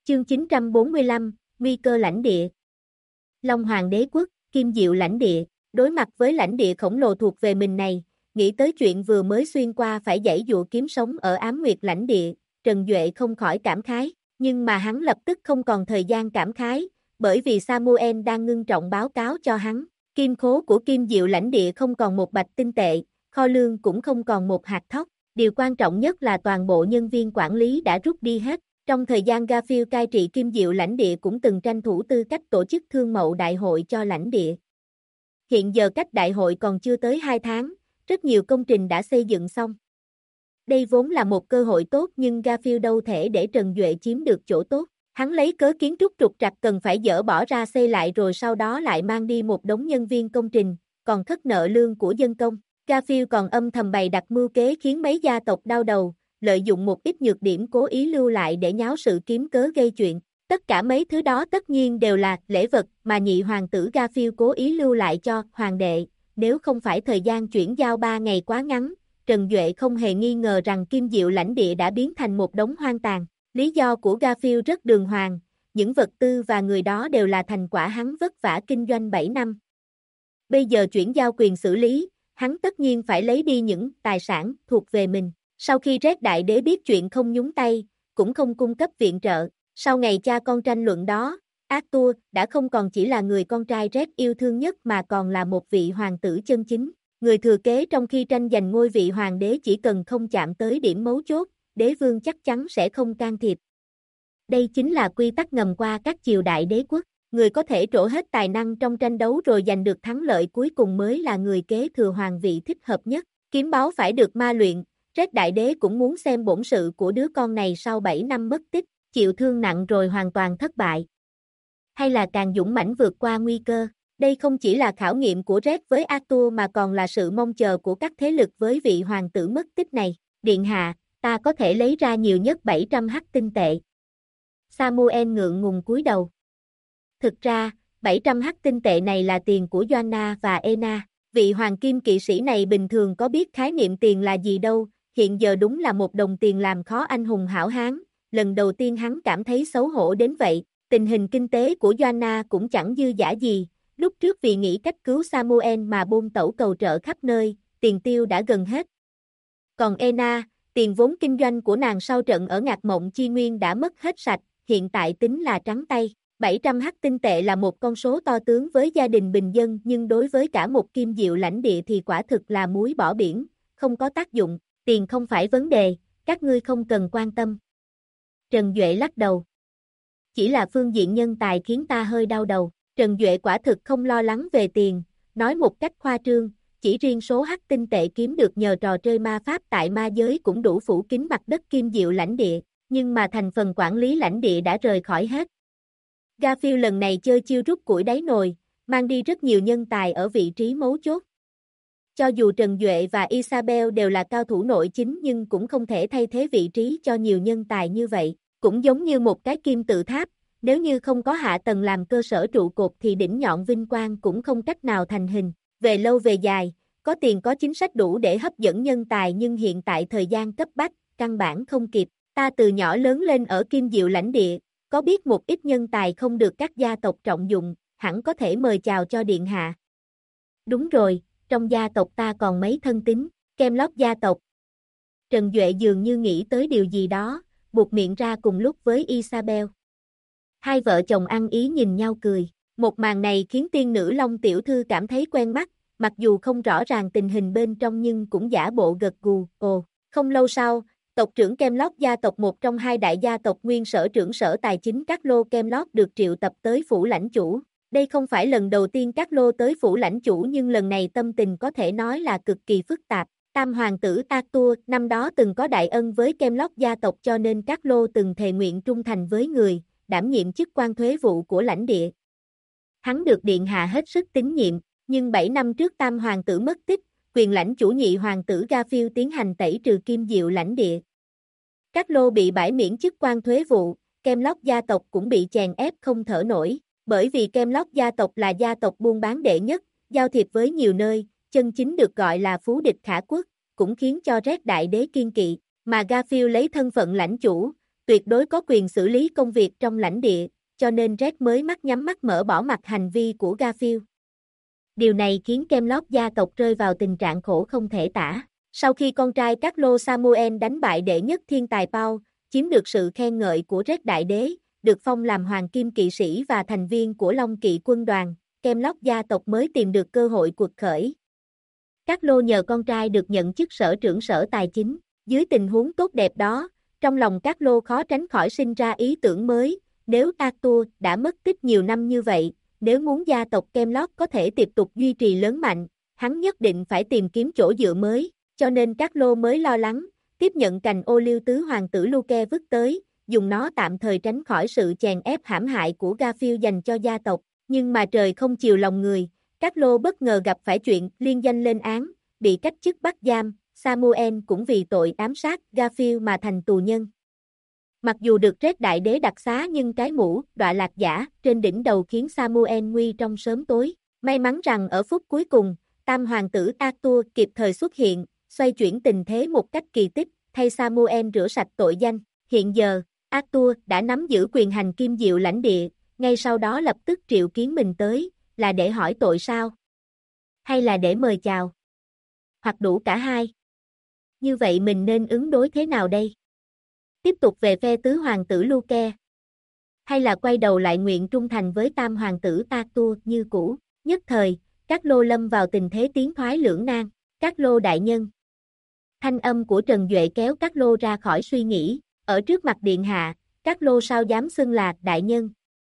Chương 945, Nguy cơ lãnh địa. Long Hoàng đế quốc, Kim Diệu lãnh địa, đối mặt với lãnh địa khổng lồ thuộc về mình này, nghĩ tới chuyện vừa mới xuyên qua phải giãy dụa kiếm sống ở Ám Nguyệt lãnh địa, Trần Duệ không khỏi cảm khái, nhưng mà hắn lập tức không còn thời gian cảm khái, bởi vì Samuel đang ngưng trọng báo cáo cho hắn, kim khố của Kim Diệu lãnh địa không còn một bạch tinh tệ, kho lương cũng không còn một hạt thóc, điều quan trọng nhất là toàn bộ nhân viên quản lý đã rút đi hết. Trong thời gian Garfield cai trị Kim Diệu lãnh địa cũng từng tranh thủ tư cách tổ chức thương mậu đại hội cho lãnh địa. Hiện giờ cách đại hội còn chưa tới 2 tháng, rất nhiều công trình đã xây dựng xong. Đây vốn là một cơ hội tốt nhưng Garfield đâu thể để Trần Duệ chiếm được chỗ tốt. Hắn lấy cớ kiến trúc trục trặc cần phải dỡ bỏ ra xây lại rồi sau đó lại mang đi một đống nhân viên công trình, còn thất nợ lương của dân công. Garfield còn âm thầm bày đặt mưu kế khiến mấy gia tộc đau đầu, lợi dụng một ít nhược điểm cố ý lưu lại để nháo sự kiếm cớ gây chuyện. Tất cả mấy thứ đó tất nhiên đều là lễ vật mà nhị hoàng tử Garfield cố ý lưu lại cho hoàng đệ, nếu không phải thời gian chuyển giao 3 ngày quá ngắn, Trần Duệ không hề nghi ngờ rằng Kim Diệu lãnh địa đã biến thành một đống hoang tàn. Lý do của Garfield rất đường hoàng, những vật tư và người đó đều là thành quả hắn vất vả kinh doanh 7 năm. Bây giờ chuyển giao quyền xử lý, hắn tất nhiên phải lấy đi những tài sản thuộc về mình. Sau khi Red Đại Đế biết chuyện không nhúng tay, cũng không cung cấp viện trợ, sau ngày cha con tranh luận đó, Arthur đã không còn chỉ là người con trai Red yêu thương nhất mà còn là một vị hoàng tử chân chính. Người thừa kế trong khi tranh giành ngôi vị hoàng đế chỉ cần không chạm tới điểm mấu chốt, đế vương chắc chắn sẽ không can thiệp. Đây chính là quy tắc ngầm qua các triều đại đế quốc, người có thể trổ hết tài năng trong tranh đấu rồi giành được thắng lợi cuối cùng mới là người kế thừa hoàng vị thích hợp nhất. Kiếm báu phải được ma luyện. Red Đại Đế cũng muốn xem bổn sự của đứa con này sau 7 năm mất tích, chịu thương nặng rồi hoàn toàn thất bại. Hay là càng dũng mãnh vượt qua nguy cơ. Đây không chỉ là khảo nghiệm của Red với Arthur mà còn là sự mong chờ của các thế lực với vị hoàng tử mất tích này. Điện hạ, ta có thể lấy ra nhiều nhất 700 hắc tinh tệ. Samuel ngượng ngùng cúi đầu. Thực ra, 700 hắc tinh tệ này là tiền của Joanna và Ena. Vị hoàng kim kỵ sĩ này bình thường có biết khái niệm tiền là gì đâu. Hiện giờ đúng là một đồng tiền làm khó anh hùng hảo hán, lần đầu tiên hắn cảm thấy xấu hổ đến vậy, tình hình kinh tế của Joanna cũng chẳng dư dả gì, lúc trước vì nghĩ cách cứu Samuel mà buôn tẩu cầu trợ khắp nơi, tiền tiêu đã gần hết. Còn Ena, tiền vốn kinh doanh của nàng sau trận ở Ngạc Mộng Chi Nguyên đã mất hết sạch, hiện tại tính là trắng tay. 700 hắc tinh tệ là một con số to tướng với gia đình bình dân nhưng đối với cả một Kim Diệu lãnh địa thì quả thực là muối bỏ biển, không có tác dụng. Tiền không phải vấn đề, các ngươi không cần quan tâm. Trần Duệ lắc đầu. Chỉ là phương diện nhân tài khiến ta hơi đau đầu. Trần Duệ quả thực không lo lắng về tiền, nói một cách khoa trương, chỉ riêng số hắc tinh tệ kiếm được nhờ trò chơi ma pháp tại ma giới cũng đủ phủ kín mặt đất Kim Diệu lãnh địa, nhưng mà thành phần quản lý lãnh địa đã rời khỏi hết. Garfield lần này chơi chiêu rút củi đáy nồi, mang đi rất nhiều nhân tài ở vị trí mấu chốt. Cho dù Trần Duệ và Isabel đều là cao thủ nội chính nhưng cũng không thể thay thế vị trí cho nhiều nhân tài như vậy, cũng giống như một cái kim tự tháp, nếu như không có hạ tầng làm cơ sở trụ cột thì đỉnh nhọn vinh quang cũng không cách nào thành hình. Về lâu về dài, có tiền có chính sách đủ để hấp dẫn nhân tài nhưng hiện tại thời gian cấp bách, căn bản không kịp. Ta từ nhỏ lớn lên ở Kim Diệu lãnh địa, có biết một ít nhân tài không được các gia tộc trọng dụng, hẳn có thể mời chào cho điện hạ. Đúng rồi. Trong gia tộc ta còn mấy thân tín, Kemlock gia tộc. Trần Duệ dường như nghĩ tới điều gì đó, buột miệng ra cùng lúc với Isabel. Hai vợ chồng ăn ý nhìn nhau cười. Một màn này khiến tiên nữ Long tiểu thư cảm thấy quen mắt, mặc dù không rõ ràng tình hình bên trong nhưng cũng giả bộ gật gù. Ồ, không lâu sau, tộc trưởng Kemlock gia tộc một trong hai đại gia tộc nguyên sở trưởng sở tài chính Các Lô Kemlock được triệu tập tới phủ lãnh chủ. Đây không phải lần đầu tiên Các Lô tới phủ lãnh chủ nhưng lần này tâm tình có thể nói là cực kỳ phức tạp. Tam hoàng tử Arthur năm đó từng có đại ân với Kemlock gia tộc cho nên Các Lô từng thề nguyện trung thành với người, đảm nhiệm chức quan thuế vụ của lãnh địa. Hắn được điện hạ hết sức tín nhiệm, nhưng 7 năm trước Tam hoàng tử mất tích, quyền lãnh chủ nhị hoàng tử Garfield tiến hành tẩy trừ Kim Diệu lãnh địa. Các Lô bị bãi miễn chức quan thuế vụ, Kemlock gia tộc cũng bị chèn ép không thở nổi. Bởi vì Kemlock gia tộc là gia tộc buôn bán đệ nhất, giao thiệp với nhiều nơi, chân chính được gọi là phú địch khả quốc, cũng khiến cho Red Đại Đế kiên kỵ, mà Garfield lấy thân phận lãnh chủ, tuyệt đối có quyền xử lý công việc trong lãnh địa, cho nên Red mới mắt nhắm mắt mở bỏ mặc hành vi của Garfield. Điều này khiến Camelot gia tộc rơi vào tình trạng khổ không thể tả. Sau khi con trai Carlo Samuel đánh bại đệ nhất thiên tài Paul, chiếm được sự khen ngợi của Red Đại Đế, được phong làm hoàng kim kỵ sĩ và thành viên của Long Kỵ quân đoàn, Camelot gia tộc mới tìm được cơ hội cuộc khởi. Carlo nhờ con trai được nhận chức sở trưởng sở tài chính. Dưới tình huống tốt đẹp đó, trong lòng Carlo khó tránh khỏi sinh ra ý tưởng mới, nếu Arthur đã mất tích nhiều năm như vậy, nếu muốn gia tộc Camelot có thể tiếp tục duy trì lớn mạnh, hắn nhất định phải tìm kiếm chỗ dựa mới, cho nên Carlo mới lo lắng, tiếp nhận cành ô liu tứ hoàng tử Luke vứt tới, dùng nó tạm thời tránh khỏi sự chèn ép hãm hại của Garfield dành cho gia tộc, nhưng mà trời không chiều lòng người, Carlo bất ngờ gặp phải chuyện liên danh lên án, bị cách chức bắt giam, Samuel cũng vì tội ám sát Garfield mà thành tù nhân. Mặc dù được Red Đại Đế đặc xá nhưng cái mũ đọa lạc giả trên đỉnh đầu khiến Samuel nguy trong sớm tối. May mắn rằng ở phút cuối cùng, tam hoàng tử Arthur kịp thời xuất hiện, xoay chuyển tình thế một cách kỳ tích, thay Samuel rửa sạch tội danh. Hiện giờ, Arthur đã nắm giữ quyền hành kim diệu lãnh địa, ngay sau đó lập tức triệu kiến mình tới, là để hỏi tội sao? Hay là để mời chào? Hoặc đủ cả hai? Như vậy mình nên ứng đối thế nào đây? Tiếp tục về phe tứ hoàng tử Luke? Hay là quay đầu lại nguyện trung thành với tam hoàng tử Arthur như cũ? Nhất thời, Carlo lâm vào tình thế tiến thoái lưỡng nan. Carlo đại nhân. Thanh âm của Trần Duệ kéo Carlo ra khỏi suy nghĩ, ở trước mặt điện hạ, Carlo sao dám xưng là đại nhân.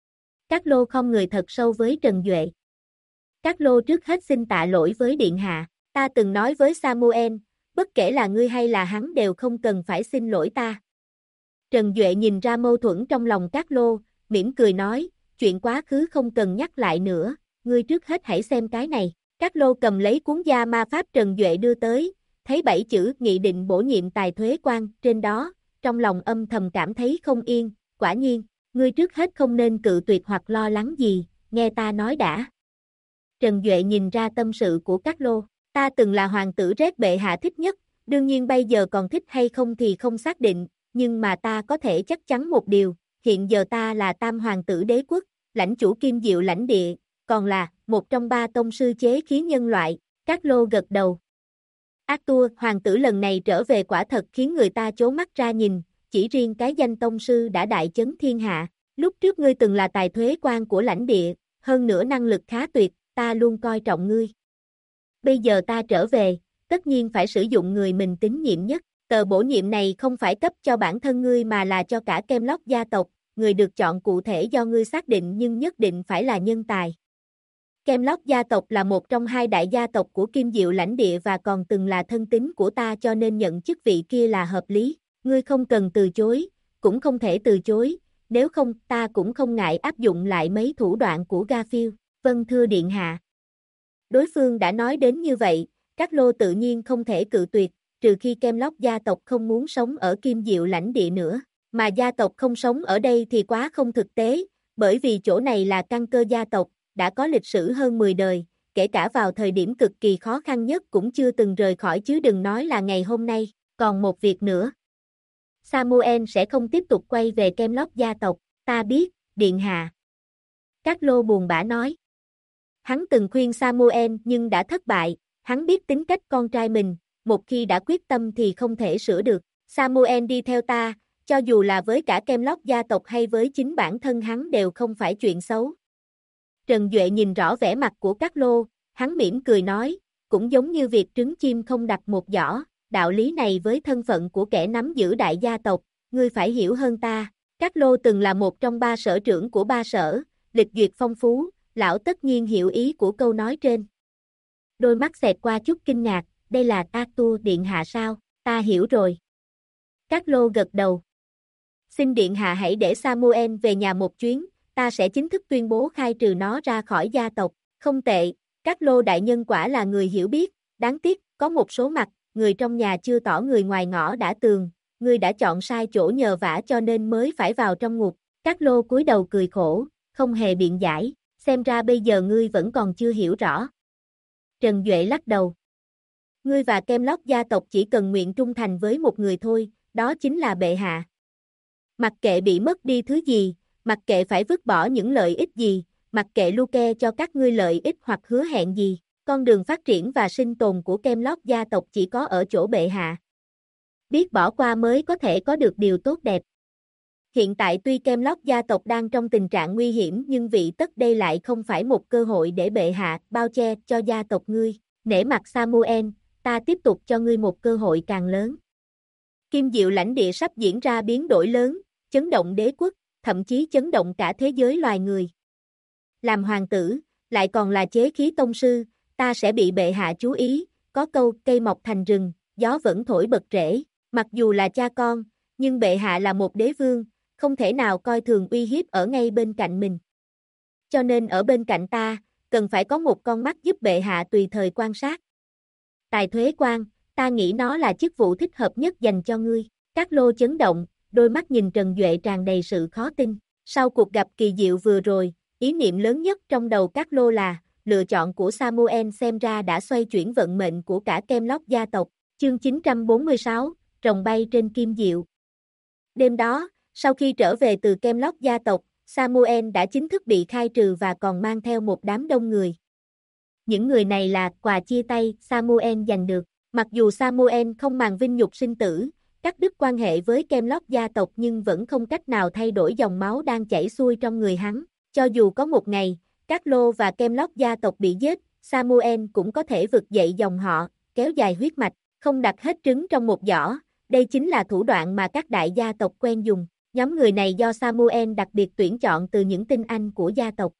Carlo không người thật sâu với Trần Duệ. Carlo trước hết xin tạ lỗi với điện hạ, ta từng nói với Samuel, bất kể là ngươi hay là hắn đều không cần phải xin lỗi ta. Trần Duệ nhìn ra mâu thuẫn trong lòng Carlo, mỉm cười nói, chuyện quá khứ không cần nhắc lại nữa, ngươi trước hết hãy xem cái này. Carlo cầm lấy cuốn gia ma pháp Trần Duệ đưa tới, thấy 7 chữ nghị định bổ nhiệm tài thuế quan trên đó, trong lòng âm thầm cảm thấy không yên, quả nhiên, ngươi trước hết không nên cự tuyệt hoặc lo lắng gì, nghe ta nói đã. Trần Duệ nhìn ra tâm sự của Carlo, ta từng là hoàng tử Red bệ hạ thích nhất, đương nhiên bây giờ còn thích hay không thì không xác định, nhưng mà ta có thể chắc chắn một điều, hiện giờ ta là tam hoàng tử đế quốc, lãnh chủ kim diệu lãnh địa, còn là một trong 3 tông sư chế khí nhân loại. Carlo gật đầu. Arthur, hoàng tử lần này trở về quả thật khiến người ta chố mắt ra nhìn, chỉ riêng cái danh tông sư đã đại chấn thiên hạ, lúc trước ngươi từng là tài thuế quan của lãnh địa, hơn nữa năng lực khá tuyệt, ta luôn coi trọng ngươi. Bây giờ ta trở về, tất nhiên phải sử dụng người mình tín nhiệm nhất, tờ bổ nhiệm này không phải cấp cho bản thân ngươi mà là cho cả Camelot gia tộc, người được chọn cụ thể do ngươi xác định nhưng nhất định phải là nhân tài. Camelot gia tộc là một trong 2 đại gia tộc của Kim Diệu lãnh địa và còn từng là thân tín của ta cho nên nhận chức vị kia là hợp lý. Ngươi không cần từ chối, cũng không thể từ chối, nếu không ta cũng không ngại áp dụng lại mấy thủ đoạn của Garfield. Vâng thưa điện hạ. Đối phương đã nói đến như vậy, Carlo tự nhiên không thể cự tuyệt, trừ khi Camelot gia tộc không muốn sống ở Kim Diệu lãnh địa nữa, mà gia tộc không sống ở đây thì quá không thực tế, bởi vì chỗ này là căn cơ gia tộc, đã có lịch sử hơn 10 đời, kể cả vào thời điểm cực kỳ khó khăn nhất cũng chưa từng rời khỏi chứ đừng nói là ngày hôm nay. Còn một việc nữa. Samuel sẽ không tiếp tục quay về Camelot gia tộc, ta biết, điện hạ. Carlo buồn bã nói. Hắn từng khuyên Samuel nhưng đã thất bại, hắn biết tính cách con trai mình, một khi đã quyết tâm thì không thể sửa được. Samuel đi theo ta, cho dù là với cả Camelot gia tộc hay với chính bản thân hắn đều không phải chuyện xấu. Trần Duệ nhìn rõ vẻ mặt của Carlo, hắn mỉm cười nói, cũng giống như việc trứng chim không đặt một giỏ, đạo lý này với thân phận của kẻ nắm giữ đại gia tộc, ngươi phải hiểu hơn ta. Carlo từng là một trong 3 sở trưởng của 3 sở, lịch duyệt phong phú, lão tất nhiên hiểu ý của câu nói trên. Đôi mắt xẹt qua chút kinh ngạc, đây là Arthur điện hạ sao, ta hiểu rồi. Carlo gật đầu. Xin điện hạ hãy để Samuel về nhà một chuyến, ta sẽ chính thức tuyên bố khai trừ nó ra khỏi gia tộc. Không tệ, Carlo đại nhân quả là người hiểu biết, đáng tiếc, có một số mặt, người trong nhà chưa tỏ người ngoài ngõ đã tường, ngươi đã chọn sai chỗ nhờ vả cho nên mới phải vào trong ngục. Carlo cúi đầu cười khổ, không hề biện giải, xem ra bây giờ ngươi vẫn còn chưa hiểu rõ. Trần Duệ lắc đầu. Ngươi và Camelot gia tộc chỉ cần nguyện trung thành với một người thôi, đó chính là bệ hạ. Mặc kệ bị mất đi thứ gì, mặc kệ phải vứt bỏ những lợi ích gì, mặc kệ Luke cho các ngươi lợi ích hoặc hứa hẹn gì, con đường phát triển và sinh tồn của Camelot gia tộc chỉ có ở chỗ bệ hạ. Biết bỏ qua mới có thể có được điều tốt đẹp. Hiện tại tuy Camelot gia tộc đang trong tình trạng nguy hiểm nhưng vị tất đây lại không phải một cơ hội để bệ hạ bao che cho gia tộc ngươi. Nể mặt Samuel, ta tiếp tục cho ngươi một cơ hội càng lớn. Kim diệu lãnh địa sắp diễn ra biến đổi lớn, chấn động đế quốc, thậm chí chấn động cả thế giới loài người. Làm hoàng tử, lại còn là chế khí tông sư, ta sẽ bị bệ hạ chú ý, có câu cây mọc thành rừng, gió vẫn thổi bật rễ, mặc dù là cha con, nhưng bệ hạ là một đế vương, không thể nào coi thường uy hiếp ở ngay bên cạnh mình. Cho nên ở bên cạnh ta, cần phải có một con mắt giúp bệ hạ tùy thời quan sát. Tài thuế quan, ta nghĩ nó là chức vụ thích hợp nhất dành cho ngươi. Các lô chấn động, đôi mắt nhìn Trần Duệ tràn đầy sự khó tin. Sau cuộc gặp kỳ diệu vừa rồi, ý niệm lớn nhất trong đầu các lô là, lựa chọn của Samuel xem ra đã xoay chuyển vận mệnh của cả Camelot gia tộc. Chương 946, rồng bay trên kim diệu. Đêm đó, sau khi trở về từ Camelot gia tộc, Samuel đã chính thức bị khai trừ và còn mang theo một đám đông người. Những người này là quà chia tay Samuel giành được. Mặc dù Samuel không màng vinh nhục sinh tử, cắt đứt quan hệ với Camelot gia tộc nhưng vẫn không cách nào thay đổi dòng máu đang chảy xuôi trong người hắn. Cho dù có một ngày, các lô và Camelot gia tộc bị giết, Samuel cũng có thể vực dậy dòng họ, kéo dài huyết mạch, không đặt hết trứng trong một giỏ. Đây chính là thủ đoạn mà các đại gia tộc quen dùng. Nhóm người này do Samuel đặc biệt tuyển chọn từ những tinh anh của gia tộc.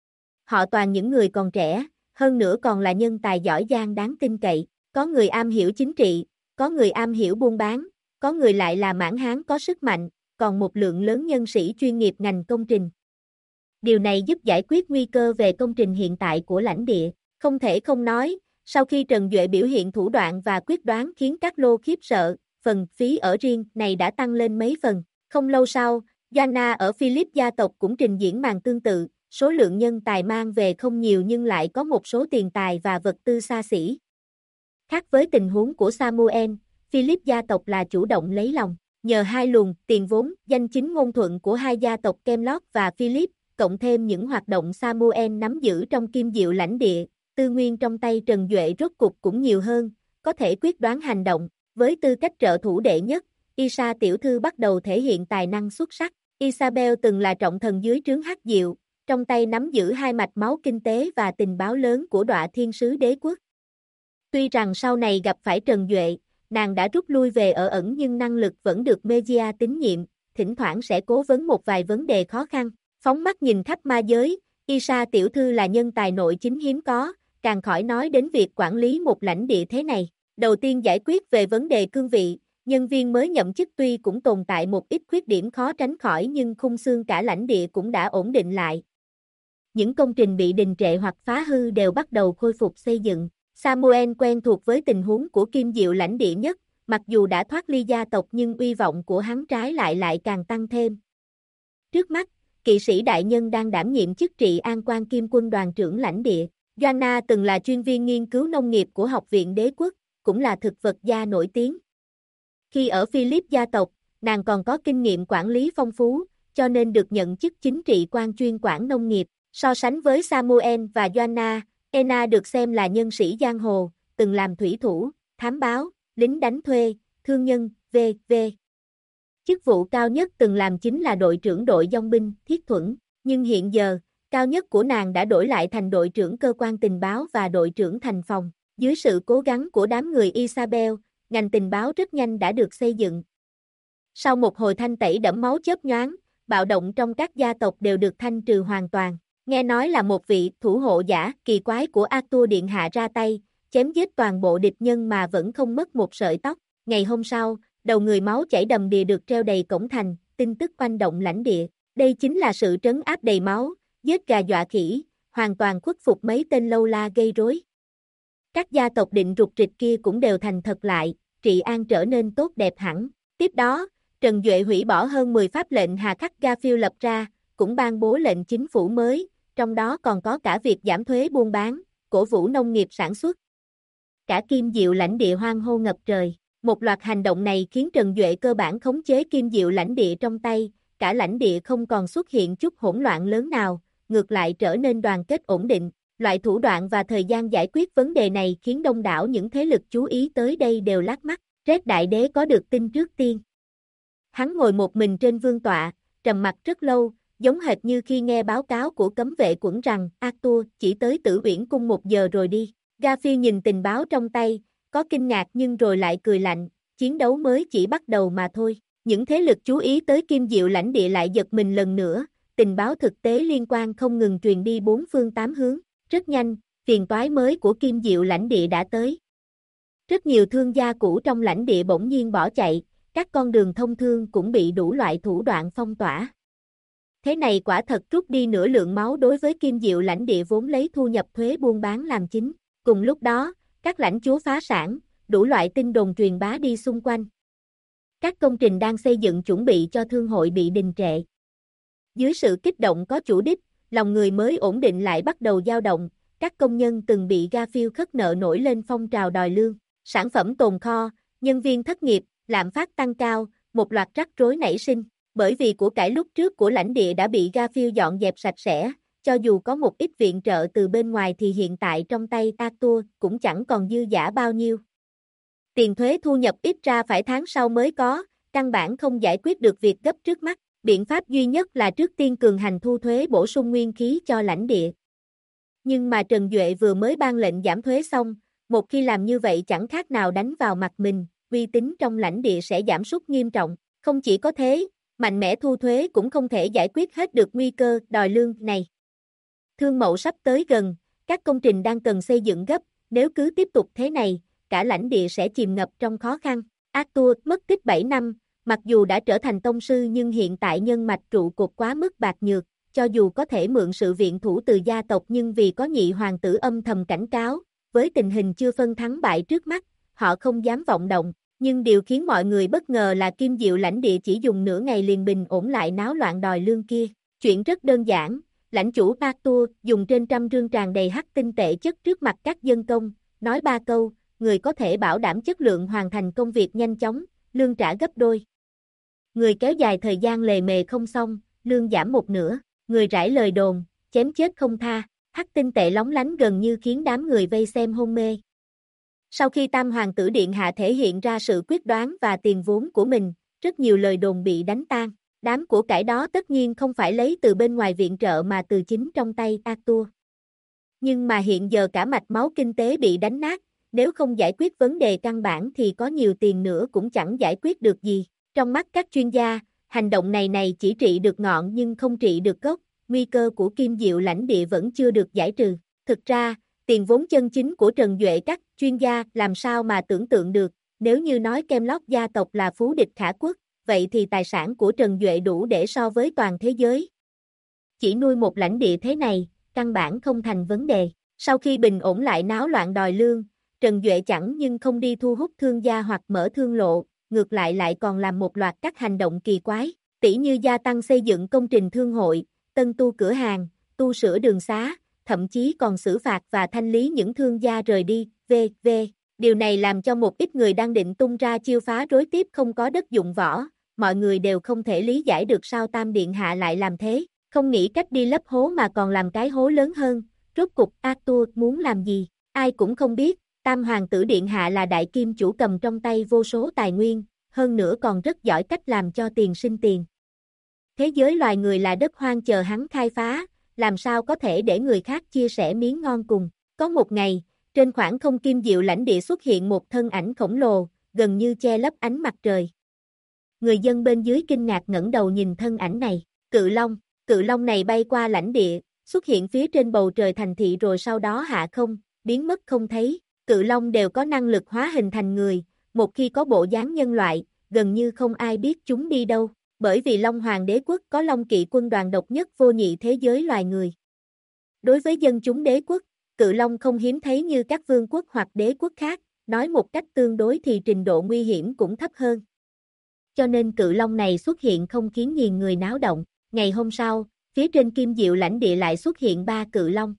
Họ toàn những người còn trẻ, hơn nữa còn là nhân tài giỏi giang đáng tin cậy. Có người am hiểu chính trị, có người am hiểu buôn bán, có người lại là mãn hán có sức mạnh, còn một lượng lớn nhân sĩ chuyên nghiệp ngành công trình. Điều này giúp giải quyết nguy cơ về công trình hiện tại của lãnh địa. Không thể không nói, sau khi Trần Duệ biểu hiện thủ đoạn và quyết đoán khiến các lô khiếp sợ, phần phí ở riêng này đã tăng lên mấy phần. Không lâu sau, Joanna ở Philip gia tộc cũng trình diễn màn tương tự, số lượng nhân tài mang về không nhiều nhưng lại có một số tiền tài và vật tư xa xỉ. Khác với tình huống của Samuel, Philip gia tộc là chủ động lấy lòng. Nhờ hai luồng tiền vốn, danh chính ngôn thuận của hai gia tộc Camelot và Philip, cộng thêm những hoạt động Samuel nắm giữ trong kim diệu lãnh địa, tư nguyên trong tay Trần Duệ rốt cục cũng nhiều hơn, có thể quyết đoán hành động. Với tư cách trợ thủ đệ nhất, Isa tiểu thư bắt đầu thể hiện tài năng xuất sắc. Isabel từng là trọng thần dưới trướng Hắc Diệu, trong tay nắm giữ hai mạch máu kinh tế và tình báo lớn của Đọa Thiên Sứ Đế Quốc. Tuy rằng sau này gặp phải Trần Duệ, nàng đã rút lui về ở ẩn nhưng năng lực vẫn được Megia tín nhiệm, thỉnh thoảng sẽ cố vấn một vài vấn đề khó khăn. Phóng mắt nhìn khắp ma giới, Isa tiểu thư là nhân tài nội chính hiếm có, càng khỏi nói đến việc quản lý một lãnh địa thế này. Đầu tiên giải quyết về vấn đề cương vị, nhân viên mới nhậm chức tuy cũng tồn tại một ít khuyết điểm khó tránh khỏi nhưng khung xương cả lãnh địa cũng đã ổn định lại. Những công trình bị đình trệ hoặc phá hư đều bắt đầu khôi phục xây dựng. Samuel quen thuộc với tình huống của kim diệu lãnh địa nhất, mặc dù đã thoát ly gia tộc nhưng uy vọng của hắn trái lại càng tăng thêm. Trước mắt, kỵ sĩ đại nhân đang đảm nhiệm chức trị an quan kim quân đoàn trưởng lãnh địa. Joanna từng là chuyên viên nghiên cứu nông nghiệp của Học viện Đế quốc, cũng là thực vật gia nổi tiếng. Khi ở Philip gia tộc, nàng còn có kinh nghiệm quản lý phong phú, cho nên được nhận chức chính trị quan chuyên quản nông nghiệp. So sánh với Samuel và Joanna, Ena được xem là nhân sĩ giang hồ, từng làm thủy thủ, thám báo, lính đánh thuê, thương nhân, v.v. Chức vụ cao nhất từng làm chính là đội trưởng đội dong binh, Thiết Thuẫn, nhưng hiện giờ, cao nhất của nàng đã đổi lại thành đội trưởng cơ quan tình báo và đội trưởng thành phòng. Dưới sự cố gắng của đám người Isabel, ngành tình báo rất nhanh đã được xây dựng. Sau một hồi thanh tẩy đẫm máu chớp nhoáng, bạo động trong các gia tộc đều được thanh trừ hoàn toàn. Nghe nói là một vị thủ hộ giả kỳ quái của Arthur Điện Hạ ra tay, chém giết toàn bộ địch nhân mà vẫn không mất một sợi tóc. Ngày hôm sau, đầu người máu chảy đầm đìa được treo đầy cổng thành, tin tức oanh động lãnh địa. Đây chính là sự trấn áp đầy máu, giết gà dọa khỉ, hoàn toàn khuất phục mấy tên lâu la gây rối. Các gia tộc định rục rịch kia cũng đều thành thật lại, trị an trở nên tốt đẹp hẳn. Tiếp đó, Trần Duệ hủy bỏ hơn 10 pháp lệnh hà khắc Garfield lập ra, cũng ban bố lệnh chính phủ mới, trong đó còn có cả việc giảm thuế buôn bán, cổ vũ nông nghiệp sản xuất. Cả kim diệu lãnh địa hoang hô ngập trời. Một loạt hành động này khiến Trần Duệ cơ bản khống chế Kim Diệu lãnh địa trong tay, cả lãnh địa không còn xuất hiện chút hỗn loạn lớn nào, ngược lại trở nên đoàn kết ổn định. Loại thủ đoạn và thời gian giải quyết vấn đề này khiến đông đảo những thế lực chú ý tới đây đều lác mắt. Red Đại Đế có được tin trước tiên. Hắn ngồi một mình trên vương tọa, trầm mặc rất lâu, giống hệt như khi nghe báo cáo của cấm vệ quẫn rằng Arthur chỉ tới Tử Uyển Cung 1 giờ rồi đi. Garfield nhìn tình báo trong tay, có kinh ngạc nhưng rồi lại cười lạnh, chiến đấu mới chỉ bắt đầu mà thôi. Những thế lực chú ý tới Kim Diệu lãnh địa lại giật mình lần nữa, tình báo thực tế liên quan không ngừng truyền đi bốn phương tám hướng. Rất nhanh, phiền toái mới của Kim Diệu lãnh địa đã tới. Rất nhiều thương gia cũ trong lãnh địa bỗng nhiên bỏ chạy, các con đường thông thương cũng bị đủ loại thủ đoạn phong tỏa. Thế này quả thật rút đi nửa lượng máu đối với Kim Diệu lãnh địa vốn lấy thu nhập thuế buôn bán làm chính. Cùng lúc đó, các lãnh chúa phá sản, đủ loại tin đồn truyền bá đi xung quanh. Các công trình đang xây dựng chuẩn bị cho thương hội bị đình trệ. Dưới sự kích động có chủ đích, lòng người mới ổn định lại bắt đầu dao động, các công nhân từng bị Garfield khất nợ nổi lên phong trào đòi lương, sản phẩm tồn kho, nhân viên thất nghiệp, lạm phát tăng cao, một loạt rắc rối nảy sinh, bởi vì của cải lúc trước của lãnh địa đã bị Garfield dọn dẹp sạch sẽ, cho dù có một ít viện trợ từ bên ngoài thì hiện tại trong tay Arthur cũng chẳng còn dư dả bao nhiêu. Tiền thuế thu nhập ít ra phải tháng sau mới có, căn bản không giải quyết được việc gấp trước mắt. Biện pháp duy nhất là trước tiên cường hành thu thuế bổ sung nguyên khí cho lãnh địa. Nhưng mà Trần Duệ vừa mới ban lệnh giảm thuế xong, một khi làm như vậy chẳng khác nào đánh vào mặt mình, uy tín trong lãnh địa sẽ giảm sút nghiêm trọng. Không chỉ có thế, mạnh mẽ thu thuế cũng không thể giải quyết hết được nguy cơ đòi lương này. Thương mậu sắp tới gần, các công trình đang cần xây dựng gấp, nếu cứ tiếp tục thế này, cả lãnh địa sẽ chìm ngập trong khó khăn. Arthur mất tích 7 năm. Mặc dù đã trở thành tông sư nhưng hiện tại nhân mạch trụ cột quá mức bạc nhược, cho dù có thể mượn sự viện thủ từ gia tộc nhưng vì có nhị hoàng tử âm thầm cảnh cáo, với tình hình chưa phân thắng bại trước mắt, họ không dám vọng động, nhưng điều khiến mọi người bất ngờ là Kim Diệu lãnh địa chỉ dùng nửa ngày liền bình ổn lại náo loạn đòi lương kia. Chuyện rất đơn giản, lãnh chủ Arthur dùng trên trăm rương tràn đầy hắc tinh tệ chất trước mặt các dân công, nói 3 câu, người có thể bảo đảm chất lượng hoàn thành công việc nhanh chóng, lương trả gấp đôi. Người kéo dài thời gian lề mề không xong, lương giảm một nửa, người rải lời đồn, chém chết không tha, hắc tinh tệ lóng lánh gần như khiến đám người vây xem hôn mê. Sau khi Tam Hoàng tử Điện Hạ thể hiện ra sự quyết đoán và tiền vốn của mình, rất nhiều lời đồn bị đánh tan, đám của cải đó tất nhiên không phải lấy từ bên ngoài viện trợ mà từ chính trong tay Arthur. Nhưng mà hiện giờ cả mạch máu kinh tế bị đánh nát, nếu không giải quyết vấn đề căn bản thì có nhiều tiền nữa cũng chẳng giải quyết được gì. Trong mắt các chuyên gia, hành động này chỉ trị được ngọn nhưng không trị được gốc, nguy cơ của Kim Diệu lãnh địa vẫn chưa được giải trừ. Thực ra, tiền vốn chân chính của Trần Duệ các chuyên gia làm sao mà tưởng tượng được, nếu như nói Camelot gia tộc là phú địch khả quốc, vậy thì tài sản của Trần Duệ đủ để so với toàn thế giới. Chỉ nuôi một lãnh địa thế này, căn bản không thành vấn đề. Sau khi bình ổn lại náo loạn đòi lương, Trần Duệ chẳng nhưng không đi thu hút thương gia hoặc mở thương lộ, ngược lại còn làm một loạt các hành động kỳ quái, tỉ như gia tăng xây dựng công trình thương hội, tân tu cửa hàng, tu sửa đường xá, thậm chí còn xử phạt và thanh lý những thương gia rời đi, v.v. Điều này làm cho một ít người đang định tung ra chiêu phá rối tiếp không có đất dụng võ, mọi người đều không thể lý giải được sao Tam Điện Hạ lại làm thế, không nghĩ cách đi lấp hố mà còn làm cái hố lớn hơn, rốt cục Arthur muốn làm gì, ai cũng không biết. Tam Hoàng tử Điện Hạ là đại kim chủ cầm trong tay vô số tài nguyên, hơn nữa còn rất giỏi cách làm cho tiền sinh tiền. Thế giới loài người là đất hoang chờ hắn khai phá, làm sao có thể để người khác chia sẻ miếng ngon cùng. Có một ngày, trên khoảng không Kim Diệu lãnh địa xuất hiện một thân ảnh khổng lồ, gần như che lấp ánh mặt trời. Người dân bên dưới kinh ngạc ngẩng đầu nhìn thân ảnh này, cự long này bay qua lãnh địa, xuất hiện phía trên bầu trời thành thị rồi sau đó hạ không, biến mất không thấy. Cự long đều có năng lực hóa hình thành người, một khi có bộ dáng nhân loại, gần như không ai biết chúng đi đâu, bởi vì Long Hoàng đế quốc có Long Kỵ quân đoàn độc nhất vô nhị thế giới loài người. Đối với dân chúng đế quốc, cự long không hiếm thấy như các vương quốc hoặc đế quốc khác, nói một cách tương đối thì trình độ nguy hiểm cũng thấp hơn. Cho nên cự long này xuất hiện không khiến nhiều người náo động. Ngày hôm sau, phía trên Kim Diệu lãnh địa lại xuất hiện 3 cự long.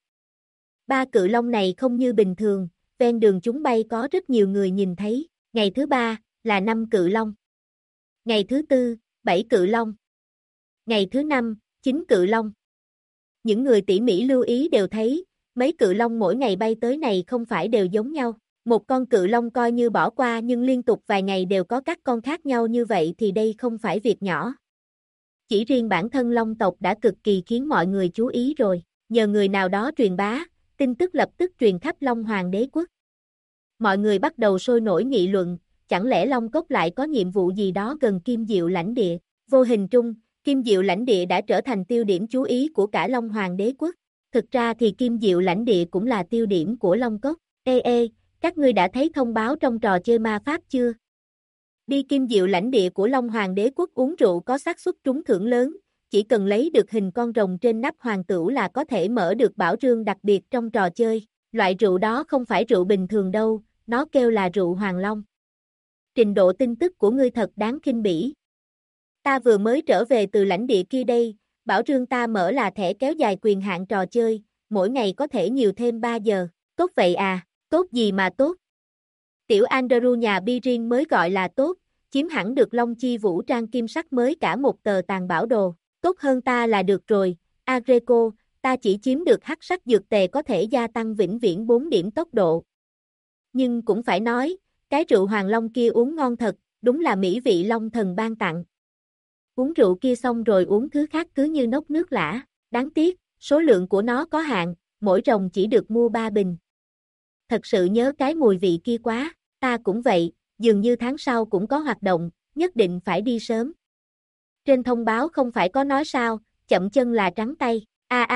3 cự long này không như bình thường, ven đường chúng bay có rất nhiều người nhìn thấy. Ngày thứ 3, là 5 cự long. Ngày thứ tư, 7 cự long. Ngày thứ năm, 9 cự long. Những người tỉ mỉ lưu ý đều thấy, mấy cự long mỗi ngày bay tới này không phải đều giống nhau. Một con cự long coi như bỏ qua nhưng liên tục vài ngày đều có các con khác nhau như vậy thì đây không phải việc nhỏ. Chỉ riêng bản thân long tộc đã cực kỳ khiến mọi người chú ý rồi, nhờ người nào đó truyền bá, tin tức lập tức truyền khắp Long Hoàng đế quốc. Mọi người bắt đầu sôi nổi nghị luận, chẳng lẽ Long Cốc lại có nhiệm vụ gì đó gần Kim Diệu lãnh địa. Vô hình trung, Kim Diệu lãnh địa đã trở thành tiêu điểm chú ý của cả Long Hoàng đế quốc. Thực ra thì Kim Diệu lãnh địa cũng là tiêu điểm của Long Cốc. Ê, các ngươi đã thấy thông báo trong trò chơi ma pháp chưa? Đi Kim Diệu lãnh địa của Long Hoàng đế quốc uống rượu có xác suất trúng thưởng lớn, chỉ cần lấy được hình con rồng trên nắp hoàng tửu là có thể mở được bảo rương đặc biệt trong trò chơi. Loại rượu đó không phải rượu bình thường đâu, nó kêu là rượu Hoàng Long. Trình độ tin tức của ngươi thật đáng khinh bỉ. Ta vừa mới trở về từ lãnh địa kia đây, bảo rương ta mở là thẻ kéo dài quyền hạn trò chơi, mỗi ngày có thể nhiều thêm 3 giờ. Tốt vậy à, tốt gì mà tốt? Tiểu Andrew nhà Birin mới gọi là tốt, chiếm hẳn được Long Chi vũ trang kim sắc mới cả một tờ tàn bảo đồ. Tốt hơn ta là được rồi, Agreco, ta chỉ chiếm được hắc sắc dược tề có thể gia tăng vĩnh viễn 4 điểm tốc độ. Nhưng cũng phải nói, cái rượu Hoàng Long kia uống ngon thật, đúng là mỹ vị Long thần ban tặng. Uống rượu kia xong rồi uống thứ khác cứ như nốc nước lã, đáng tiếc, số lượng của nó có hạn, mỗi rồng chỉ được mua 3 bình. Thật sự nhớ cái mùi vị kia quá, ta cũng vậy, dường như tháng sau cũng có hoạt động, nhất định phải đi sớm. Trên thông báo không phải có nói sao, chậm chân là trắng tay,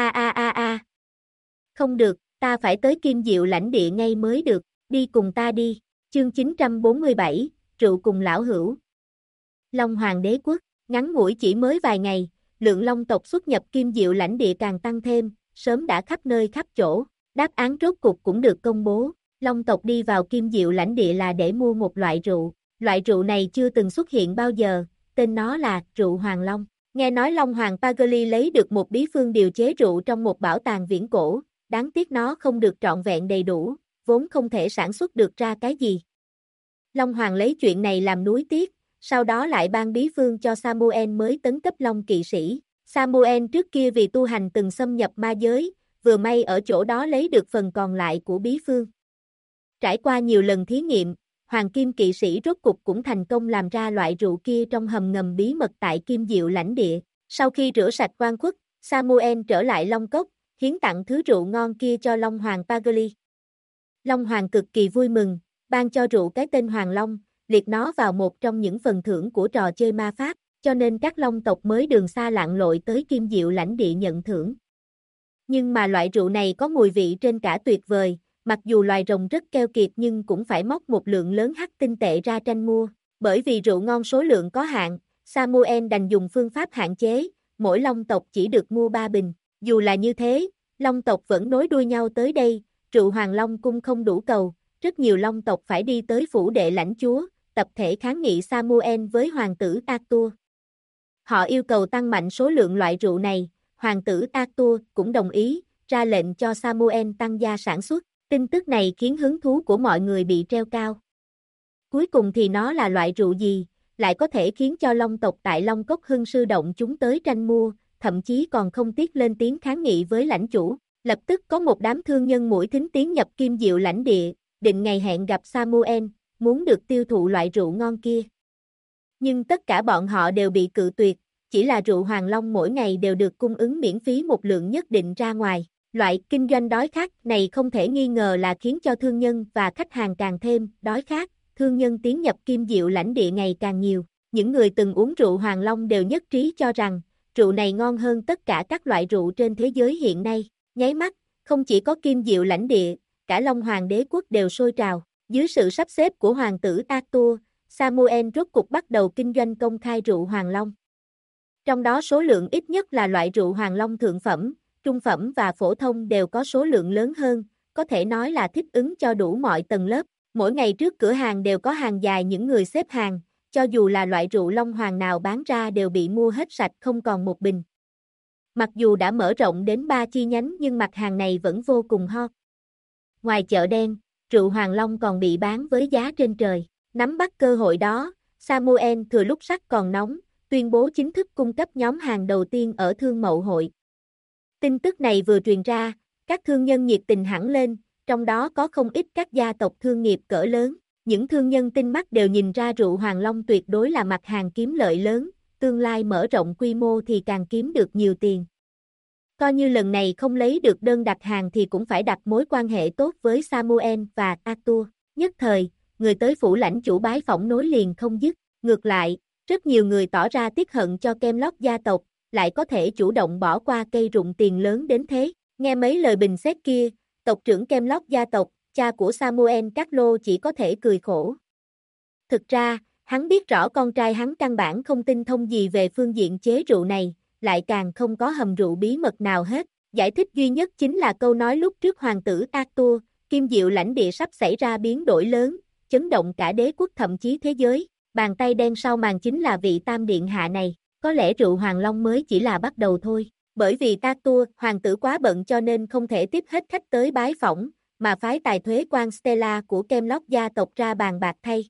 Không được, ta phải tới Kim Diệu lãnh địa ngay mới được, đi cùng ta đi. Chương 947, rượu cùng lão hữu. Long Hoàng đế quốc, ngắn ngủi chỉ mới vài ngày, lượng long tộc xuất nhập Kim Diệu lãnh địa càng tăng thêm, sớm đã khắp nơi khắp chỗ. Đáp án rốt cục cũng được công bố, long tộc đi vào Kim Diệu lãnh địa là để mua một loại rượu này chưa từng xuất hiện bao giờ, tên nó là rượu Hoàng Long. Nghe nói Long Hoàng Pagli lấy được một bí phương điều chế rượu trong một bảo tàng viễn cổ, đáng tiếc nó không được trọn vẹn đầy đủ, vốn không thể sản xuất được ra cái gì. Long Hoàng lấy chuyện này làm nuối tiếc, sau đó lại ban bí phương cho Samuel mới tấn cấp Long kỵ sĩ. Samuel trước kia vì tu hành từng xâm nhập ma giới, vừa may ở chỗ đó lấy được phần còn lại của bí phương. Trải qua nhiều lần thí nghiệm, Hoàng Kim kỵ sĩ rốt cục cũng thành công làm ra loại rượu kia trong hầm ngầm bí mật tại Kim Diệu lãnh địa. Sau khi rửa sạch oan khuất, Samuel trở lại Long Cốc, hiến tặng thứ rượu ngon kia cho Long Hoàng Pagli. Long Hoàng cực kỳ vui mừng, ban cho rượu cái tên Hoàng Long, liệt nó vào một trong những phần thưởng của trò chơi ma pháp, cho nên các Long tộc mới đường xa lặn lội tới Kim Diệu lãnh địa nhận thưởng. Nhưng mà loại rượu này có mùi vị trên cả tuyệt vời, mặc dù loài rồng rất keo kiệt nhưng cũng phải móc một lượng lớn hắc tinh tệ ra tranh mua, bởi vì rượu ngon số lượng có hạn, Samuel đành dùng phương pháp hạn chế, mỗi Long tộc chỉ được mua 3 bình. Dù là như thế, Long tộc vẫn nối đuôi nhau tới đây, rượu Hoàng Long cung không đủ cầu, rất nhiều Long tộc phải đi tới phủ đệ lãnh chúa, tập thể kháng nghị Samuel với hoàng tử Arthur. Họ yêu cầu tăng mạnh số lượng loại rượu này, hoàng tử Arthur cũng đồng ý, ra lệnh cho Samuel tăng gia sản xuất. Tin tức này khiến hứng thú của mọi người bị treo cao. Cuối cùng thì nó là loại rượu gì, lại có thể khiến cho Long tộc tại Long Cốc hưng sư động chúng tới tranh mua, thậm chí còn không tiếc lên tiếng kháng nghị với lãnh chủ. Lập tức có một đám thương nhân mũi thính tiến nhập Kim Diệu lãnh địa, định ngày hẹn gặp Samuel, muốn được tiêu thụ loại rượu ngon kia. Nhưng tất cả bọn họ đều bị cự tuyệt, chỉ là rượu Hoàng Long mỗi ngày đều được cung ứng miễn phí một lượng nhất định ra ngoài. Loại kinh doanh đói khát này không thể nghi ngờ là khiến cho thương nhân và khách hàng càng thêm đói khát, thương nhân tiến nhập Kim Diệu lãnh địa ngày càng nhiều. Những người từng uống rượu Hoàng Long đều nhất trí cho rằng, rượu này ngon hơn tất cả các loại rượu trên thế giới hiện nay. Nháy mắt, không chỉ có Kim Diệu lãnh địa, cả Long Hoàng đế quốc đều sôi trào. Dưới sự sắp xếp của hoàng tử Arthur, Samuel rốt cục bắt đầu kinh doanh công khai rượu Hoàng Long. Trong đó số lượng ít nhất là loại rượu Hoàng Long thượng phẩm, trung phẩm và phổ thông đều có số lượng lớn hơn, có thể nói là thích ứng cho đủ mọi tầng lớp. Mỗi ngày trước cửa hàng đều có hàng dài những người xếp hàng, cho dù là loại rượu Long Hoàng nào bán ra đều bị mua hết sạch không còn một bình. Mặc dù đã mở rộng đến 3 chi nhánh nhưng mặt hàng này vẫn vô cùng hot. Ngoài chợ đen, rượu Hoàng Long còn bị bán với giá trên trời. Nắm bắt cơ hội đó, Samuel thừa lúc sắc còn nóng, tuyên bố chính thức cung cấp nhóm hàng đầu tiên ở Thương Mậu Hội. Tin tức này vừa truyền ra, các thương nhân nhiệt tình hẳn lên, trong đó có không ít các gia tộc thương nghiệp cỡ lớn. Những thương nhân tinh mắt đều nhìn ra rượu Hoàng Long tuyệt đối là mặt hàng kiếm lợi lớn, tương lai mở rộng quy mô thì càng kiếm được nhiều tiền. Coi như lần này không lấy được đơn đặt hàng thì cũng phải đặt mối quan hệ tốt với Samuel và Arthur. Nhất thời, người tới phủ lãnh chủ bái phỏng nối liền không dứt. Ngược lại, rất nhiều người tỏ ra tiếc hận cho Camelot gia tộc, lại có thể chủ động bỏ qua cây rụng tiền lớn đến thế. Nghe mấy lời bình xét kia, tộc trưởng Camelot gia tộc, cha của Samuel Carlo chỉ có thể cười khổ. Thực ra, hắn biết rõ con trai hắn căn bản không tinh thông gì về phương diện chế rượu này, lại càng không có hầm rượu bí mật nào hết. Giải thích duy nhất chính là câu nói lúc trước hoàng tử Arthur, Kim Diệu lãnh địa sắp xảy ra biến đổi lớn, chấn động cả đế quốc thậm chí thế giới. Bàn tay đen sau màn chính là vị tam điện hạ này, có lẽ rượu Hoàng Long mới chỉ là bắt đầu thôi. Bởi vì Arthur, hoàng tử quá bận cho nên không thể tiếp hết khách tới bái phỏng, mà phái tài thuế quan Stella của Camelot gia tộc ra bàn bạc thay.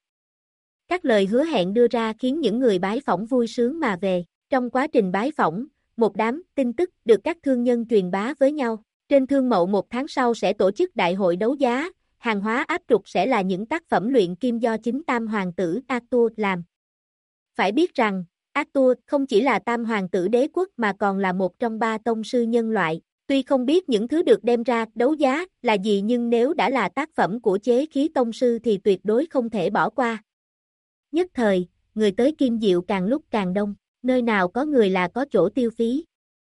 Các lời hứa hẹn đưa ra khiến những người bái phỏng vui sướng mà về. Trong quá trình bái phỏng, một đám tin tức được các thương nhân truyền bá với nhau. Trên Thương Mậu 1 tháng sau sẽ tổ chức đại hội đấu giá, hàng hóa áp trục sẽ là những tác phẩm luyện kim do chính tam hoàng tử Arthur làm. Phải biết rằng, Arthur không chỉ là tam hoàng tử đế quốc mà còn là một trong 3 tông sư nhân loại. Tuy không biết những thứ được đem ra đấu giá là gì nhưng nếu đã là tác phẩm của chế khí tông sư thì tuyệt đối không thể bỏ qua. Nhất thời, người tới Kim Diệu càng lúc càng đông, nơi nào có người là có chỗ tiêu phí.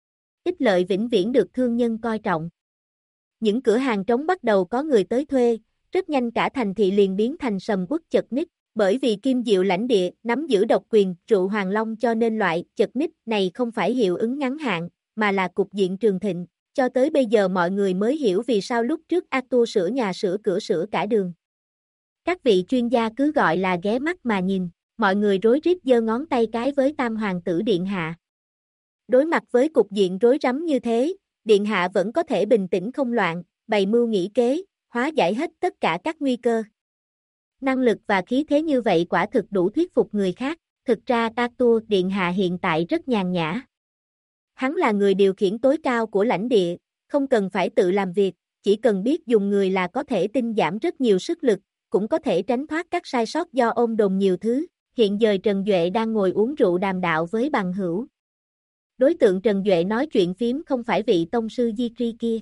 Ích lợi vĩnh viễn được thương nhân coi trọng. Những cửa hàng trống bắt đầu có người tới thuê, rất nhanh cả thành thị liền biến thành sầm uất chật ních. Bởi vì Kim Diệu lãnh địa nắm giữ độc quyền rượu Hoàng Long cho nên loại chật ních này không phải hiệu ứng ngắn hạn, mà là cục diện trường thịnh. Cho tới bây giờ mọi người mới hiểu vì sao lúc trước Arthur sửa nhà sửa cửa sửa cả đường. Các vị chuyên gia cứ gọi là ghé mắt mà nhìn, mọi người rối rít giơ ngón tay cái với tam hoàng tử điện hạ. Đối mặt với cục diện rối rắm như thế, điện hạ vẫn có thể bình tĩnh không loạn, bày mưu nghĩ kế, hóa giải hết tất cả các nguy cơ. Năng lực và khí thế như vậy quả thực đủ thuyết phục người khác. Thực ra Arthur điện hạ hiện tại rất nhàn nhã. Hắn là người điều khiển tối cao của lãnh địa, không cần phải tự làm việc, chỉ cần biết dùng người là có thể tinh giảm rất nhiều sức lực, cũng có thể tránh thoát các sai sót do ôm đồm nhiều thứ. Hiện giờ Trần Duệ đang ngồi uống rượu đàm đạo với bằng hữu. Đối tượng Trần Duệ nói chuyện phím không phải vị tông sư Di kia.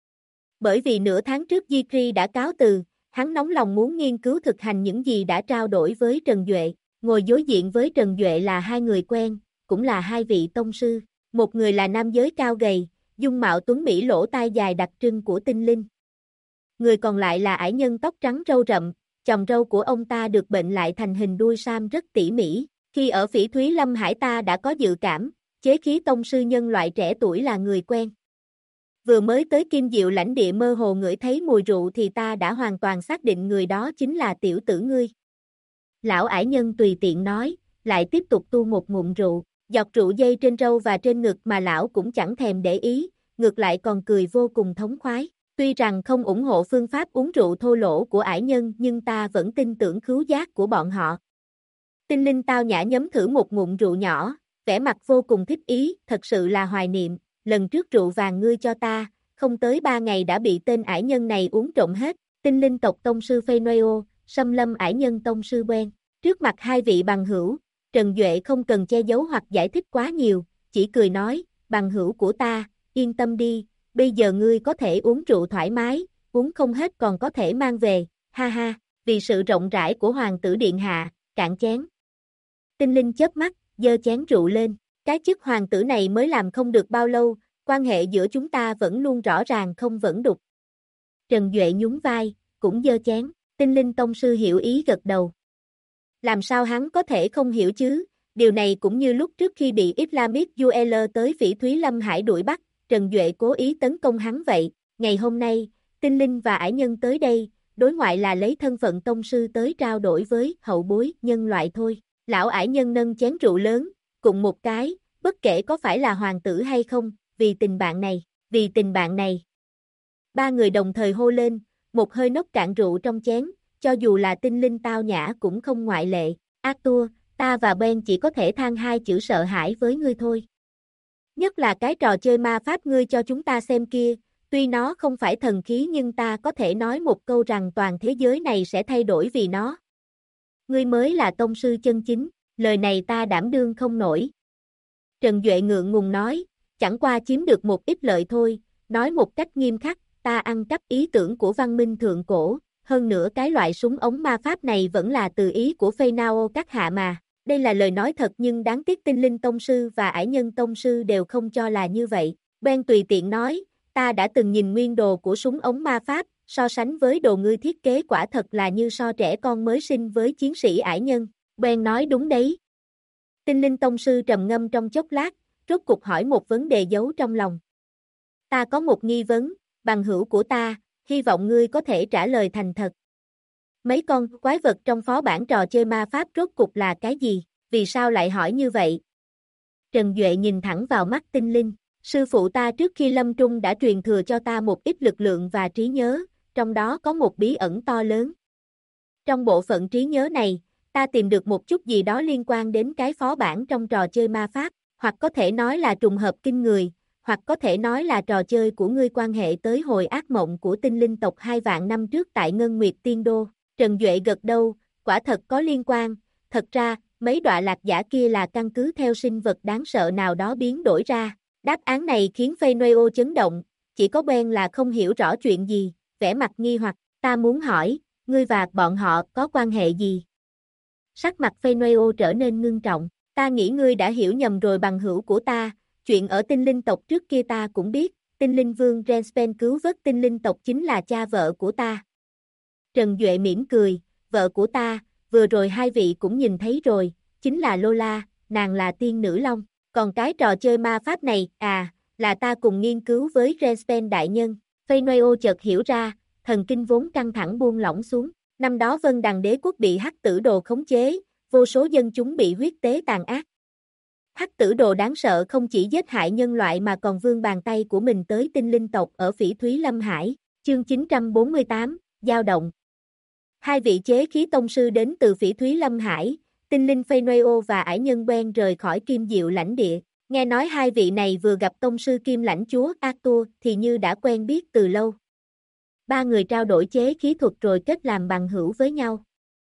Bởi vì nửa tháng trước Di đã cáo từ, hắn nóng lòng muốn nghiên cứu thực hành những gì đã trao đổi với Trần Duệ. Ngồi đối diện với Trần Duệ là hai người quen, cũng là hai vị tông sư. Một người là nam giới cao gầy, dung mạo tuấn mỹ lỗ tai dài đặc trưng của tinh linh. Người còn lại là ải nhân tóc trắng râu rậm, chòm râu của ông ta được bệnh lại thành hình đuôi sam rất tỉ mỉ. Khi ở Phỉ Thúy Lâm Hải ta đã có dự cảm, chế khí tông sư nhân loại trẻ tuổi là người quen. Vừa mới tới Kim Diệu lãnh địa mơ hồ ngửi thấy mùi rượu thì ta đã hoàn toàn xác định người đó chính là tiểu tử ngươi. Lão ải nhân tùy tiện nói, lại tiếp tục tu một ngụm rượu, giọt rượu dây trên râu và trên ngực mà lão cũng chẳng thèm để ý, ngược lại còn cười vô cùng thống khoái. Tuy rằng không ủng hộ phương pháp uống rượu thô lỗ của ải nhân nhưng ta vẫn tin tưởng khứu giác của bọn họ. Tinh linh tao nhã nhấm thử một ngụm rượu nhỏ, vẻ mặt vô cùng thích ý, thật sự là hoài niệm, lần trước rượu vàng ngươi cho ta, không tới 3 ngày đã bị tên ải nhân này uống trộm hết. Tinh linh tộc tông sư Phenoeo, xâm lâm ải nhân tông sư Quen. Trước mặt hai vị bằng hữu, Trần Duệ không cần che giấu hoặc giải thích quá nhiều, chỉ cười nói, bằng hữu của ta, yên tâm đi, bây giờ ngươi có thể uống rượu thoải mái, uống không hết còn có thể mang về, ha ha, vì sự rộng rãi của hoàng tử điện hạ, cạn chén. Tinh linh chớp mắt, giơ chén rượu lên, cái chức hoàng tử này mới làm không được bao lâu, quan hệ giữa chúng ta vẫn luôn rõ ràng không vẫn đục. Trần Duệ nhún vai, cũng giơ chén, tinh linh tông sư hiểu ý gật đầu. Làm sao hắn có thể không hiểu chứ, điều này cũng như lúc trước khi bị Islamic UL tới Phỉ Thúy Lâm Hải đuổi bắt, Trần Duệ cố ý tấn công hắn vậy. Ngày hôm nay, tinh linh và ải nhân tới đây, đối ngoại là lấy thân phận tông sư tới trao đổi với hậu bối nhân loại thôi. Lão ải nhân nâng chén rượu lớn, cùng một cái, bất kể có phải là hoàng tử hay không, vì tình bạn này, vì tình bạn này. Ba người đồng thời hô lên, một hơi nốc cạn rượu trong chén, cho dù là tinh linh tao nhã cũng không ngoại lệ. Arthur, ta và Ben chỉ có thể than hai chữ sợ hãi với ngươi thôi. Nhất là cái trò chơi ma pháp ngươi cho chúng ta xem kia, tuy nó không phải thần khí nhưng ta có thể nói một câu rằng toàn thế giới này sẽ thay đổi vì nó. Ngươi mới là tông sư chân chính, lời này ta đảm đương không nổi. Trần Duệ ngượng ngùng nói, chẳng qua chiếm được một ít lợi thôi, nói một cách nghiêm khắc, ta ăn cắp ý tưởng của văn minh thượng cổ, hơn nữa cái loại súng ống ma pháp này vẫn là từ ý của Phainao các hạ mà. Đây là lời nói thật nhưng đáng tiếc tinh linh tông sư và ải nhân tông sư đều không cho là như vậy. Ben tùy tiện nói, ta đã từng nhìn nguyên đồ của súng ống ma pháp, so sánh với đồ ngươi thiết kế quả thật là như so trẻ con mới sinh với chiến sĩ ải nhân. Ben nói đúng đấy. Tinh linh tông sư trầm ngâm trong chốc lát, rốt cục hỏi một vấn đề giấu trong lòng. Ta có một nghi vấn, bằng hữu của ta, hy vọng ngươi có thể trả lời thành thật. Mấy con quái vật trong phó bản trò chơi ma pháp rốt cục là cái gì? Vì sao lại hỏi như vậy? Trần Duệ nhìn thẳng vào mắt tinh linh. Sư phụ ta trước khi lâm trung đã truyền thừa cho ta một ít lực lượng và trí nhớ, trong đó có một bí ẩn to lớn. Trong bộ phận trí nhớ này, ta tìm được một chút gì đó liên quan đến cái phó bản trong trò chơi ma pháp, hoặc có thể nói là trùng hợp kinh người, hoặc có thể nói là trò chơi của ngươi quan hệ tới hồi ác mộng của tinh linh tộc 2 vạn năm trước tại Ngân Nguyệt Tiên Đô. Trần Duệ gật đầu, quả thật có liên quan, thật ra, mấy đọa lạc giả kia là căn cứ theo sinh vật đáng sợ nào đó biến đổi ra. Đáp án này khiến Phainao chấn động, chỉ có Ben là không hiểu rõ chuyện gì, vẻ mặt nghi hoặc, ta muốn hỏi, ngươi và bọn họ có quan hệ gì? Sắc mặt Phainao trở nên ngưng trọng, ta nghĩ ngươi đã hiểu nhầm rồi bằng hữu của ta, chuyện ở tinh linh tộc trước kia ta cũng biết, tinh linh vương Renspen cứu vớt tinh linh tộc chính là cha vợ của ta. Trần Duệ mỉm cười, vợ của ta, vừa rồi hai vị cũng nhìn thấy rồi, chính là Lola, nàng là tiên nữ long. Còn cái trò chơi ma pháp này, là ta cùng nghiên cứu với Renspen đại nhân. Phainao chợt hiểu ra, thần kinh vốn căng thẳng buông lỏng xuống. Năm đó Vân Đằng đế quốc bị hắc tử đồ khống chế, vô số dân chúng bị huyết tế tàn ác. Hắc tử đồ đáng sợ không chỉ giết hại nhân loại mà còn vươn bàn tay của mình tới tinh linh tộc ở Phỉ Thúy Lâm Hải. Chương 948, Dao động. Hai vị chế khí tông sư đến từ Phỉ Thúy Lâm Hải, tinh linh Phainao và ải nhân Ben rời khỏi Kim Diệu lãnh địa. Nghe nói hai vị này vừa gặp tông sư Kim lãnh chúa Arthur thì như đã quen biết từ lâu. Ba người trao đổi chế khí thuật rồi kết làm bằng hữu với nhau.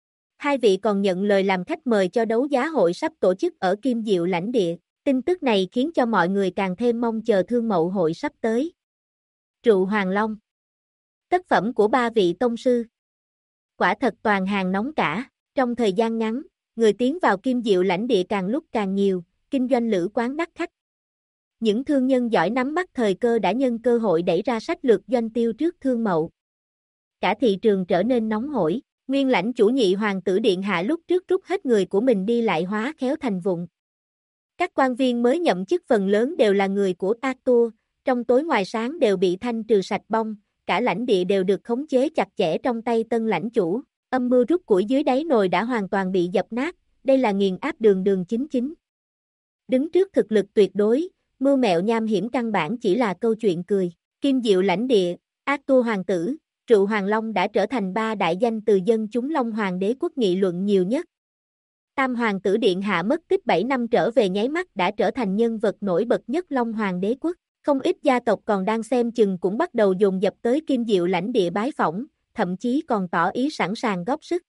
Hai vị còn nhận lời làm khách mời cho đấu giá hội sắp tổ chức ở Kim Diệu lãnh địa. Tin tức này khiến cho mọi người càng thêm mong chờ thương mậu hội sắp tới. Trụ Hoàng Long. Tác phẩm của ba vị tông sư. Quả thật toàn hàng nóng cả. Trong thời gian ngắn, người tiến vào Kim Diệu lãnh địa càng lúc càng nhiều, kinh doanh lữ quán đắt khách. Những thương nhân giỏi nắm bắt thời cơ đã nhân cơ hội đẩy ra sách lược doanh tiêu trước thương mậu. Cả thị trường trở nên nóng hổi. Nguyên lãnh chủ nhị hoàng tử điện hạ lúc trước rút hết người của mình đi lại hóa khéo thành vụn. Các quan viên mới nhậm chức phần lớn đều là người của Arthur, trong tối ngoài sáng đều bị thanh trừ sạch bong, cả lãnh địa đều được khống chế chặt chẽ trong tay tân lãnh chủ. Âm mưu rút củi dưới đáy nồi đã hoàn toàn bị dập nát, đây là nghiền áp đường đường chính chính. Đứng trước thực lực tuyệt đối, mưu mẹo nham hiểm căn bản chỉ là câu chuyện cười. Kim Diệu lãnh địa, Arthur hoàng tử, Trụ Hoàng Long đã trở thành ba đại danh từ dân chúng Long Hoàng đế quốc nghị luận nhiều nhất. Tam hoàng tử điện hạ mất tích 7 năm trở về nháy mắt đã trở thành nhân vật nổi bật nhất Long Hoàng đế quốc. Không ít gia tộc còn đang xem chừng cũng bắt đầu dồn dập tới Kim Diệu lãnh địa bái phỏng, thậm chí còn tỏ ý sẵn sàng góp sức.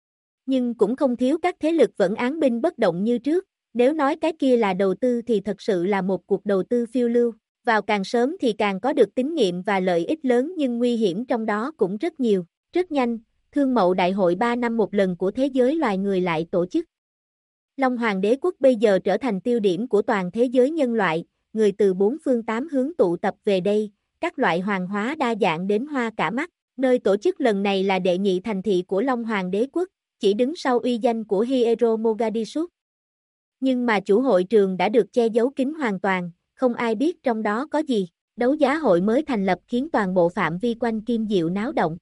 Nhưng cũng không thiếu các thế lực vẫn án binh bất động như trước, nếu nói cái kia là đầu tư thì thật sự là một cuộc đầu tư phiêu lưu. Vào càng sớm thì càng có được tín nhiệm và lợi ích lớn nhưng nguy hiểm trong đó cũng rất nhiều. Rất nhanh, Thương mậu đại hội 3 năm một lần của thế giới loài người lại tổ chức. Long Hoàng đế quốc bây giờ trở thành tiêu điểm của toàn thế giới nhân loại, người từ bốn phương tám hướng tụ tập về đây, các loại hoàng hóa đa dạng đến hoa cả mắt. Nơi tổ chức lần này là đệ nhị thành thị của Long Hoàng đế quốc, chỉ đứng sau uy danh của Hiero Mogadishu. Nhưng mà chủ hội trường đã được che giấu kín hoàn toàn, không ai biết trong đó có gì. Đấu giá hội mới thành lập khiến toàn bộ phạm vi quanh Kim Diệu náo động.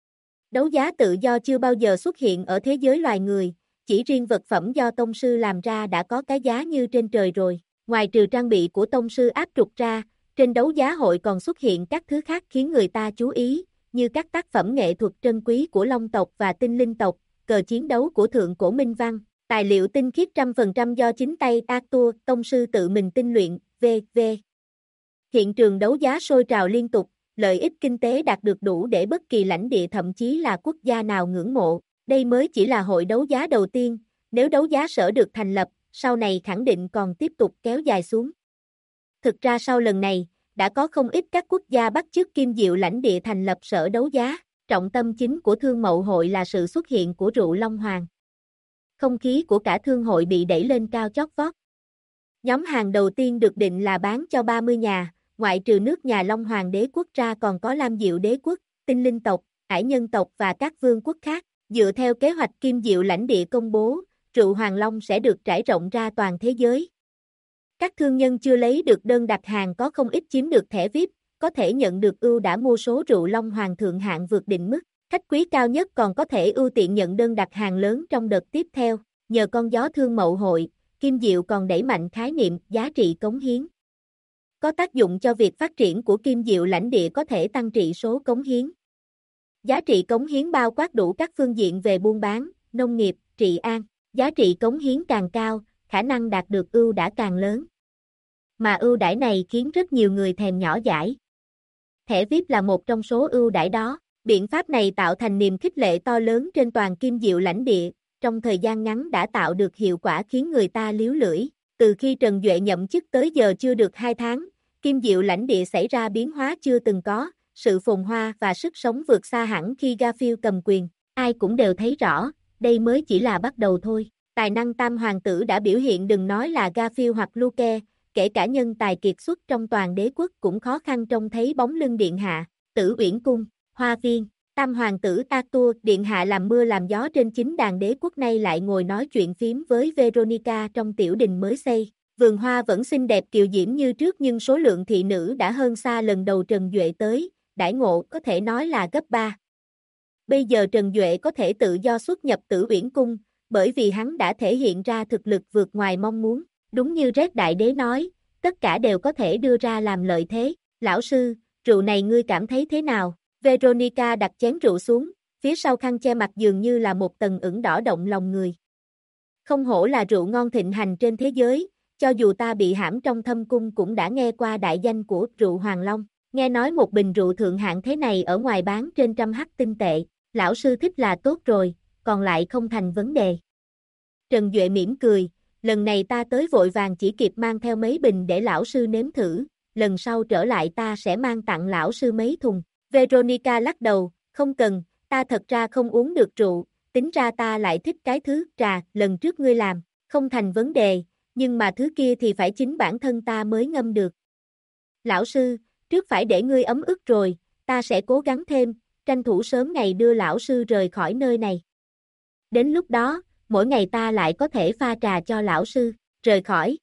Đấu giá tự do chưa bao giờ xuất hiện ở thế giới loài người, chỉ riêng vật phẩm do tông sư làm ra đã có cái giá như trên trời rồi. Ngoài trừ trang bị của tông sư áp trục ra, trên đấu giá hội còn xuất hiện các thứ khác khiến người ta chú ý, như các tác phẩm nghệ thuật trân quý của Long tộc và Tinh Linh tộc, cờ chiến đấu của thượng cổ Minh Văn, tài liệu tinh khiết 100% do chính tay Arthur, tông sư tự mình tinh luyện, v.v. Hiện trường đấu giá sôi trào liên tục, lợi ích kinh tế đạt được đủ để bất kỳ lãnh địa thậm chí là quốc gia nào ngưỡng mộ. Đây mới chỉ là hội đấu giá đầu tiên, nếu đấu giá sở được thành lập, sau này khẳng định còn tiếp tục kéo dài xuống. Thực ra sau lần này, đã có không ít các quốc gia bắt chước Kim Diệu lãnh địa thành lập sở đấu giá, trọng tâm chính của thương mậu hội là sự xuất hiện của rượu Long Hoàng. Không khí của cả thương hội bị đẩy lên cao chót vót. Nhóm hàng đầu tiên được định là bán cho 30 nhà, ngoại trừ nước nhà Long Hoàng đế quốc ra còn có Lam Diệu đế quốc, Tinh Linh tộc, Ải Nhân tộc và các vương quốc khác. Dựa theo kế hoạch Kim Diệu lãnh địa công bố, rượu Hoàng Long sẽ được trải rộng ra toàn thế giới. Các thương nhân chưa lấy được đơn đặt hàng có không ít chiếm được thẻ VIP, có thể nhận được ưu đãi mua số rượu Long Hoàng thượng hạng vượt định mức. Khách quý cao nhất còn có thể ưu tiện nhận đơn đặt hàng lớn trong đợt tiếp theo. Nhờ con gió thương mậu hội, Kim Diệu còn đẩy mạnh khái niệm giá trị cống hiến. Có tác dụng cho việc phát triển của Kim Diệu lãnh địa có thể tăng trị số cống hiến. Giá trị cống hiến bao quát đủ các phương diện về buôn bán, nông nghiệp, trị an. Giá trị cống hiến càng cao, khả năng đạt được ưu đãi càng lớn. Mà ưu đãi này khiến rất nhiều người thèm nhỏ dãi. Thẻ VIP là một trong số ưu đãi đó. Biện pháp này tạo thành niềm khích lệ to lớn trên toàn Kim Diệu lãnh địa, trong thời gian ngắn đã tạo được hiệu quả khiến người ta líu lưỡi. Từ khi Trần Duệ nhậm chức tới giờ chưa được 2 tháng, Kim Diệu lãnh địa xảy ra biến hóa chưa từng có, sự phồn hoa và sức sống vượt xa hẳn khi Garfield cầm quyền. Ai cũng đều thấy rõ, đây mới chỉ là bắt đầu thôi. Tài năng tam hoàng tử đã biểu hiện, đừng nói là Garfield hoặc Luke, kể cả nhân tài kiệt xuất trong toàn đế quốc cũng khó khăn trông thấy bóng lưng điện hạ. Tử Uyển cung, hoa viên, tam hoàng tử Arthur điện hạ làm mưa làm gió trên chính đàn đế quốc, nay lại ngồi nói chuyện phím với Veronica trong tiểu đình mới xây. Vườn hoa vẫn xinh đẹp kiều diễm như trước nhưng số lượng thị nữ đã hơn xa lần đầu Trần Duệ tới, đãi ngộ có thể nói là gấp 3. Bây giờ Trần Duệ có thể tự do xuất nhập Tử Uyển cung, bởi vì hắn đã thể hiện ra thực lực vượt ngoài mong muốn. Đúng như Red Đại Đế nói, tất cả đều có thể đưa ra làm lợi thế. Lão sư, rượu này ngươi cảm thấy thế nào? Veronica đặt chén rượu xuống, phía sau khăn che mặt dường như là một tầng ửng đỏ động lòng người. Không hổ là rượu ngon thịnh hành trên thế giới, cho dù ta bị hãm trong thâm cung cũng đã nghe qua đại danh của rượu Hoàng Long. Nghe nói một bình rượu thượng hạng thế này ở ngoài bán trên 100 tinh tệ, lão sư thích là tốt rồi, còn lại không thành vấn đề. Trần Duệ mỉm cười, lần này ta tới vội vàng chỉ kịp mang theo mấy bình để lão sư nếm thử, lần sau trở lại ta sẽ mang tặng lão sư mấy thùng. Veronica lắc đầu, không cần, ta thật ra không uống được rượu, tính ra ta lại thích cái thứ trà lần trước ngươi làm, không thành vấn đề, nhưng mà thứ kia thì phải chính bản thân ta mới ngâm được. Lão sư, trước phải để ngươi ấm ức rồi, ta sẽ cố gắng thêm, tranh thủ sớm ngày đưa lão sư rời khỏi nơi này. Đến lúc đó, mỗi ngày ta lại có thể pha trà cho lão sư, rời khỏi.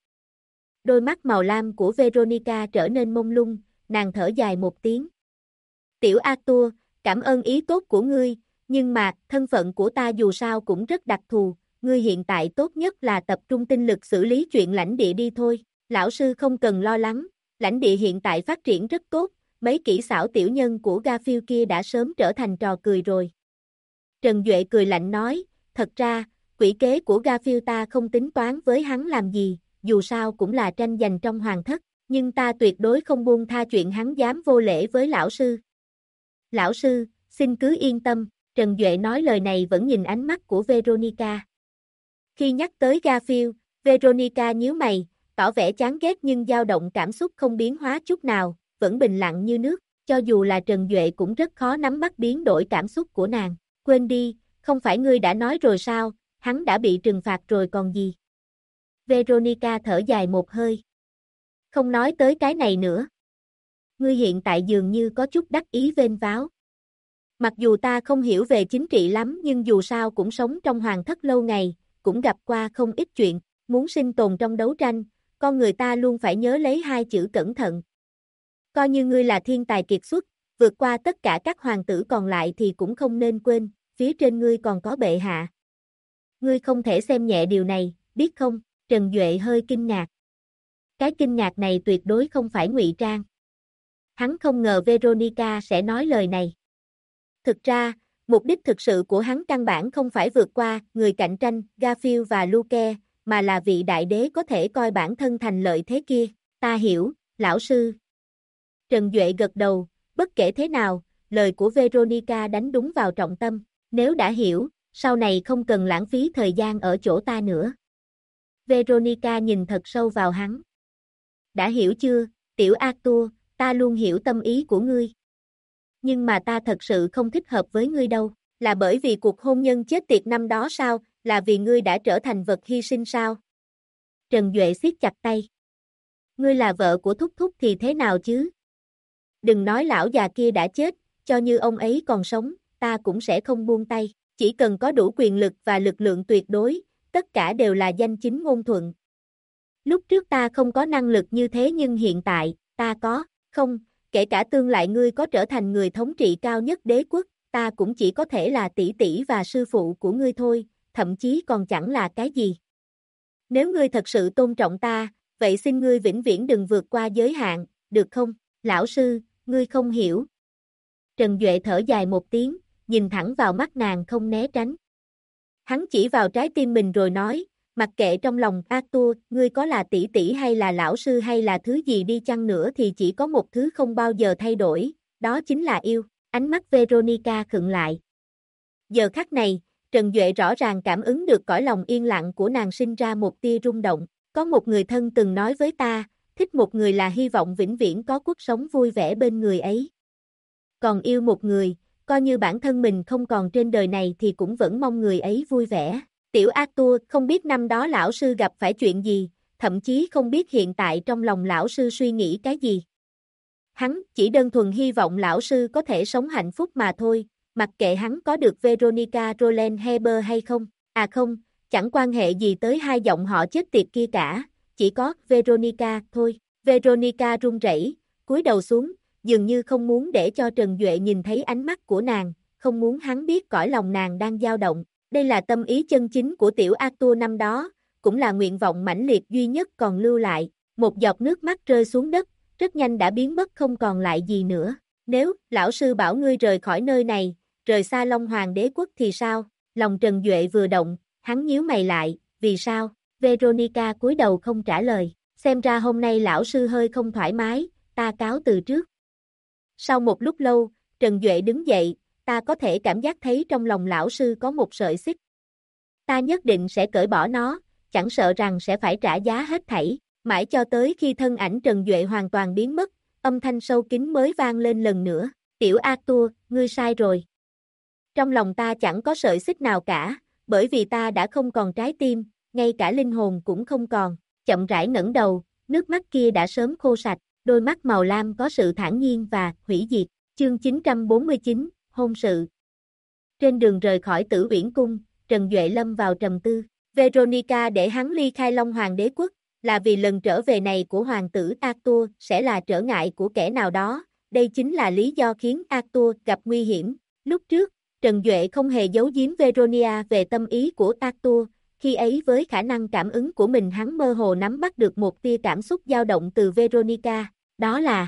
Đôi mắt màu lam của Veronica trở nên mông lung, nàng thở dài một tiếng. Tiểu Arthur, cảm ơn ý tốt của ngươi, nhưng mà, thân phận của ta dù sao cũng rất đặc thù, ngươi hiện tại tốt nhất là tập trung tinh lực xử lý chuyện lãnh địa đi thôi. Lão sư không cần lo lắng, lãnh địa hiện tại phát triển rất tốt, mấy kỹ xảo tiểu nhân của Garfield kia đã sớm trở thành trò cười rồi. Trần Duệ cười lạnh nói, thật ra, quỷ kế của Garfield ta không tính toán với hắn làm gì, dù sao cũng là tranh giành trong hoàng thất, nhưng ta tuyệt đối không buông tha chuyện hắn dám vô lễ với lão sư. Lão sư, xin cứ yên tâm, Trần Duệ nói lời này vẫn nhìn ánh mắt của Veronica. Khi nhắc tới Garfield, Veronica nhíu mày, tỏ vẻ chán ghét nhưng dao động cảm xúc không biến hóa chút nào, vẫn bình lặng như nước, cho dù là Trần Duệ cũng rất khó nắm bắt biến đổi cảm xúc của nàng. Quên đi, không phải ngươi đã nói rồi sao, hắn đã bị trừng phạt rồi còn gì. Veronica thở dài một hơi. Không nói tới cái này nữa. Ngươi hiện tại dường như có chút đắc ý vênh váo. Mặc dù ta không hiểu về chính trị lắm nhưng dù sao cũng sống trong hoàng thất lâu ngày, cũng gặp qua không ít chuyện, muốn sinh tồn trong đấu tranh, con người ta luôn phải nhớ lấy 2 chữ cẩn thận. Coi như ngươi là thiên tài kiệt xuất, vượt qua tất cả các hoàng tử còn lại thì cũng không nên quên, phía trên ngươi còn có bệ hạ. Ngươi không thể xem nhẹ điều này, biết không? Trần Duệ hơi kinh ngạc. Cái kinh ngạc này tuyệt đối không phải ngụy trang. Hắn không ngờ Veronica sẽ nói lời này. Thực ra, mục đích thực sự của hắn căn bản không phải vượt qua người cạnh tranh, Garfield và Luke, mà là vị đại đế có thể coi bản thân thành lợi thế kia. Ta hiểu, lão sư. Trần Duệ gật đầu, bất kể thế nào, lời của Veronica đánh đúng vào trọng tâm. Nếu đã hiểu, sau này không cần lãng phí thời gian ở chỗ ta nữa. Veronica nhìn thật sâu vào hắn. Đã hiểu chưa, tiểu Arthur, ta luôn hiểu tâm ý của ngươi. Nhưng mà ta thật sự không thích hợp với ngươi đâu. Là bởi vì cuộc hôn nhân chết tiệt năm đó sao, là vì ngươi đã trở thành vật hy sinh sao? Trần Duệ siết chặt tay. Ngươi là vợ của Thúc Thúc thì thế nào chứ? Đừng nói lão già kia đã chết, cho như ông ấy còn sống, ta cũng sẽ không buông tay. Chỉ cần có đủ quyền lực và lực lượng tuyệt đối, tất cả đều là danh chính ngôn thuận. Lúc trước ta không có năng lực như thế nhưng hiện tại, ta có, không, kể cả tương lai ngươi có trở thành người thống trị cao nhất đế quốc, ta cũng chỉ có thể là tỷ tỷ và sư phụ của ngươi thôi, thậm chí còn chẳng là cái gì. Nếu ngươi thật sự tôn trọng ta, vậy xin ngươi vĩnh viễn đừng vượt qua giới hạn, được không? Lão sư, ngươi không hiểu. Trần Duệ thở dài một tiếng, nhìn thẳng vào mắt nàng không né tránh. Hắn chỉ vào trái tim mình rồi nói, mặc kệ trong lòng Arthur, ngươi có là tỷ tỷ hay là lão sư hay là thứ gì đi chăng nữa thì chỉ có một thứ không bao giờ thay đổi, đó chính là yêu. Ánh mắt Veronica khựng lại. Giờ khắc này, Trần Duệ rõ ràng cảm ứng được cõi lòng yên lặng của nàng sinh ra một tia rung động. Có một người thân từng nói với ta, thích một người là hy vọng vĩnh viễn có cuộc sống vui vẻ bên người ấy. Còn yêu một người, coi như bản thân mình không còn trên đời này thì cũng vẫn mong người ấy vui vẻ. Tiểu Arthur không biết năm đó lão sư gặp phải chuyện gì, thậm chí không biết hiện tại trong lòng lão sư suy nghĩ cái gì. Hắn chỉ đơn thuần hy vọng lão sư có thể sống hạnh phúc mà thôi, mặc kệ hắn có được Veronica Rollenheber hay không. À không, chẳng quan hệ gì tới hai giọng họ chết tiệt kia cả, chỉ có Veronica thôi. Veronica run rẩy, cúi đầu xuống, dường như không muốn để cho Trần Duệ nhìn thấy ánh mắt của nàng, không muốn hắn biết cõi lòng nàng đang dao động. Đây là tâm ý chân chính của tiểu Arthur năm đó, cũng là nguyện vọng mãnh liệt duy nhất còn lưu lại. Một giọt nước mắt rơi xuống đất, rất nhanh đã biến mất không còn lại gì nữa. Nếu lão sư bảo ngươi rời khỏi nơi này, rời xa Long Hoàng đế quốc thì sao? Lòng Trần Duệ vừa động, hắn nhíu mày lại, vì sao? Veronica cúi đầu không trả lời, xem ra hôm nay lão sư hơi không thoải mái, ta cáo từ trước. Sau một lúc lâu, Trần Duệ đứng dậy, ta có thể cảm giác thấy trong lòng lão sư có một sợi xích. Ta nhất định sẽ cởi bỏ nó, chẳng sợ rằng sẽ phải trả giá hết thảy, mãi cho tới khi thân ảnh Trần Duệ hoàn toàn biến mất, âm thanh sâu kín mới vang lên lần nữa, tiểu Arthur, ngươi sai rồi. Trong lòng ta chẳng có sợi xích nào cả, bởi vì ta đã không còn trái tim, ngay cả linh hồn cũng không còn. Chậm rãi ngẩng đầu, nước mắt kia đã sớm khô sạch, đôi mắt màu lam có sự thản nhiên và hủy diệt. Chương 949, hôn sự. Trên đường rời khỏi Tử Uyển cung, Trần Duệ lâm vào trầm tư. Veronica để hắn ly khai Long Hoàng đế quốc, là vì lần trở về này của hoàng tử Arthur sẽ là trở ngại của kẻ nào đó, đây chính là lý do khiến Arthur gặp nguy hiểm. Lúc trước, Trần Duệ không hề giấu giếm Veronica về tâm ý của Arthur, khi ấy với khả năng cảm ứng của mình hắn mơ hồ nắm bắt được một tia cảm xúc dao động từ Veronica, đó là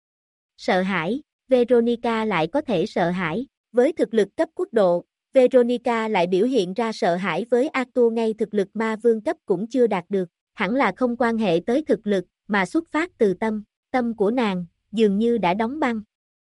sợ hãi. Veronica lại có thể sợ hãi, với thực lực cấp quốc độ, Veronica lại biểu hiện ra sợ hãi với Arthur ngay thực lực ma vương cấp cũng chưa đạt được, hẳn là không quan hệ tới thực lực, mà xuất phát từ tâm của nàng, dường như đã đóng băng.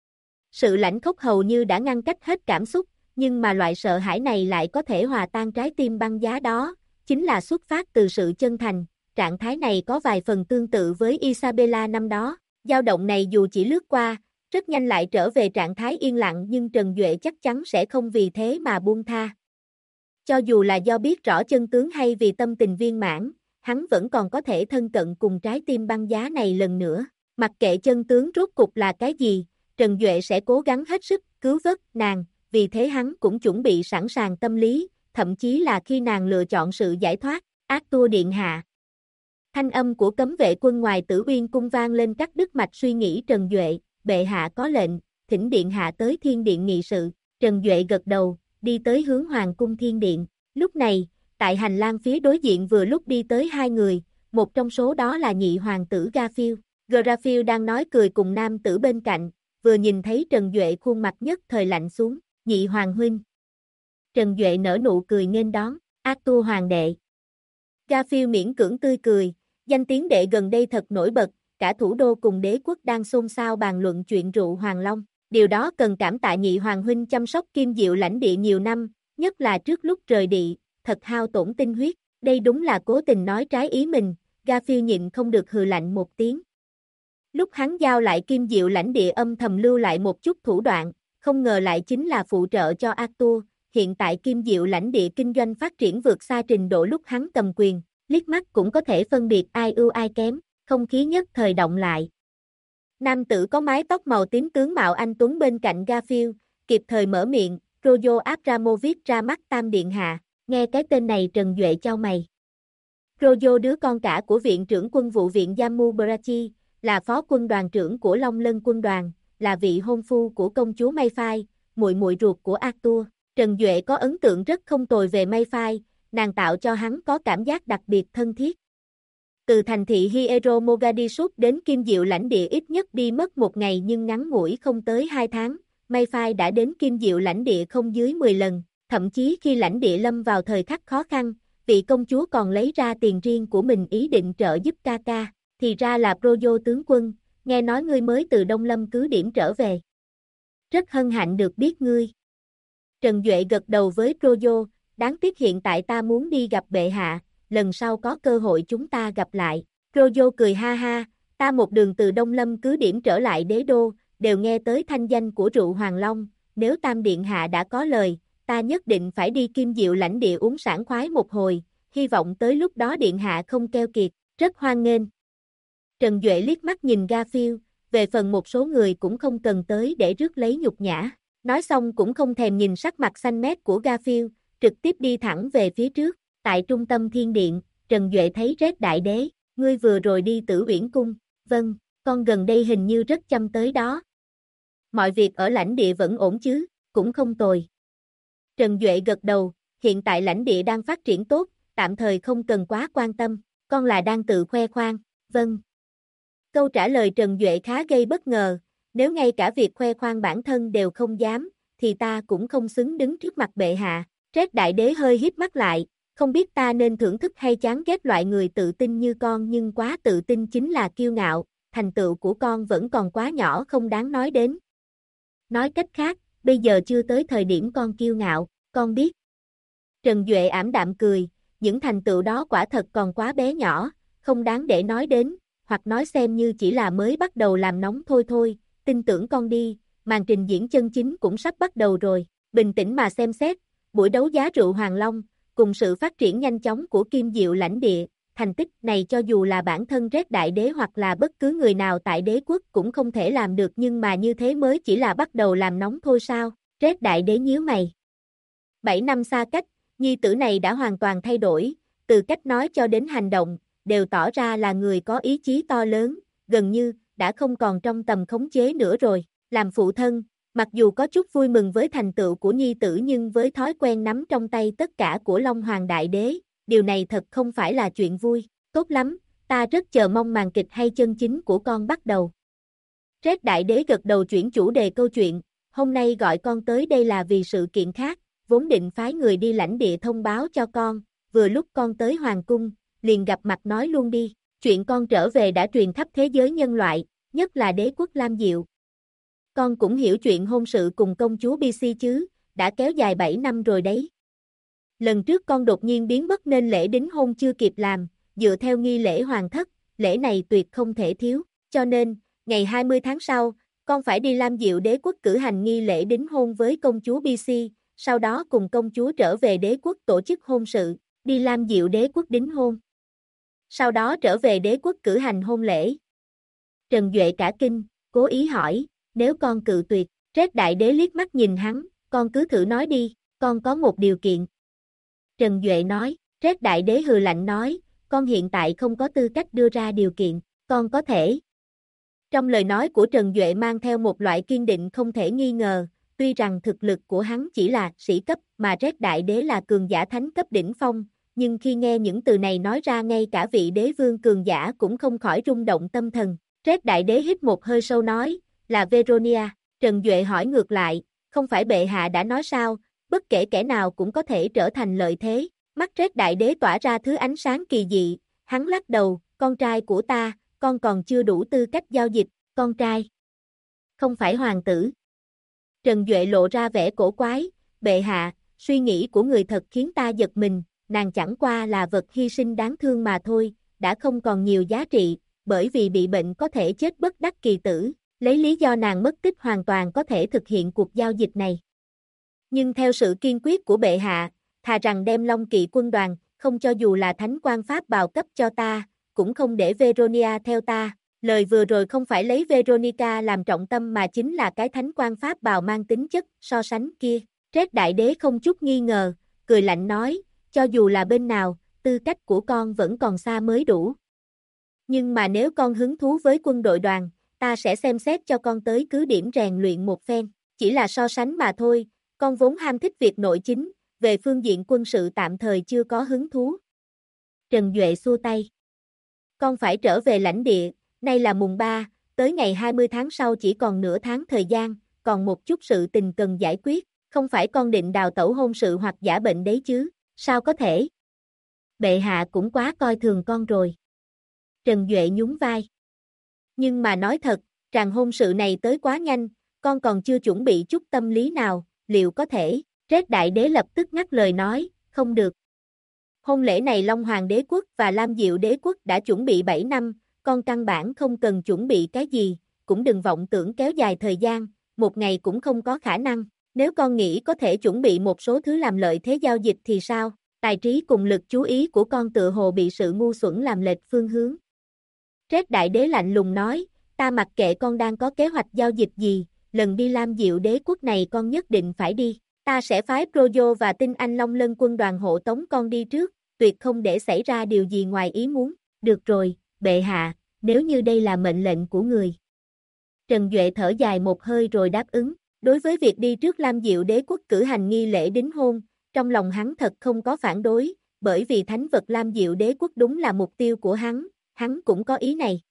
Sự lãnh khốc hầu như đã ngăn cách hết cảm xúc, nhưng mà loại sợ hãi này lại có thể hòa tan trái tim băng giá đó, chính là xuất phát từ sự chân thành, trạng thái này có vài phần tương tự với Isabella năm đó, dao động này dù chỉ lướt qua, rất nhanh lại trở về trạng thái yên lặng nhưng Trần Duệ chắc chắn sẽ không vì thế mà buông tha. Cho dù là do biết rõ chân tướng hay vì tâm tình viên mãn, hắn vẫn còn có thể thân cận cùng trái tim băng giá này lần nữa. Mặc kệ chân tướng rốt cục là cái gì, Trần Duệ sẽ cố gắng hết sức cứu vớt nàng, vì thế hắn cũng chuẩn bị sẵn sàng tâm lý, thậm chí là khi nàng lựa chọn sự giải thoát, Arthur điện hạ. Thanh âm của cấm vệ quân ngoài Tử Uyên cung vang lên cắt đứt mạch suy nghĩ Trần Duệ, bệ hạ có lệnh, thỉnh điện hạ tới thiên điện nghị sự. Trần Duệ gật đầu, đi tới hướng hoàng cung thiên điện. Lúc này, tại hành lang phía đối diện vừa lúc đi tới hai người, một trong số đó là nhị hoàng tử Garfield. Garfield đang nói cười cùng nam tử bên cạnh, vừa nhìn thấy Trần Duệ khuôn mặt nhất thời lạnh xuống. nhị hoàng huynh. Trần Duệ nở nụ cười nghênh đón, Arthur hoàng đệ. Garfield miễn cưỡng tươi cười, danh tiếng đệ gần đây thật nổi bật, cả thủ đô cùng đế quốc đang xôn xao bàn luận chuyện rượu Hoàng Long. Điều đó cần cảm tạ nhị hoàng huynh chăm sóc Kim Diệu lãnh địa nhiều năm, nhất là trước lúc rời địa, thật hao tổn tinh huyết. Đây đúng là cố tình nói trái ý mình, Garfield nhịn không được hừ lạnh một tiếng. Lúc hắn giao lại Kim Diệu lãnh địa âm thầm lưu lại một chút thủ đoạn, không ngờ lại chính là phụ trợ cho Arthur. Hiện tại Kim Diệu lãnh địa kinh doanh phát triển vượt xa trình độ lúc hắn cầm quyền, liếc mắt cũng có thể phân biệt ai ưu ai kém, không khí nhất thời động lại. Nam tử có mái tóc màu tím tướng mạo anh tuấn bên cạnh Garfield, kịp thời mở miệng, Rojo Abramovich ra mắt Tam Điện Hạ, nghe cái tên này Trần Duệ chau mày. Rojo đứa con cả của viện trưởng quân vụ viện Jammu Barachi, là phó quân đoàn trưởng của Long Lân quân đoàn, là vị hôn phu của công chúa Mayfai, muội muội ruột của Arthur. Trần Duệ có ấn tượng rất không tồi về Mayfai, nàng tạo cho hắn có cảm giác đặc biệt thân thiết. Từ thành thị Hiero Mogadishu đến Kim Diệu lãnh địa ít nhất đi mất một ngày nhưng ngắn ngủi không tới 2 tháng, Mayfai đã đến Kim Diệu lãnh địa không dưới 10 lần, thậm chí khi lãnh địa lâm vào thời khắc khó khăn, vị công chúa còn lấy ra tiền riêng của mình ý định trợ giúp ca ca, thì ra là Projo tướng quân, nghe nói ngươi mới từ Đông Lâm cứ điểm trở về. Rất hân hạnh được biết ngươi. Trần Duệ gật đầu với Projo, đáng tiếc hiện tại ta muốn đi gặp bệ hạ, lần sau có cơ hội chúng ta gặp lại. Projo cười ha ha, ta một đường từ Đông Lâm cứ điểm trở lại đế đô, đều nghe tới thanh danh của rượu Hoàng Long, nếu Tam Điện Hạ đã có lời, ta nhất định phải đi Kim Diệu lãnh địa uống sảng khoái một hồi, hy vọng tới lúc đó Điện Hạ không keo kiệt, rất hoan nghênh. Trần Duệ liếc mắt nhìn Garfield, về phần một số người cũng không cần tới để rước lấy nhục nhã, nói xong cũng không thèm nhìn sắc mặt xanh mét của Garfield, trực tiếp đi thẳng về phía trước, tại trung tâm thiên điện, Trần Duệ thấy Red Đại Đế, ngươi vừa rồi đi Tử Uyển Cung, vâng, con gần đây hình như rất chăm tới đó. Mọi việc ở lãnh địa vẫn ổn chứ, cũng không tồi. Trần Duệ gật đầu, hiện tại lãnh địa đang phát triển tốt, tạm thời không cần quá quan tâm, con là đang tự khoe khoang, vâng. Câu trả lời Trần Duệ khá gây bất ngờ, nếu ngay cả việc khoe khoang bản thân đều không dám, thì ta cũng không xứng đứng trước mặt bệ hạ. Red Đại Đế hơi híp mắt lại, không biết ta nên thưởng thức hay chán ghét loại người tự tin như con nhưng quá tự tin chính là kiêu ngạo, thành tựu của con vẫn còn quá nhỏ không đáng nói đến. Nói cách khác, bây giờ chưa tới thời điểm con kiêu ngạo, con biết. Trần Duệ ảm đạm cười, những thành tựu đó quả thật còn quá bé nhỏ, không đáng để nói đến, hoặc nói xem như chỉ là mới bắt đầu làm nóng thôi, tin tưởng con đi, màn trình diễn chân chính cũng sắp bắt đầu rồi, bình tĩnh mà xem xét, buổi đấu giá rượu Hoàng Long, cùng sự phát triển nhanh chóng của Kim Diệu lãnh địa, thành tích này cho dù là bản thân Red Đại Đế hoặc là bất cứ người nào tại đế quốc cũng không thể làm được nhưng mà như thế mới chỉ là bắt đầu làm nóng thôi sao, Red Đại Đế nhíu mày. 7 năm xa cách, nhi tử này đã hoàn toàn thay đổi, từ cách nói cho đến hành động, đều tỏ ra là người có ý chí to lớn, gần như, đã không còn trong tầm khống chế nữa rồi, làm phụ thân. Mặc dù có chút vui mừng với thành tựu của nhi tử nhưng với thói quen nắm trong tay tất cả của Long Hoàng Đại Đế, điều này thật không phải là chuyện vui. Tốt lắm, ta rất chờ mong màn kịch hay chân chính của con bắt đầu. Red Đại Đế gật đầu chuyển chủ đề câu chuyện, hôm nay gọi con tới đây là vì sự kiện khác, vốn định phái người đi lãnh địa thông báo cho con, vừa lúc con tới Hoàng Cung, liền gặp mặt nói luôn đi, chuyện con trở về đã truyền khắp thế giới nhân loại, nhất là đế quốc Lam Diệu. Con cũng hiểu chuyện hôn sự cùng công chúa BC chứ, đã kéo dài 7 năm rồi đấy. Lần trước con đột nhiên biến mất nên lễ đính hôn chưa kịp làm, dựa theo nghi lễ hoàng thất, lễ này tuyệt không thể thiếu, cho nên, ngày 20 tháng sau, con phải đi Lam Diệu đế quốc cử hành nghi lễ đính hôn với công chúa BC, sau đó cùng công chúa trở về đế quốc tổ chức hôn sự, đi Lam Diệu đế quốc đính hôn. Sau đó trở về đế quốc cử hành hôn lễ. Trần Duệ cả kinh, cố ý hỏi, nếu con cự tuyệt, Red Đại Đế liếc mắt nhìn hắn, con cứ thử nói đi, con có một điều kiện. Trần Duệ nói, Red Đại Đế hừ lạnh nói, con hiện tại không có tư cách đưa ra điều kiện, con có thể. Trong lời nói của Trần Duệ mang theo một loại kiên định không thể nghi ngờ, tuy rằng thực lực của hắn chỉ là sĩ cấp mà Red Đại Đế là cường giả thánh cấp đỉnh phong, nhưng khi nghe những từ này nói ra ngay cả vị đế vương cường giả cũng không khỏi rung động tâm thần. Red Đại Đế hít một hơi sâu nói, là Veronia. Trần Duệ hỏi ngược lại, không phải bệ hạ đã nói sao, bất kể kẻ nào cũng có thể trở thành lợi thế. Mắt Rết Đại Đế tỏa ra thứ ánh sáng kỳ dị, hắn lắc đầu, con trai của ta, con còn chưa đủ tư cách giao dịch, con trai. Không phải hoàng tử. Trần Duệ lộ ra vẻ cổ quái, bệ hạ, suy nghĩ của người thật khiến ta giật mình, nàng chẳng qua là vật hy sinh đáng thương mà thôi, đã không còn nhiều giá trị, bởi vì bị bệnh có thể chết bất đắc kỳ tử, lấy lý do nàng mất tích hoàn toàn có thể thực hiện cuộc giao dịch này. Nhưng theo sự kiên quyết của bệ hạ, thà rằng đem Long Kỵ quân đoàn, không cho dù là thánh quan pháp bào cấp cho ta, cũng không để Veronia theo ta. Lời vừa rồi không phải lấy Veronica làm trọng tâm mà chính là cái thánh quan pháp bào mang tính chất so sánh kia. Rết Đại Đế không chút nghi ngờ, cười lạnh nói, cho dù là bên nào, tư cách của con vẫn còn xa mới đủ. Nhưng mà nếu con hứng thú với quân đội đoàn, ta sẽ xem xét cho con tới cứ điểm rèn luyện một phen, chỉ là so sánh mà thôi, con vốn ham thích việc nội chính, về phương diện quân sự tạm thời chưa có hứng thú. Trần Duệ xua tay. Con phải trở về lãnh địa, nay là mùng 3, tới ngày 20 tháng sau chỉ còn nửa tháng thời gian, còn một chút sự tình cần giải quyết, không phải con định đào tẩu hôn sự hoặc giả bệnh đấy chứ, sao có thể? Bệ hạ cũng quá coi thường con rồi. Trần Duệ nhún vai. Nhưng mà nói thật, tràng hôn sự này tới quá nhanh, con còn chưa chuẩn bị chút tâm lý nào, liệu có thể? Rết Đại Đế lập tức ngắt lời nói, không được. Hôn lễ này Long Hoàng Đế Quốc và Lam Diệu Đế Quốc đã chuẩn bị 7 năm, con căn bản không cần chuẩn bị cái gì, cũng đừng vọng tưởng kéo dài thời gian, một ngày cũng không có khả năng. Nếu con nghĩ có thể chuẩn bị một số thứ làm lợi thế giao dịch thì sao? Tài trí cùng lực chú ý của con tựa hồ bị sự ngu xuẩn làm lệch phương hướng. Rết Đại Đế lạnh lùng nói, ta mặc kệ con đang có kế hoạch giao dịch gì, lần đi Lam Diệu Đế Quốc này con nhất định phải đi. Ta sẽ phái Projo và Tinh Anh Long Lân quân đoàn hộ tống con đi trước, tuyệt không để xảy ra điều gì ngoài ý muốn. Được rồi, bệ hạ, nếu như đây là mệnh lệnh của người. Trần Duệ thở dài một hơi rồi đáp ứng. Đối với việc đi trước Lam Diệu Đế Quốc cử hành nghi lễ đính hôn, trong lòng hắn thật không có phản đối, bởi vì thánh vật Lam Diệu Đế Quốc đúng là mục tiêu của hắn cũng có ý này.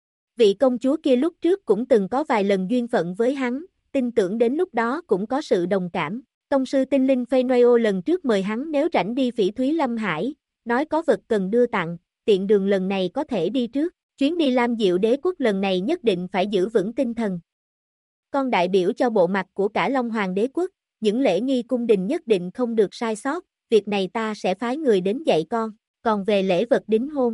Vị công chúa kia lúc trước cũng từng có vài lần duyên phận với hắn, tin tưởng đến lúc đó cũng có sự đồng cảm. Tông sư tinh linh Phenoio lần trước mời hắn nếu rảnh đi Phỉ Thúy Lâm Hải, nói có vật cần đưa tặng, tiện đường lần này có thể đi trước, chuyến đi Lam Diệu Đế Quốc lần này nhất định phải giữ vững tinh thần. Con đại biểu cho bộ mặt của cả Long Hoàng Đế Quốc, những lễ nghi cung đình nhất định không được sai sót, việc này ta sẽ phái người đến dạy con, còn về lễ vật đính hôn.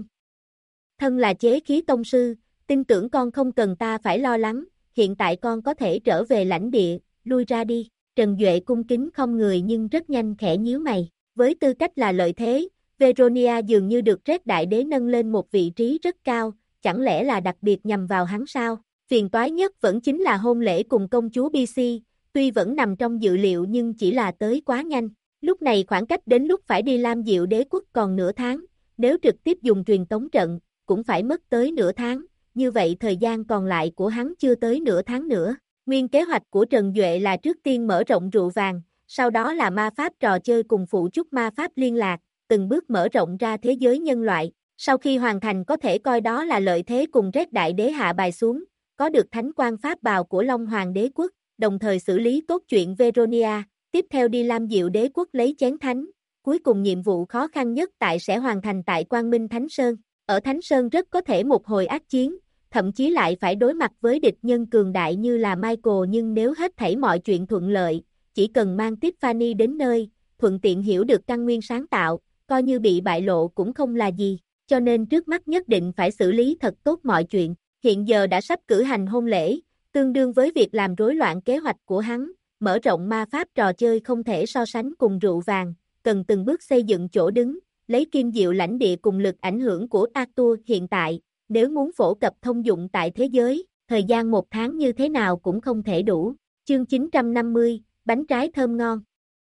Thân là chế khí tông sư, tin tưởng con không cần ta phải lo lắng, hiện tại con có thể trở về lãnh địa, lui ra đi. Trần Duệ cung kính không người nhưng rất nhanh khẽ nhíu mày, với tư cách là lợi thế, Veronia dường như được Rết Đại Đế nâng lên một vị trí rất cao, chẳng lẽ là đặc biệt nhằm vào hắn sao? Phiền toái nhất vẫn chính là hôn lễ cùng công chúa BC, tuy vẫn nằm trong dự liệu nhưng chỉ là tới quá nhanh. Lúc này khoảng cách đến lúc phải đi Lam Diệu Đế Quốc còn nửa tháng, nếu trực tiếp dùng truyền tống trận, cũng phải mất tới nửa tháng, như vậy thời gian còn lại của hắn chưa tới nửa tháng nữa. Nguyên kế hoạch của Trần Duệ là trước tiên mở rộng rượu vàng, sau đó là ma pháp trò chơi cùng phụ trúc ma pháp liên lạc, từng bước mở rộng ra thế giới nhân loại. Sau khi hoàn thành có thể coi đó là lợi thế cùng Rết Đại Đế hạ bài xuống, có được thánh quan pháp bào của Long Hoàng Đế Quốc, đồng thời xử lý tốt chuyện Veronia, tiếp theo đi Lam Diệu Đế Quốc lấy chén thánh. Cuối cùng nhiệm vụ khó khăn nhất sẽ hoàn thành tại Quang Minh Thánh Sơn. Ở Thánh Sơn rất có thể một hồi ác chiến, thậm chí lại phải đối mặt với địch nhân cường đại như là Michael, nhưng nếu hết thảy mọi chuyện thuận lợi, chỉ cần mang Tiffany đến nơi, thuận tiện hiểu được căn nguyên sáng tạo, coi như bị bại lộ cũng không là gì, cho nên trước mắt nhất định phải xử lý thật tốt mọi chuyện. Hiện giờ đã sắp cử hành hôn lễ, tương đương với việc làm rối loạn kế hoạch của hắn, mở rộng ma pháp trò chơi không thể so sánh cùng rượu vàng, cần từng bước xây dựng chỗ đứng, lấy kim diệu lãnh địa cùng lực ảnh hưởng của Arthur hiện tại, nếu muốn phổ cập thông dụng tại thế giới, thời gian 1 tháng như thế nào cũng không thể đủ. Chương 950, bánh trái thơm ngon.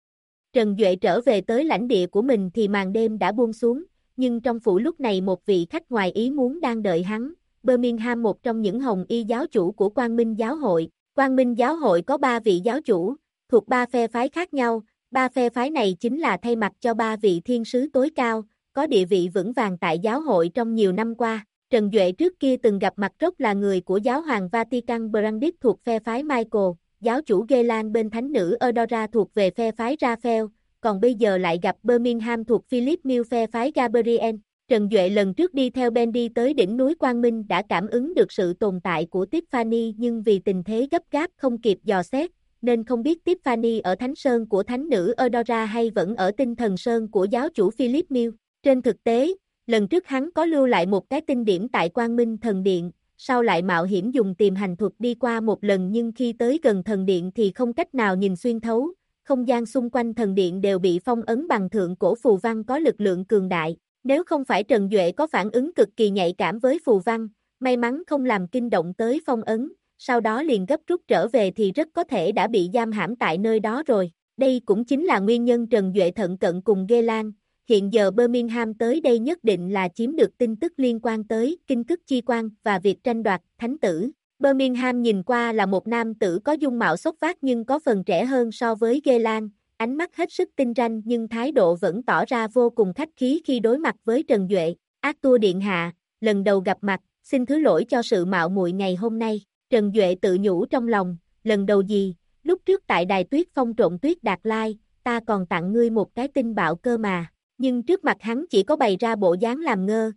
Trần Duệ trở về tới lãnh địa của mình thì màn đêm đã buông xuống, nhưng trong phủ lúc này một vị khách ngoài ý muốn đang đợi hắn. Birmingham, một trong những hồng y giáo chủ của Quang Minh Giáo hội. Quang Minh Giáo hội có 3 vị giáo chủ, thuộc 3 phe phái khác nhau. 3 phe phái này chính là thay mặt cho 3 vị thiên sứ tối cao, có địa vị vững vàng tại giáo hội trong nhiều năm qua. Trần Duệ trước kia từng gặp mặt Rock là người của giáo hoàng Vatican Brandis thuộc phe phái Michael, giáo chủ Geylang bên thánh nữ Eudora thuộc về phe phái Raphael, còn bây giờ lại gặp Birmingham thuộc Philip Mill phe phái Gabriel. Trần Duệ lần trước đi theo Bendy tới đỉnh núi Quang Minh đã cảm ứng được sự tồn tại của Tiffany nhưng vì tình thế gấp gáp không kịp dò xét, nên không biết Tiffany ở Thánh Sơn của thánh nữ Eudora hay vẫn ở Tinh Thần Sơn của giáo chủ Philip Mill. Trên thực tế, lần trước hắn có lưu lại một cái tinh điểm tại Quang Minh Thần Điện, sau lại mạo hiểm dùng tìm hành thuật đi qua một lần nhưng khi tới gần thần điện thì không cách nào nhìn xuyên thấu, không gian xung quanh thần điện đều bị phong ấn bằng thượng cổ phù văn có lực lượng cường đại. Nếu không phải Trần Duệ có phản ứng cực kỳ nhạy cảm với phù văn, may mắn không làm kinh động tới phong ấn, sau đó liền gấp rút trở về thì rất có thể đã bị giam hãm tại nơi đó rồi. Đây cũng chính là nguyên nhân Trần Duệ thận cận cùng Geylang. Hiện giờ Birmingham tới đây nhất định là chiếm được tin tức liên quan tới Kinh Cức Chi Quan và việc tranh đoạt thánh tử. Birmingham nhìn qua là một nam tử có dung mạo xốc vác nhưng có phần trẻ hơn so với Geylang, ánh mắt hết sức tinh ranh nhưng thái độ vẫn tỏ ra vô cùng khách khí khi đối mặt với Trần Duệ. Arthur điện hạ, lần đầu gặp mặt, xin thứ lỗi cho sự mạo muội ngày hôm nay. Trần Duệ tự nhủ trong lòng, lần đầu gì, lúc trước tại đài tuyết phong trộn tuyết Đạt Lai, ta còn tặng ngươi một cái tinh bạo cơ mà. Nhưng trước mặt hắn chỉ có bày ra bộ dáng làm ngơ,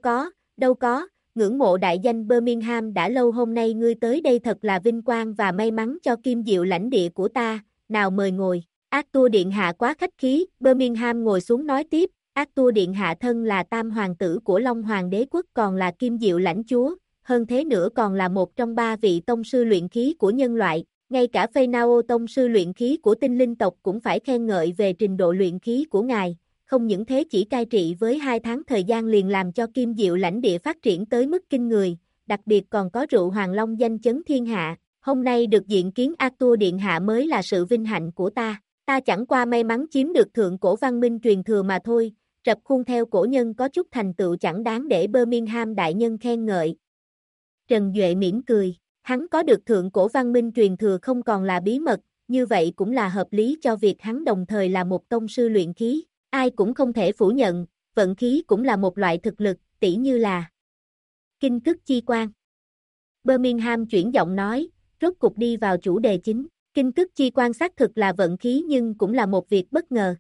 đâu có, ngưỡng mộ đại danh Birmingham đã lâu hôm nay ngươi tới đây thật là vinh quang và may mắn cho kim diệu lãnh địa của ta, nào mời ngồi. Arthur điện hạ quá khách khí, Birmingham ngồi xuống nói tiếp, Arthur điện hạ thân là tam hoàng tử của Long Hoàng đế quốc còn là kim diệu lãnh chúa, hơn thế nữa còn là một trong 3 vị tông sư luyện khí của nhân loại, ngay cả Phainao tông sư luyện khí của tinh linh tộc cũng phải khen ngợi về trình độ luyện khí của ngài. Không những thế chỉ cai trị với 2 tháng thời gian liền làm cho kim diệu lãnh địa phát triển tới mức kinh người, đặc biệt còn có rượu Hoàng Long danh chấn thiên hạ. Hôm nay được diện kiến Arthur điện hạ mới là sự vinh hạnh của ta. Ta chẳng qua may mắn chiếm được thượng cổ văn minh truyền thừa mà thôi, rập khuôn theo cổ nhân có chút thành tựu chẳng đáng để Birmingham đại nhân khen ngợi. Trần Duệ mỉm cười, hắn có được thượng cổ văn minh truyền thừa không còn là bí mật, như vậy cũng là hợp lý cho việc hắn đồng thời là một tông sư luyện khí. Ai cũng không thể phủ nhận, vận khí cũng là một loại thực lực, tỉ như là Kinh Cức Chi Quan. Birmingham chuyển giọng nói, rốt cục đi vào chủ đề chính. Kinh Cức Chi Quan xác thực là vận khí nhưng cũng là một việc bất ngờ.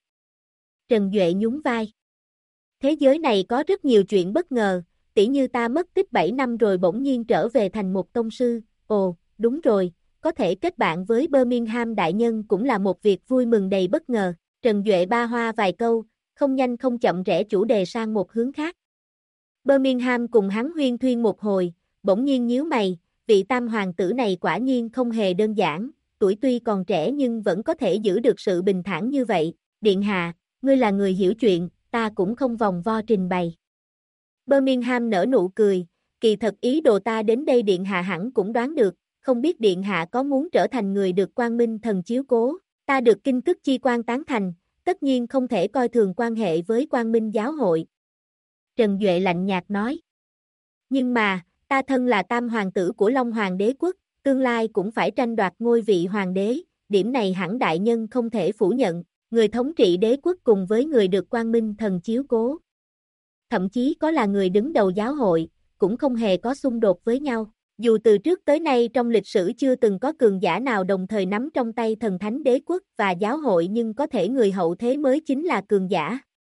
Trần Duệ nhún vai. Thế giới này có rất nhiều chuyện bất ngờ, tỉ như ta mất tích 7 năm rồi bỗng nhiên trở về thành một tông sư. Ồ, đúng rồi, có thể kết bạn với Birmingham đại nhân cũng là một việc vui mừng đầy bất ngờ. Trần Duệ ba hoa vài câu, không nhanh không chậm rẽ chủ đề sang một hướng khác. Birmingham cùng hắn huyên thuyên một hồi, bỗng nhiên nhíu mày, vị tam hoàng tử này quả nhiên không hề đơn giản, tuổi tuy còn trẻ nhưng vẫn có thể giữ được sự bình thản như vậy. Điện hạ, ngươi là người hiểu chuyện, ta cũng không vòng vo trình bày. Birmingham nở nụ cười, kỳ thật ý đồ ta đến đây điện hạ hẳn cũng đoán được, không biết điện hạ có muốn trở thành người được Quang Minh thần chiếu cố. Ta được Kinh Cức Chi Quan tán thành, tất nhiên không thể coi thường quan hệ với Quang Minh giáo hội. Trần Duệ lạnh nhạt nói. Nhưng mà, ta thân là tam hoàng tử của Long Hoàng đế quốc, tương lai cũng phải tranh đoạt ngôi vị hoàng đế, điểm này hẳn đại nhân không thể phủ nhận, người thống trị đế quốc cùng với người được Quang Minh thần chiếu cố. Thậm chí có là người đứng đầu giáo hội, cũng không hề có xung đột với nhau. Dù từ trước tới nay trong lịch sử chưa từng có cường giả nào đồng thời nắm trong tay thần thánh đế quốc và giáo hội nhưng có thể người hậu thế mới chính là cường giả.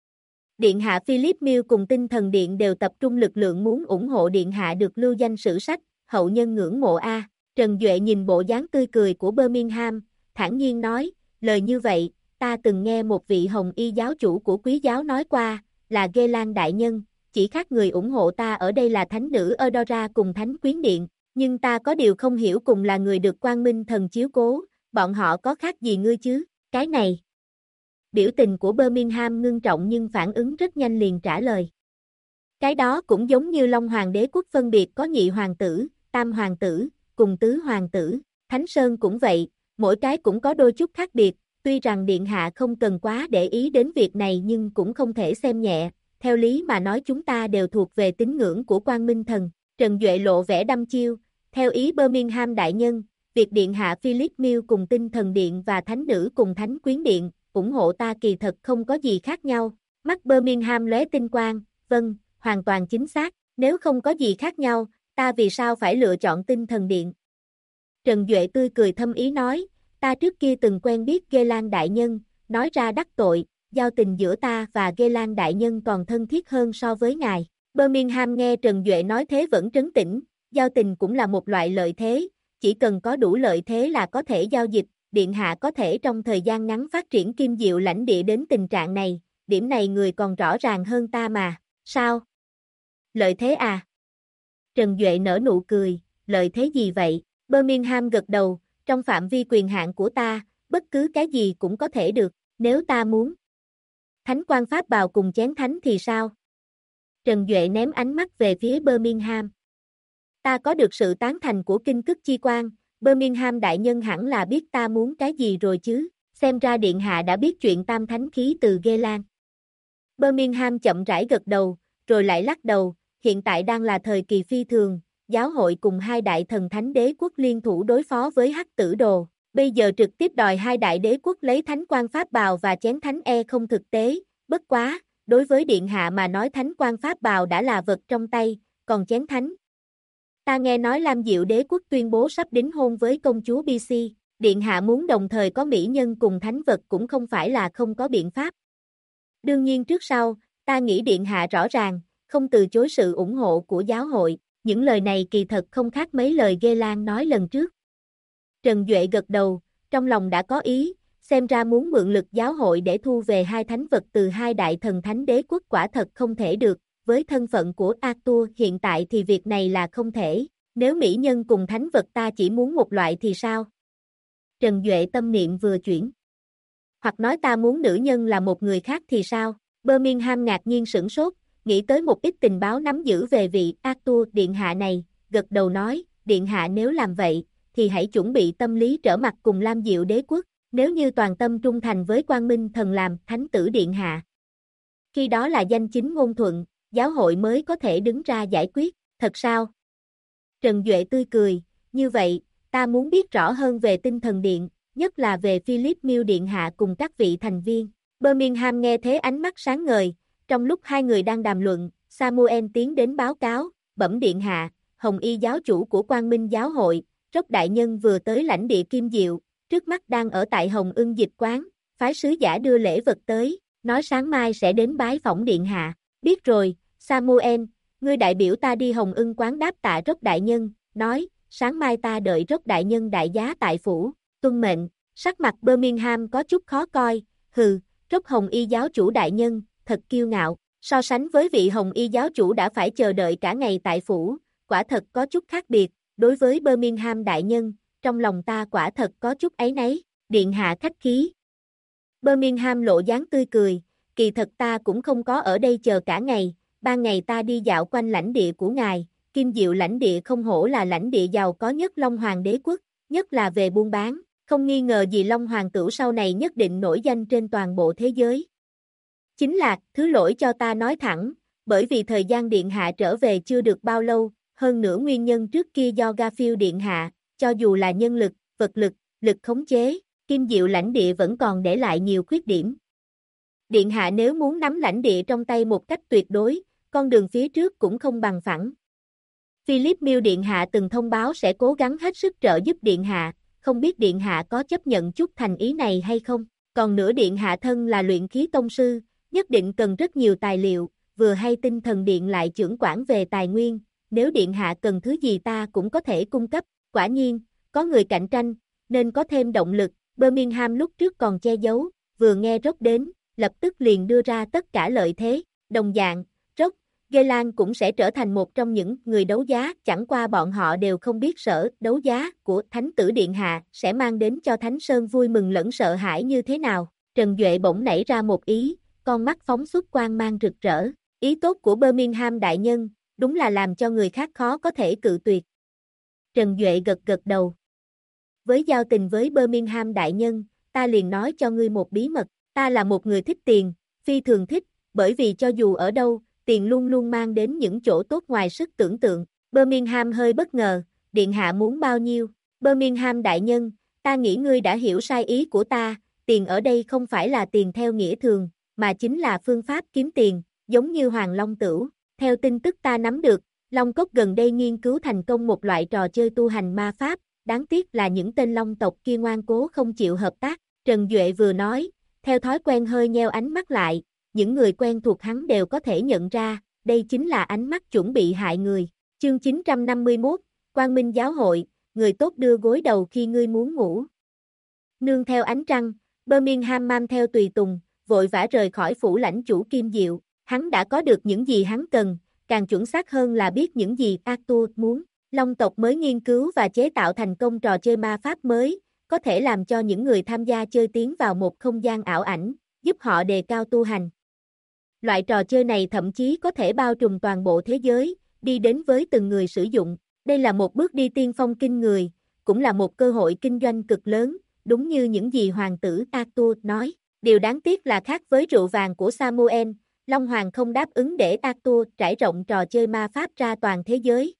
Điện hạ Philip Mill cùng tinh thần điện đều tập trung lực lượng muốn ủng hộ điện hạ được lưu danh sử sách, hậu nhân ngưỡng mộ A. Trần Duệ nhìn bộ dáng tươi cười của Birmingham, thản nhiên nói, lời như vậy, ta từng nghe một vị hồng y giáo chủ của quý giáo nói qua, là Geylang đại nhân, chỉ khác người ủng hộ ta ở đây là thánh nữ Eudora cùng thánh quyến điện. Nhưng ta có điều không hiểu cùng là người được Quang Minh thần chiếu cố, bọn họ có khác gì ngươi chứ, cái này. Biểu tình của Birmingham ngưng trọng nhưng phản ứng rất nhanh liền trả lời. Cái đó cũng giống như Long Hoàng đế quốc phân biệt có nhị hoàng tử, tam hoàng tử, cùng tứ hoàng tử, Thánh Sơn cũng vậy, mỗi cái cũng có đôi chút khác biệt, tuy rằng điện hạ không cần quá để ý đến việc này nhưng cũng không thể xem nhẹ, theo lý mà nói chúng ta đều thuộc về tín ngưỡng của Quang Minh thần. Trần Duệ lộ vẻ đăm chiêu, theo ý Birmingham đại nhân, việc điện hạ Philip Mill cùng tinh thần điện và thánh nữ cùng thánh quyến điện, ủng hộ ta kỳ thật không có gì khác nhau. Mắt Birmingham lóe tinh quang, vâng, hoàn toàn chính xác, nếu không có gì khác nhau, ta vì sao phải lựa chọn tinh thần điện? Trần Duệ tươi cười thâm ý nói, ta trước kia từng quen biết Gelan đại nhân, nói ra đắc tội, giao tình giữa ta và Gelan đại nhân còn thân thiết hơn so với ngài. Birmingham nghe Trần Duệ nói thế vẫn trấn tĩnh, giao tình cũng là một loại lợi thế, chỉ cần có đủ lợi thế là có thể giao dịch, điện hạ có thể trong thời gian ngắn phát triển kim diệu lãnh địa đến tình trạng này, điểm này người còn rõ ràng hơn ta mà, sao? Lợi thế à? Trần Duệ nở nụ cười, lợi thế gì vậy? Birmingham gật đầu, trong phạm vi quyền hạn của ta, bất cứ cái gì cũng có thể được, nếu ta muốn. Thánh quan pháp bào cùng chén thánh thì sao? Trần Duệ ném ánh mắt về phía Birmingham. Ta có được sự tán thành của kinh cức chi quan, Birmingham đại nhân hẳn là biết ta muốn cái gì rồi chứ, xem ra điện hạ đã biết chuyện tam thánh khí từ Gelan. Birmingham chậm rãi gật đầu, rồi lại lắc đầu, hiện tại đang là thời kỳ phi thường, giáo hội cùng hai đại thần thánh đế quốc liên thủ đối phó với Hắc Tử Đồ, bây giờ trực tiếp đòi hai đại đế quốc lấy thánh quan pháp bào và chén thánh không thực tế, bất quá, đối với điện hạ mà nói thánh quan pháp bào đã là vật trong tay, còn chén thánh. Ta nghe nói Lam Diệu đế quốc tuyên bố sắp đính hôn với công chúa BC, điện hạ muốn đồng thời có mỹ nhân cùng thánh vật cũng không phải là không có biện pháp. Đương nhiên trước sau, ta nghĩ điện hạ rõ ràng, không từ chối sự ủng hộ của giáo hội, những lời này kỳ thật không khác mấy lời Gelan nói lần trước. Trần Duệ gật đầu, trong lòng đã có ý, xem ra muốn mượn lực giáo hội để thu về hai thánh vật từ hai đại thần thánh đế quốc quả thật không thể được, với thân phận của Arthur hiện tại thì việc này là không thể, nếu mỹ nhân cùng thánh vật ta chỉ muốn một loại thì sao? Trần Duệ tâm niệm vừa chuyển. Hoặc nói ta muốn nữ nhân là một người khác thì sao? Birmingham ngạc nhiên sửng sốt, nghĩ tới một ít tình báo nắm giữ về vị Arthur điện hạ này, gật đầu nói, điện hạ nếu làm vậy, thì hãy chuẩn bị tâm lý trở mặt cùng Lam Diệu đế quốc, nếu như toàn tâm trung thành với Quang Minh thần làm thánh tử điện hạ. Khi đó là danh chính ngôn thuận, giáo hội mới có thể đứng ra giải quyết, thật sao? Trần Duệ tươi cười, như vậy, ta muốn biết rõ hơn về tinh thần điện, nhất là về Philip Mill điện hạ cùng các vị thành viên. Birmingham nghe thế ánh mắt sáng ngời, trong lúc hai người đang đàm luận, Samuel tiến đến báo cáo, bẩm điện hạ, Hồng Y giáo chủ của Quang Minh giáo hội, Rốc đại nhân vừa tới lãnh địa Kim Diệu, trước mắt đang ở tại Hồng Ưng dịch quán, phái sứ giả đưa lễ vật tới, nói sáng mai sẽ đến bái phỏng điện hạ. Biết rồi, Samuel, ngươi đại biểu ta đi Hồng Ưng quán đáp tạ Rốc đại nhân, nói, sáng mai ta đợi Rốc đại nhân đại giá tại phủ, tuân mệnh. Sắc mặt Birmingham có chút khó coi, hừ, Rốc Hồng Y giáo chủ đại nhân, thật kiêu ngạo, so sánh với vị Hồng Y giáo chủ đã phải chờ đợi cả ngày tại phủ, quả thật có chút khác biệt, đối với Birmingham đại nhân, trong lòng ta quả thật có chút áy náy, điện hạ khách khí. Birmingham lộ dáng tươi cười, kỳ thật ta cũng không có ở đây chờ cả ngày, ban ngày ta đi dạo quanh lãnh địa của ngài, Kim Diệu lãnh địa không hổ là lãnh địa giàu có nhất Long Hoàng đế quốc, nhất là về buôn bán, không nghi ngờ gì Long Hoàng Cửu sau này nhất định nổi danh trên toàn bộ thế giới. Chính là, thứ lỗi cho ta nói thẳng, bởi vì thời gian điện hạ trở về chưa được bao lâu, hơn nữa nguyên nhân trước kia do Garfield điện hạ, cho dù là nhân lực, vật lực, lực khống chế, Kim Diệu lãnh địa vẫn còn để lại nhiều khuyết điểm. Điện hạ nếu muốn nắm lãnh địa trong tay một cách tuyệt đối, con đường phía trước cũng không bằng phẳng. Philip Mill điện hạ từng thông báo sẽ cố gắng hết sức trợ giúp điện hạ, không biết điện hạ có chấp nhận chút thành ý này hay không, còn nữa điện hạ thân là luyện khí tông sư, nhất định cần rất nhiều tài liệu, vừa hay tinh thần điện lại trưởng quản về tài nguyên, nếu điện hạ cần thứ gì ta cũng có thể cung cấp, quả nhiên, có người cạnh tranh, nên có thêm động lực, Birmingham lúc trước còn che giấu, vừa nghe Rốc đến, lập tức liền đưa ra tất cả lợi thế, đồng dạng, Rốc, Gelan cũng sẽ trở thành một trong những người đấu giá, chẳng qua bọn họ đều không biết sở đấu giá của Thánh tử Điện Hạ sẽ mang đến cho Thánh Sơn vui mừng lẫn sợ hãi như thế nào. Trần Duệ bỗng nảy ra một ý, con mắt phóng xuất quang mang rực rỡ, ý tốt của Birmingham đại nhân, đúng là làm cho người khác khó có thể cự tuyệt. Trần Duệ gật gật đầu. Với giao tình với Birmingham đại nhân, ta liền nói cho ngươi một bí mật, ta là một người thích tiền, phi thường thích, bởi vì cho dù ở đâu, tiền luôn luôn mang đến những chỗ tốt ngoài sức tưởng tượng. Birmingham hơi bất ngờ, điện hạ muốn bao nhiêu? Birmingham đại nhân, ta nghĩ ngươi đã hiểu sai ý của ta, tiền ở đây không phải là tiền theo nghĩa thường, mà chính là phương pháp kiếm tiền, giống như Hoàng Long Tửu. Theo tin tức ta nắm được, Long Cốc gần đây nghiên cứu thành công một loại trò chơi tu hành ma pháp, đáng tiếc là những tên Long tộc kia ngoan cố không chịu hợp tác. Trần Duệ vừa nói, theo thói quen hơi nheo ánh mắt lại, những người quen thuộc hắn đều có thể nhận ra, đây chính là ánh mắt chuẩn bị hại người. Chương 951, Quang Minh Giáo hội, người tốt đưa gối đầu khi ngươi muốn ngủ. Nương theo ánh trăng, Birmingham mang theo tùy tùng, vội vã rời khỏi phủ lãnh chủ Kim Diệu. Hắn đã có được những gì hắn cần, càng chuẩn xác hơn là biết những gì Arthur muốn. Long tộc mới nghiên cứu và chế tạo thành công trò chơi ma pháp mới, có thể làm cho những người tham gia chơi tiến vào một không gian ảo ảnh, giúp họ đề cao tu hành. Loại trò chơi này thậm chí có thể bao trùm toàn bộ thế giới, đi đến với từng người sử dụng. Đây là một bước đi tiên phong kinh người, cũng là một cơ hội kinh doanh cực lớn, đúng như những gì hoàng tử Arthur nói. Điều đáng tiếc là khác với rượu vàng của Samuel, Long Hoàng không đáp ứng để Arthur trải rộng trò chơi ma pháp ra toàn thế giới.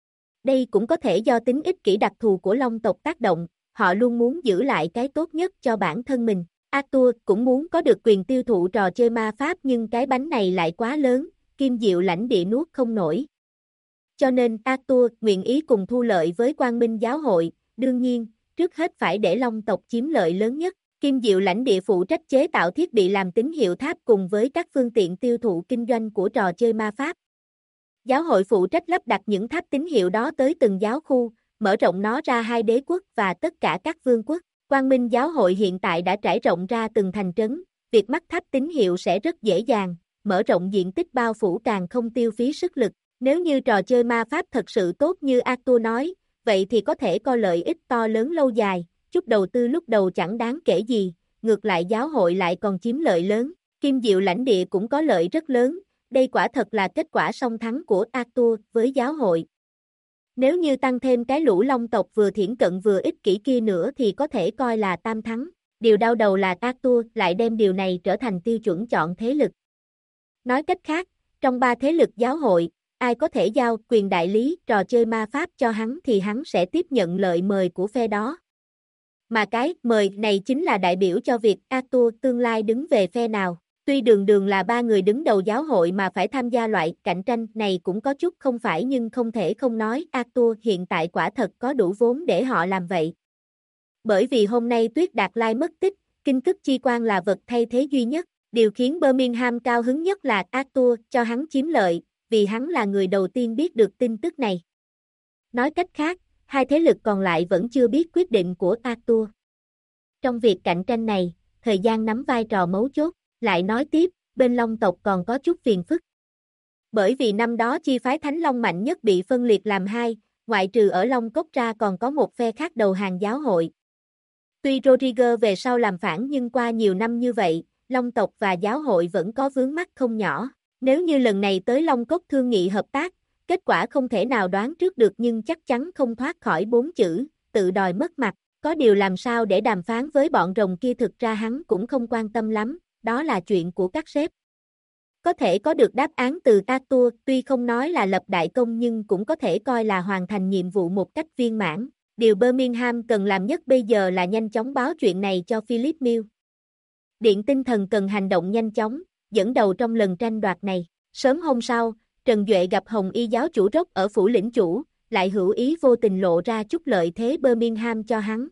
Đây cũng có thể do tính ích kỷ đặc thù của Long tộc tác động, họ luôn muốn giữ lại cái tốt nhất cho bản thân mình. Arthur cũng muốn có được quyền tiêu thụ trò chơi ma pháp nhưng cái bánh này lại quá lớn, Kim Diệu lãnh địa nuốt không nổi. Cho nên Arthur nguyện ý cùng thu lợi với Quang Minh Giáo hội, đương nhiên, trước hết phải để Long tộc chiếm lợi lớn nhất. Kim Diệu lãnh địa phụ trách chế tạo thiết bị làm tín hiệu tháp cùng với các phương tiện tiêu thụ kinh doanh của trò chơi ma pháp. Giáo hội phụ trách lắp đặt những tháp tín hiệu đó tới từng giáo khu, mở rộng nó ra 2 đế quốc và tất cả các vương quốc. Quang Minh Giáo hội hiện tại đã trải rộng ra từng thành trấn, việc mắc tháp tín hiệu sẽ rất dễ dàng, mở rộng diện tích bao phủ càng không tiêu phí sức lực. Nếu như trò chơi ma pháp thật sự tốt như Arthur nói, vậy thì có thể có lợi ích to lớn lâu dài, chút đầu tư lúc đầu chẳng đáng kể gì, ngược lại giáo hội lại còn chiếm lợi lớn. Kim Diệu lãnh địa cũng có lợi rất lớn, đây quả thật là kết quả song thắng của Arthur với giáo hội. Nếu như tăng thêm cái lũ Long tộc vừa thiển cận vừa ích kỷ kia nữa thì có thể coi là tam thắng. Điều đau đầu là Arthur lại đem điều này trở thành tiêu chuẩn chọn thế lực. Nói cách khác, trong 3 thế lực giáo hội, ai có thể giao quyền đại lý trò chơi ma pháp cho hắn thì hắn sẽ tiếp nhận lời mời của phe đó. Mà cái mời này chính là đại biểu cho việc Arthur tương lai đứng về phe nào. Tuy đường đường là 3 người đứng đầu giáo hội mà phải tham gia loại cạnh tranh này cũng có chút không phải nhưng không thể không nói Arthur hiện tại quả thật có đủ vốn để họ làm vậy. Bởi vì hôm nay Tuyết Đạt Lai mất tích, kinh cức chi quan là vật thay thế duy nhất. Điều khiến Birmingham cao hứng nhất là Arthur cho hắn chiếm lợi, vì hắn là người đầu tiên biết được tin tức này. Nói cách khác, 2 thế lực còn lại vẫn chưa biết quyết định của Arthur. Trong việc cạnh tranh này, thời gian nắm vai trò mấu chốt. Lại nói tiếp, bên Long tộc còn có chút phiền phức. Bởi vì năm đó chi phái Thánh Long mạnh nhất bị phân liệt làm 2, ngoại trừ ở Long Cốc ra còn có một phe khác đầu hàng giáo hội. Tuy Rodriguez về sau làm phản nhưng qua nhiều năm như vậy, Long tộc và giáo hội vẫn có vướng mắc không nhỏ. Nếu như lần này tới Long Cốc thương nghị hợp tác, kết quả không thể nào đoán trước được nhưng chắc chắn không thoát khỏi 4 chữ, tự đòi mất mặt. Có điều làm sao để đàm phán với bọn rồng kia thực ra hắn cũng không quan tâm lắm. Đó là chuyện của các sếp. Có thể có được đáp án từ Arthur, tuy không nói là lập đại công nhưng cũng có thể coi là hoàn thành nhiệm vụ một cách viên mãn. Điều Birmingham cần làm nhất bây giờ là nhanh chóng báo chuyện này cho Philip Mill. Điện tinh thần cần hành động nhanh chóng, dẫn đầu trong lần tranh đoạt này. Sớm hôm sau, Trần Duệ gặp Hồng Y giáo chủ Rốc ở phủ lĩnh chủ, lại hữu ý vô tình lộ ra chút lợi thế Birmingham cho hắn.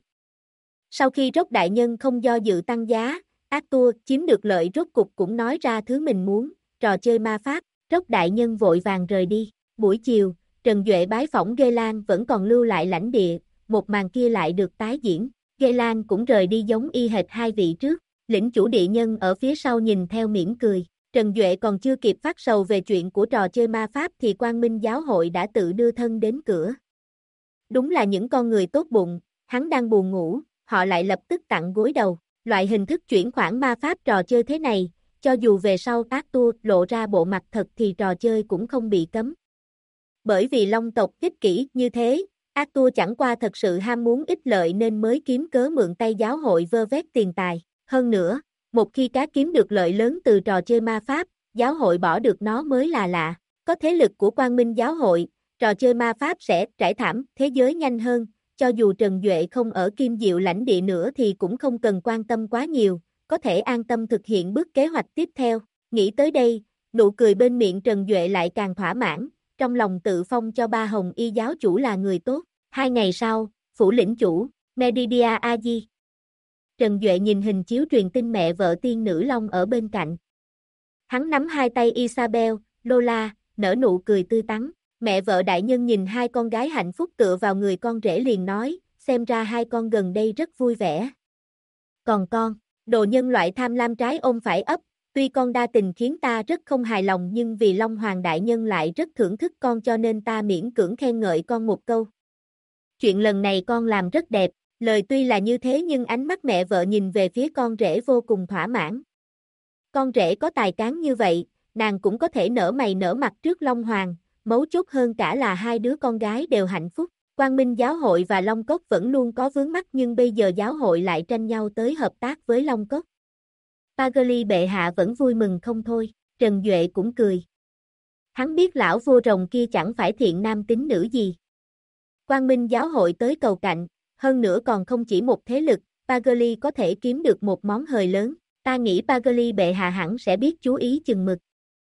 Sau khi Rốc đại nhân không do dự tăng giá, Arthur chiếm được lợi rốt cục cũng nói ra thứ mình muốn, trò chơi ma pháp, Rốc đại nhân vội vàng rời đi. Buổi chiều, Trần Duệ bái phỏng Geylan vẫn còn lưu lại lãnh địa, một màn kia lại được tái diễn. Geylan cũng rời đi giống y hệt 2 vị trước, lĩnh chủ địa nhân ở phía sau nhìn theo mỉm cười. Trần Duệ còn chưa kịp phát sầu về chuyện của trò chơi ma pháp thì Quang Minh giáo hội đã tự đưa thân đến cửa. Đúng là những con người tốt bụng, hắn đang buồn ngủ, họ lại lập tức tặng gối đầu. Loại hình thức chuyển khoản ma pháp trò chơi thế này, cho dù về sau Arthur lộ ra bộ mặt thật thì trò chơi cũng không bị cấm. Bởi vì Long tộc ích kỷ như thế, Arthur chẳng qua thật sự ham muốn ích lợi nên mới kiếm cớ mượn tay giáo hội vơ vét tiền tài. Hơn nữa, một khi cá kiếm được lợi lớn từ trò chơi ma pháp, giáo hội bỏ được nó mới là lạ. Có thế lực của Quang Minh giáo hội, trò chơi ma pháp sẽ trải thảm thế giới nhanh hơn. Cho dù Trần Duệ không ở Kim Diệu lãnh địa nữa thì cũng không cần quan tâm quá nhiều, có thể an tâm thực hiện bước kế hoạch tiếp theo. Nghĩ tới đây, nụ cười bên miệng Trần Duệ lại càng thỏa mãn, trong lòng tự phong cho 3 Hồng Y giáo chủ là người tốt. 2 ngày sau, Phủ lĩnh chủ, Meridia Aji. Trần Duệ nhìn hình chiếu truyền tin mẹ vợ tiên nữ Long ở bên cạnh. Hắn nắm hai tay Isabel, Lola, nở nụ cười tươi tắn. Mẹ vợ đại nhân nhìn hai con gái hạnh phúc tựa vào người con rể liền nói, xem ra hai con gần đây rất vui vẻ. Còn con, đồ nhân loại tham lam trái ôm phải ấp, tuy con đa tình khiến ta rất không hài lòng nhưng vì Long Hoàng đại nhân lại rất thưởng thức con cho nên ta miễn cưỡng khen ngợi con một câu. Chuyện lần này con làm rất đẹp, lời tuy là như thế nhưng ánh mắt mẹ vợ nhìn về phía con rể vô cùng thỏa mãn. Con rể có tài cán như vậy, nàng cũng có thể nở mày nở mặt trước Long Hoàng, mấu chốt hơn cả là hai đứa con gái đều hạnh phúc. Quang Minh Giáo hội và Long Cốc vẫn luôn có vướng mắc nhưng bây giờ giáo hội lại tranh nhau tới hợp tác với Long Cốc. Pagli bệ hạ vẫn vui mừng không thôi, Trần Duệ cũng cười. Hắn biết lão vua rồng kia chẳng phải thiện nam tín nữ gì. Quang Minh Giáo hội tới cầu cạnh, hơn nữa còn không chỉ một thế lực, Pagli có thể kiếm được một món hời lớn, ta nghĩ Pagli bệ hạ hẳn sẽ biết chú ý chừng mực.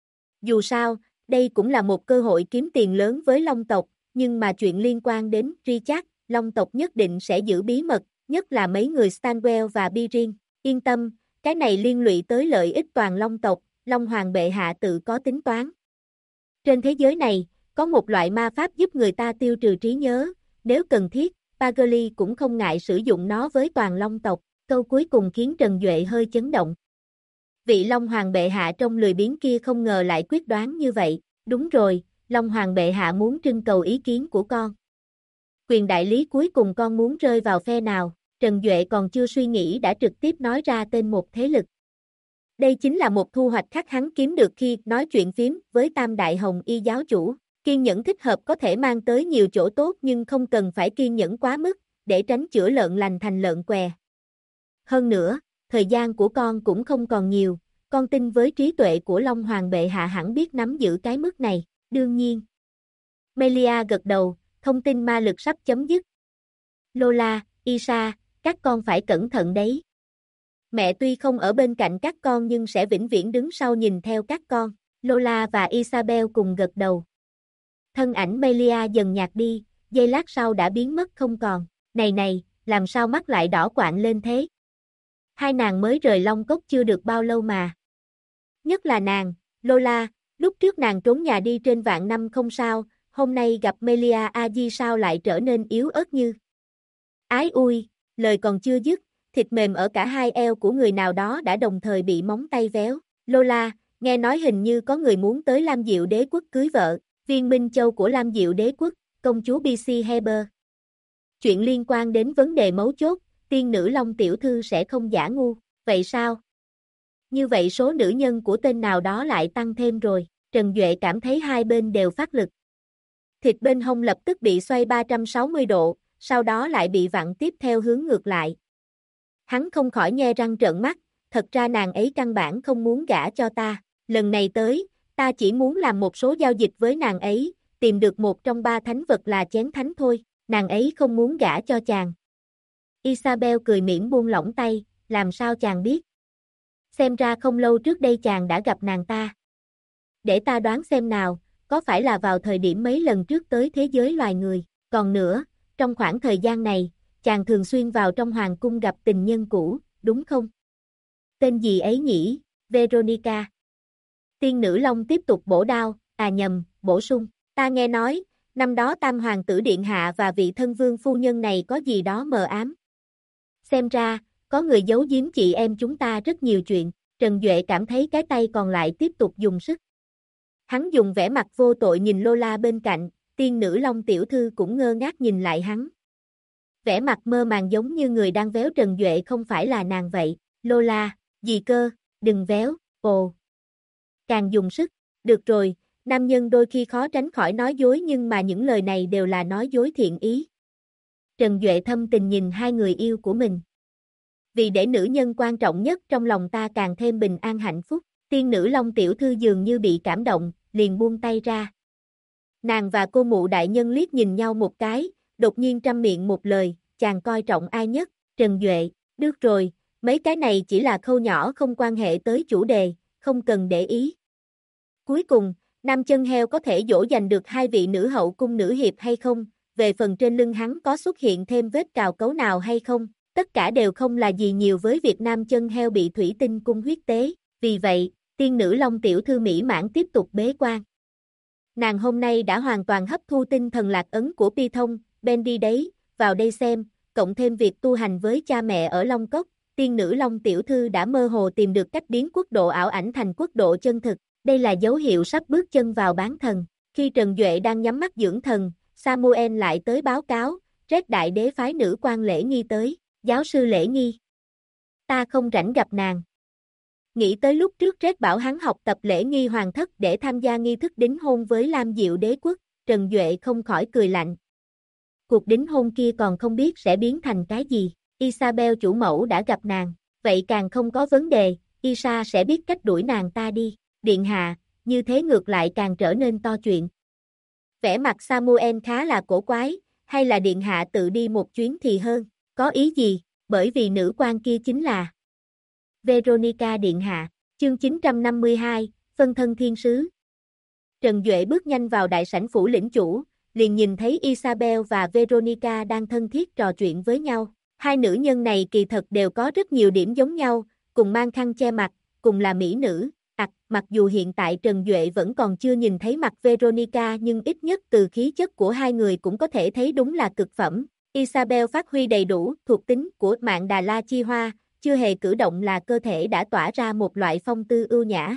Dù sao, đây cũng là một cơ hội kiếm tiền lớn với Long tộc, nhưng mà chuyện liên quan đến Richard, Long tộc nhất định sẽ giữ bí mật, nhất là mấy người Stanwell và Birin. Yên tâm, cái này liên lụy tới lợi ích toàn Long tộc, Long Hoàng bệ hạ tự có tính toán. Trên thế giới này, có một loại ma pháp giúp người ta tiêu trừ trí nhớ, nếu cần thiết, Pagli cũng không ngại sử dụng nó với toàn Long tộc. Câu cuối cùng khiến Trần Duệ hơi chấn động. Vị Long Hoàng bệ hạ trong lười biếng kia không ngờ lại quyết đoán như vậy. Đúng rồi, Long Hoàng bệ hạ muốn trưng cầu ý kiến của con. Quyền đại lý cuối cùng con muốn rơi vào phe nào? Trần Duệ còn chưa suy nghĩ đã trực tiếp nói ra tên một thế lực. Đây chính là một thu hoạch khác hắn kiếm được khi nói chuyện phím với Tam Đại Hồng Y giáo chủ. Kiên nhẫn thích hợp có thể mang tới nhiều chỗ tốt nhưng không cần phải kiên nhẫn quá mức, để tránh chữa lợn lành thành lợn què. Hơn nữa, thời gian của con cũng không còn nhiều, con tin với trí tuệ của Long Hoàng bệ hạ hẳn biết nắm giữ cái mức này, đương nhiên. Melia gật đầu, thông tin ma lực sắp chấm dứt. Lola, Isa, các con phải cẩn thận đấy. Mẹ tuy không ở bên cạnh các con nhưng sẽ vĩnh viễn đứng sau nhìn theo các con. Lola và Isabel cùng gật đầu. Thân ảnh Melia dần nhạt đi, giây lát sau đã biến mất không còn. Này này, làm sao mắt lại đỏ quạng lên thế? Hai nàng mới rời Long Cốc chưa được bao lâu mà. Nhất là nàng, Lola, lúc trước nàng trốn nhà đi trên vạn năm không sao, hôm nay gặp Melia Aji sao lại trở nên yếu ớt như. Ái ui, lời còn chưa dứt, thịt mềm ở cả hai eo của người nào đó đã đồng thời bị móng tay véo. Lola, nghe nói hình như có người muốn tới Lam Diệu đế quốc cưới vợ, viên minh châu của Lam Diệu đế quốc, công chúa BC Heber. Chuyện liên quan đến vấn đề mấu chốt, tiên nữ Long tiểu thư sẽ không giả ngu, vậy sao? Như vậy số nữ nhân của tên nào đó lại tăng thêm rồi, Trần Duệ cảm thấy hai bên đều phát lực. Thịt bên hông lập tức bị xoay 360 độ, sau đó lại bị vặn tiếp theo hướng ngược lại. Hắn không khỏi nhe răng trợn mắt, thật ra nàng ấy căn bản không muốn gả cho ta, lần này tới, ta chỉ muốn làm một số giao dịch với nàng ấy, tìm được một trong ba thánh vật là chén thánh thôi, nàng ấy không muốn gả cho chàng. Isabel cười mỉm buông lỏng tay, làm sao chàng biết? Xem ra không lâu trước đây chàng đã gặp nàng ta. Để ta đoán xem nào, có phải là vào thời điểm mấy lần trước tới thế giới loài người, còn nữa, trong khoảng thời gian này, chàng thường xuyên vào trong hoàng cung gặp tình nhân cũ, đúng không? Tên gì ấy nhỉ, Veronica. Tiên nữ Long tiếp tục bổ đao, bổ sung, ta nghe nói, năm đó Tam Hoàng tử Điện Hạ và vị thân vương phu nhân này có gì đó mờ ám. Xem ra, có người giấu giếm chị em chúng ta rất nhiều chuyện, Trần Duệ cảm thấy cái tay còn lại tiếp tục dùng sức. Hắn dùng vẻ mặt vô tội nhìn Lola bên cạnh, tiên nữ Long tiểu thư cũng ngơ ngác nhìn lại hắn. Vẻ mặt mơ màng giống như người đang véo Trần Duệ không phải là nàng vậy, Lola, gì cơ, đừng véo, ồ. Càng dùng sức, được rồi, nam nhân đôi khi khó tránh khỏi nói dối nhưng mà những lời này đều là nói dối thiện ý. Trần Duệ thâm tình nhìn hai người yêu của mình. Vì để nữ nhân quan trọng nhất trong lòng ta càng thêm bình an hạnh phúc, tiên nữ Long tiểu thư dường như bị cảm động, liền buông tay ra. Nàng và cô mụ đại nhân liếc nhìn nhau một cái, đột nhiên trăm miệng một lời, chàng coi trọng ai nhất, Trần Duệ, được rồi, mấy cái này chỉ là khâu nhỏ không quan hệ tới chủ đề, không cần để ý. Cuối cùng, Nam Chân Heo có thể dỗ dành được hai vị nữ hậu cung nữ hiệp hay không, về phần trên lưng hắn có xuất hiện thêm vết cào cấu nào hay không, tất cả đều không là gì nhiều với Việt Nam chân heo bị thủy tinh cung huyết tế, vì vậy, tiên nữ Long tiểu thư mỹ mãn tiếp tục bế quan. Nàng hôm nay đã hoàn toàn hấp thu tinh thần lạc ấn của Pi Thông, Ben đi đấy, vào đây xem, cộng thêm việc tu hành với cha mẹ ở Long Cốc, tiên nữ Long tiểu thư đã mơ hồ tìm được cách biến quốc độ ảo ảnh thành quốc độ chân thực, đây là dấu hiệu sắp bước chân vào bán thần. Khi Trần Duệ đang nhắm mắt dưỡng thần, Samuel lại tới báo cáo, Red Đại Đế phái nữ quan Lễ Nghi tới, giáo sư Lễ Nghi. Ta không rảnh gặp nàng. Nghĩ tới lúc trước Red bảo hắn học tập Lễ Nghi hoàng thất để tham gia nghi thức đính hôn với Lam Diệu Đế quốc, Trần Duệ không khỏi cười lạnh. Cuộc đính hôn kia còn không biết sẽ biến thành cái gì, Isabel chủ mẫu đã gặp nàng, vậy càng không có vấn đề, Isa sẽ biết cách đuổi nàng ta đi, điện hạ, như thế ngược lại càng trở nên to chuyện. Vẻ mặt Samuel khá là cổ quái, hay là điện hạ tự đi một chuyến thì hơn, có ý gì, bởi vì nữ quan kia chính là Veronica điện hạ, chương 952, phân thân thiên sứ. Trần Duệ bước nhanh vào đại sảnh phủ lĩnh chủ, liền nhìn thấy Isabel và Veronica đang thân thiết trò chuyện với nhau. Hai nữ nhân này kỳ thật đều có rất nhiều điểm giống nhau, cùng mang khăn che mặt, cùng là mỹ nữ. Mặc dù hiện tại Trần Duệ vẫn còn chưa nhìn thấy mặt Veronica nhưng ít nhất từ khí chất của hai người cũng có thể thấy đúng là cực phẩm. Isabel phát huy đầy đủ thuộc tính của Mạn Đà La Chi Hoa, chưa hề cử động là cơ thể đã tỏa ra một loại phong tư ưu nhã.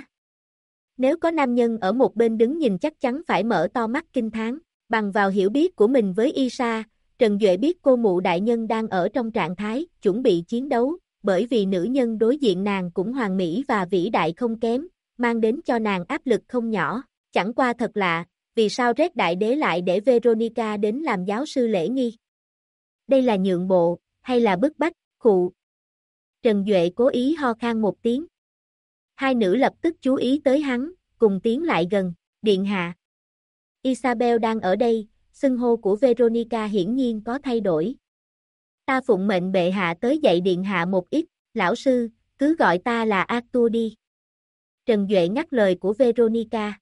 Nếu có nam nhân ở một bên đứng nhìn chắc chắn phải mở to mắt kinh thán. Bằng vào hiểu biết của mình với Isa, Trần Duệ biết cô mụ đại nhân đang ở trong trạng thái chuẩn bị chiến đấu, bởi vì nữ nhân đối diện nàng cũng hoàn mỹ và vĩ đại không kém, mang đến cho nàng áp lực không nhỏ. Chẳng qua thật lạ, vì sao Red Đại Đế lại để Veronica đến làm giáo sư Lễ Nghi? Đây là nhượng bộ, hay là bức bách, khụ? Trần Duệ cố ý ho khan một tiếng. Hai nữ lập tức chú ý tới hắn, cùng tiến lại gần, điện hạ. Isabel đang ở đây, xưng hô của Veronica hiển nhiên có thay đổi. Ta phụng mệnh bệ hạ tới dạy điện hạ một ít, lão sư, cứ gọi ta là Arthur đi. Trần Duệ ngắt lời của Veronica.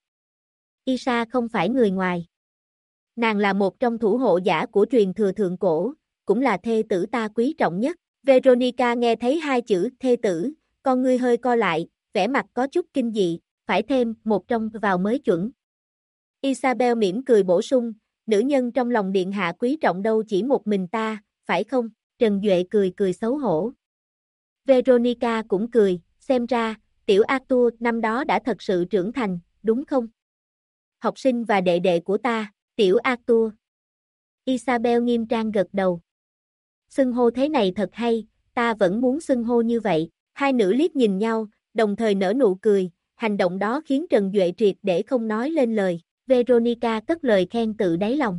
Isa không phải người ngoài. Nàng là một trong thủ hộ giả của truyền thừa thượng cổ, cũng là thê tử ta quý trọng nhất. Veronica nghe thấy hai chữ thê tử, con ngươi hơi co lại, vẻ mặt có chút kinh dị, phải thêm một trong vào mới chuẩn. Isabel mỉm cười bổ sung, nữ nhân trong lòng điện hạ quý trọng đâu chỉ một mình ta, phải không? Trần Duệ cười xấu hổ. Veronica cũng cười, xem ra, tiểu Arthur năm đó đã thật sự trưởng thành, đúng không? Học sinh và đệ đệ của ta, tiểu Arthur. Isabel nghiêm trang gật đầu. Xưng hô thế này thật hay, ta vẫn muốn xưng hô như vậy. Hai nữ liếc nhìn nhau, đồng thời nở nụ cười, hành động đó khiến Trần Duệ triệt để không nói lên lời. Veronica cất lời khen tự đáy lòng.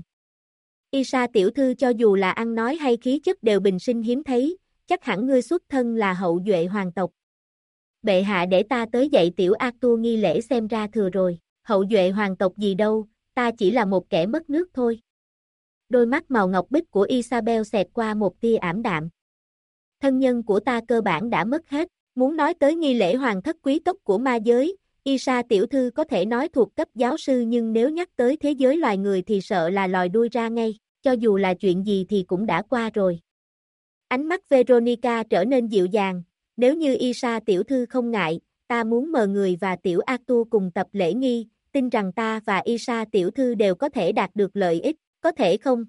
Isa tiểu thư cho dù là ăn nói hay khí chất đều bình sinh hiếm thấy, chắc hẳn ngươi xuất thân là hậu duệ hoàng tộc. Bệ hạ để ta tới dạy tiểu Arthur nghi lễ xem ra thừa rồi, hậu duệ hoàng tộc gì đâu, ta chỉ là một kẻ mất nước thôi. Đôi mắt màu ngọc bích của Isabel xẹt qua một tia ảm đạm. Thân nhân của ta cơ bản đã mất hết, muốn nói tới nghi lễ hoàng thất quý tộc của ma giới, Isa tiểu thư có thể nói thuộc cấp giáo sư nhưng nếu nhắc tới thế giới loài người thì sợ là lòi đuôi ra ngay, cho dù là chuyện gì thì cũng đã qua rồi. Ánh mắt Veronica trở nên dịu dàng, nếu như Isa tiểu thư không ngại, ta muốn mời người và tiểu Arthur cùng tập lễ nghi, tin rằng ta và Isa tiểu thư đều có thể đạt được lợi ích, có thể không?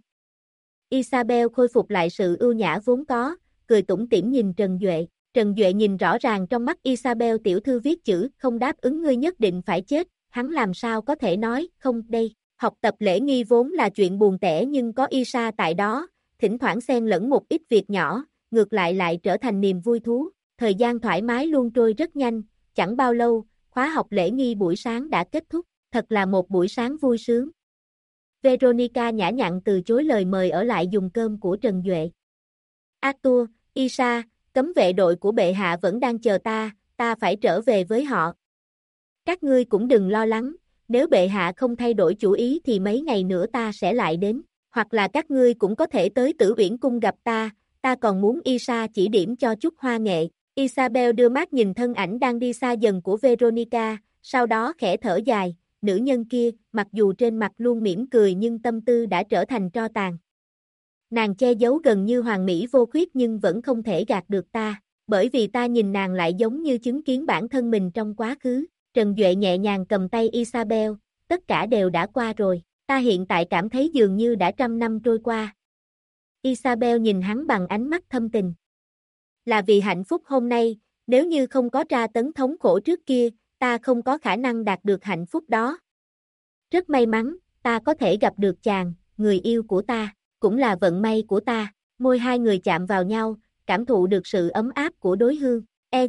Isabel khôi phục lại sự ưu nhã vốn có, cười tủm tỉm nhìn Trần Duệ. Trần Duệ nhìn rõ ràng trong mắt Isabel tiểu thư viết chữ không đáp ứng ngươi nhất định phải chết, hắn làm sao có thể nói không đây. Học tập lễ nghi vốn là chuyện buồn tẻ nhưng có Isa tại đó, thỉnh thoảng xen lẫn một ít việc nhỏ, ngược lại trở thành niềm vui thú. Thời gian thoải mái luôn trôi rất nhanh, chẳng bao lâu, khóa học lễ nghi buổi sáng đã kết thúc, thật là một buổi sáng vui sướng. Veronica nhã nhặn từ chối lời mời ở lại dùng cơm của Trần Duệ. Arthur, Isa, cấm vệ đội của bệ hạ vẫn đang chờ ta phải trở về với họ. Các ngươi cũng đừng lo lắng, nếu bệ hạ không thay đổi chủ ý thì mấy ngày nữa ta sẽ lại đến, hoặc là các ngươi cũng có thể tới Tử Uyển cung gặp ta còn muốn Isa chỉ điểm cho chút hoa nghệ. Isabel đưa mắt nhìn thân ảnh đang đi xa dần của Veronica, sau đó khẽ thở dài, nữ nhân kia, mặc dù trên mặt luôn mỉm cười nhưng tâm tư đã trở thành tro tàn. Nàng che giấu gần như hoàn mỹ vô khuyết nhưng vẫn không thể gạt được ta, bởi vì ta nhìn nàng lại giống như chứng kiến bản thân mình trong quá khứ. Trần Duệ nhẹ nhàng cầm tay Isabel, tất cả đều đã qua rồi, ta hiện tại cảm thấy dường như đã 100 năm trôi qua. Isabel nhìn hắn bằng ánh mắt thâm tình. Là vì hạnh phúc hôm nay, nếu như không có tra tấn thống khổ trước kia, ta không có khả năng đạt được hạnh phúc đó. Rất may mắn, ta có thể gặp được chàng, người yêu của ta, cũng là vận may của ta. Môi hai người chạm vào nhau, cảm thụ được sự ấm áp của đối phương.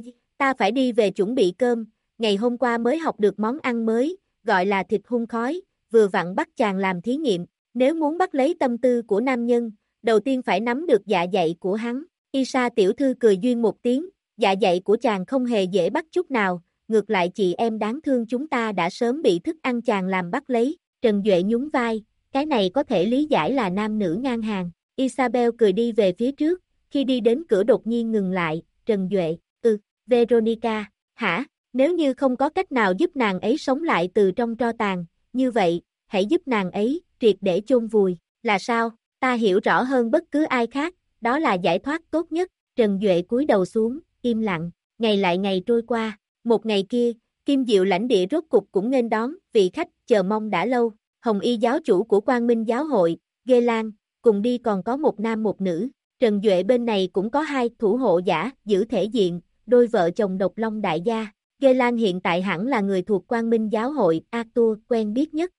Ta phải đi về chuẩn bị cơm, ngày hôm qua mới học được món ăn mới, gọi là thịt hun khói, vừa vặn bắt chàng làm thí nghiệm. Nếu muốn bắt lấy tâm tư của nam nhân, đầu tiên phải nắm được dạ dày của hắn. Isa tiểu thư cười duyên một tiếng, dạ dày của chàng không hề dễ bắt chút nào, ngược lại chị em đáng thương chúng ta đã sớm bị thức ăn chàng làm bắt lấy. Trần Duệ nhún vai, cái này có thể lý giải là nam nữ ngang hàng. Isabel cười đi về phía trước, khi đi đến cửa đột nhiên ngừng lại. Trần Duệ, Veronica, hả? Nếu như không có cách nào giúp nàng ấy sống lại từ trong tro tàn, như vậy, hãy giúp nàng ấy, triệt để chôn vùi, là sao? Ta hiểu rõ hơn bất cứ ai khác, đó là giải thoát tốt nhất. Trần Duệ cúi đầu xuống, im lặng, ngày lại ngày trôi qua. Một ngày kia, Kim Diệu lãnh địa rốt cục cũng nghênh đón vị khách chờ mong đã lâu. Hồng Y giáo chủ của Quang Minh giáo hội, Ghê Lan, cùng đi còn có một nam một nữ. Trần Duệ bên này cũng có hai thủ hộ giả, giữ thể diện, đôi vợ chồng độc long đại gia. Ghê Lan hiện tại hẳn là người thuộc Quang Minh giáo hội, Arthur quen biết nhất.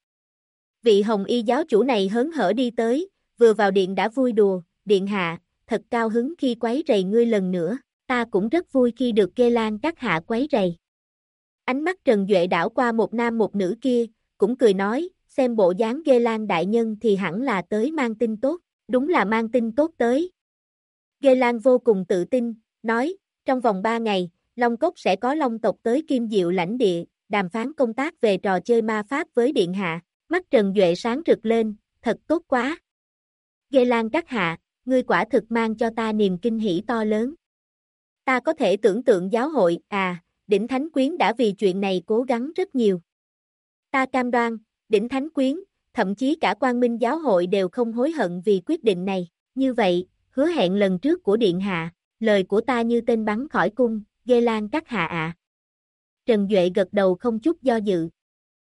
Vị Hồng Y giáo chủ này hớn hở đi tới, vừa vào điện đã vui đùa, điện hạ, thật cao hứng khi quấy rầy ngươi lần nữa, ta cũng rất vui khi được Ghê Lan các hạ quấy rầy. Ánh mắt Trần Duệ đảo qua một nam một nữ kia, cũng cười nói, xem bộ dáng Ghê Lan đại nhân thì hẳn là tới mang tin tốt, đúng là mang tin tốt tới. Ghê Lan vô cùng tự tin, nói, trong vòng 3 ngày, Long Cốc sẽ có Long tộc tới Kim Diệu lãnh địa, đàm phán công tác về trò chơi ma pháp với điện hạ. Mắt Trần Duệ sáng rực lên, thật tốt quá. Ghê Lan các hạ, ngươi quả thực mang cho ta niềm kinh hỉ to lớn. Ta có thể tưởng tượng giáo hội, Đỉnh Thánh Quyến đã vì chuyện này cố gắng rất nhiều. Ta cam đoan, Đỉnh Thánh Quyến, thậm chí cả Quang Minh giáo hội đều không hối hận vì quyết định này. Như vậy, hứa hẹn lần trước của điện hạ, lời của ta như tên bắn khỏi cung, Ghê Lan các hạ ạ. Trần Duệ gật đầu không chút do dự.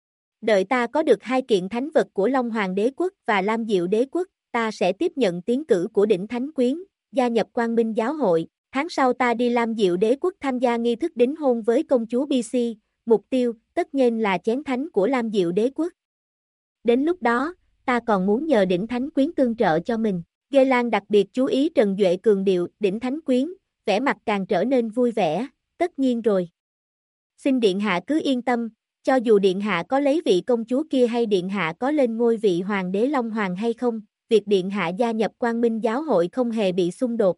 Đợi ta có được 2 kiện thánh vật của Long Hoàng đế quốc và Lam Diệu đế quốc, ta sẽ tiếp nhận tiến cử của Đỉnh Thánh Quyến, gia nhập Quang Minh giáo hội. Tháng sau ta đi Lam Diệu đế quốc tham gia nghi thức đính hôn với công chúa BC, mục tiêu, tất nhiên là chén thánh của Lam Diệu đế quốc. Đến lúc đó, ta còn muốn nhờ Đỉnh Thánh Quyến tương trợ cho mình. Ghê Lan đặc biệt chú ý Trần Duệ cường điệu, Đỉnh Thánh Quyến, vẻ mặt càng trở nên vui vẻ, tất nhiên rồi. Xin điện hạ cứ yên tâm, cho dù điện hạ có lấy vị công chúa kia hay điện hạ có lên ngôi vị hoàng đế Long Hoàng hay không, việc điện hạ gia nhập Quang Minh giáo hội không hề bị xung đột.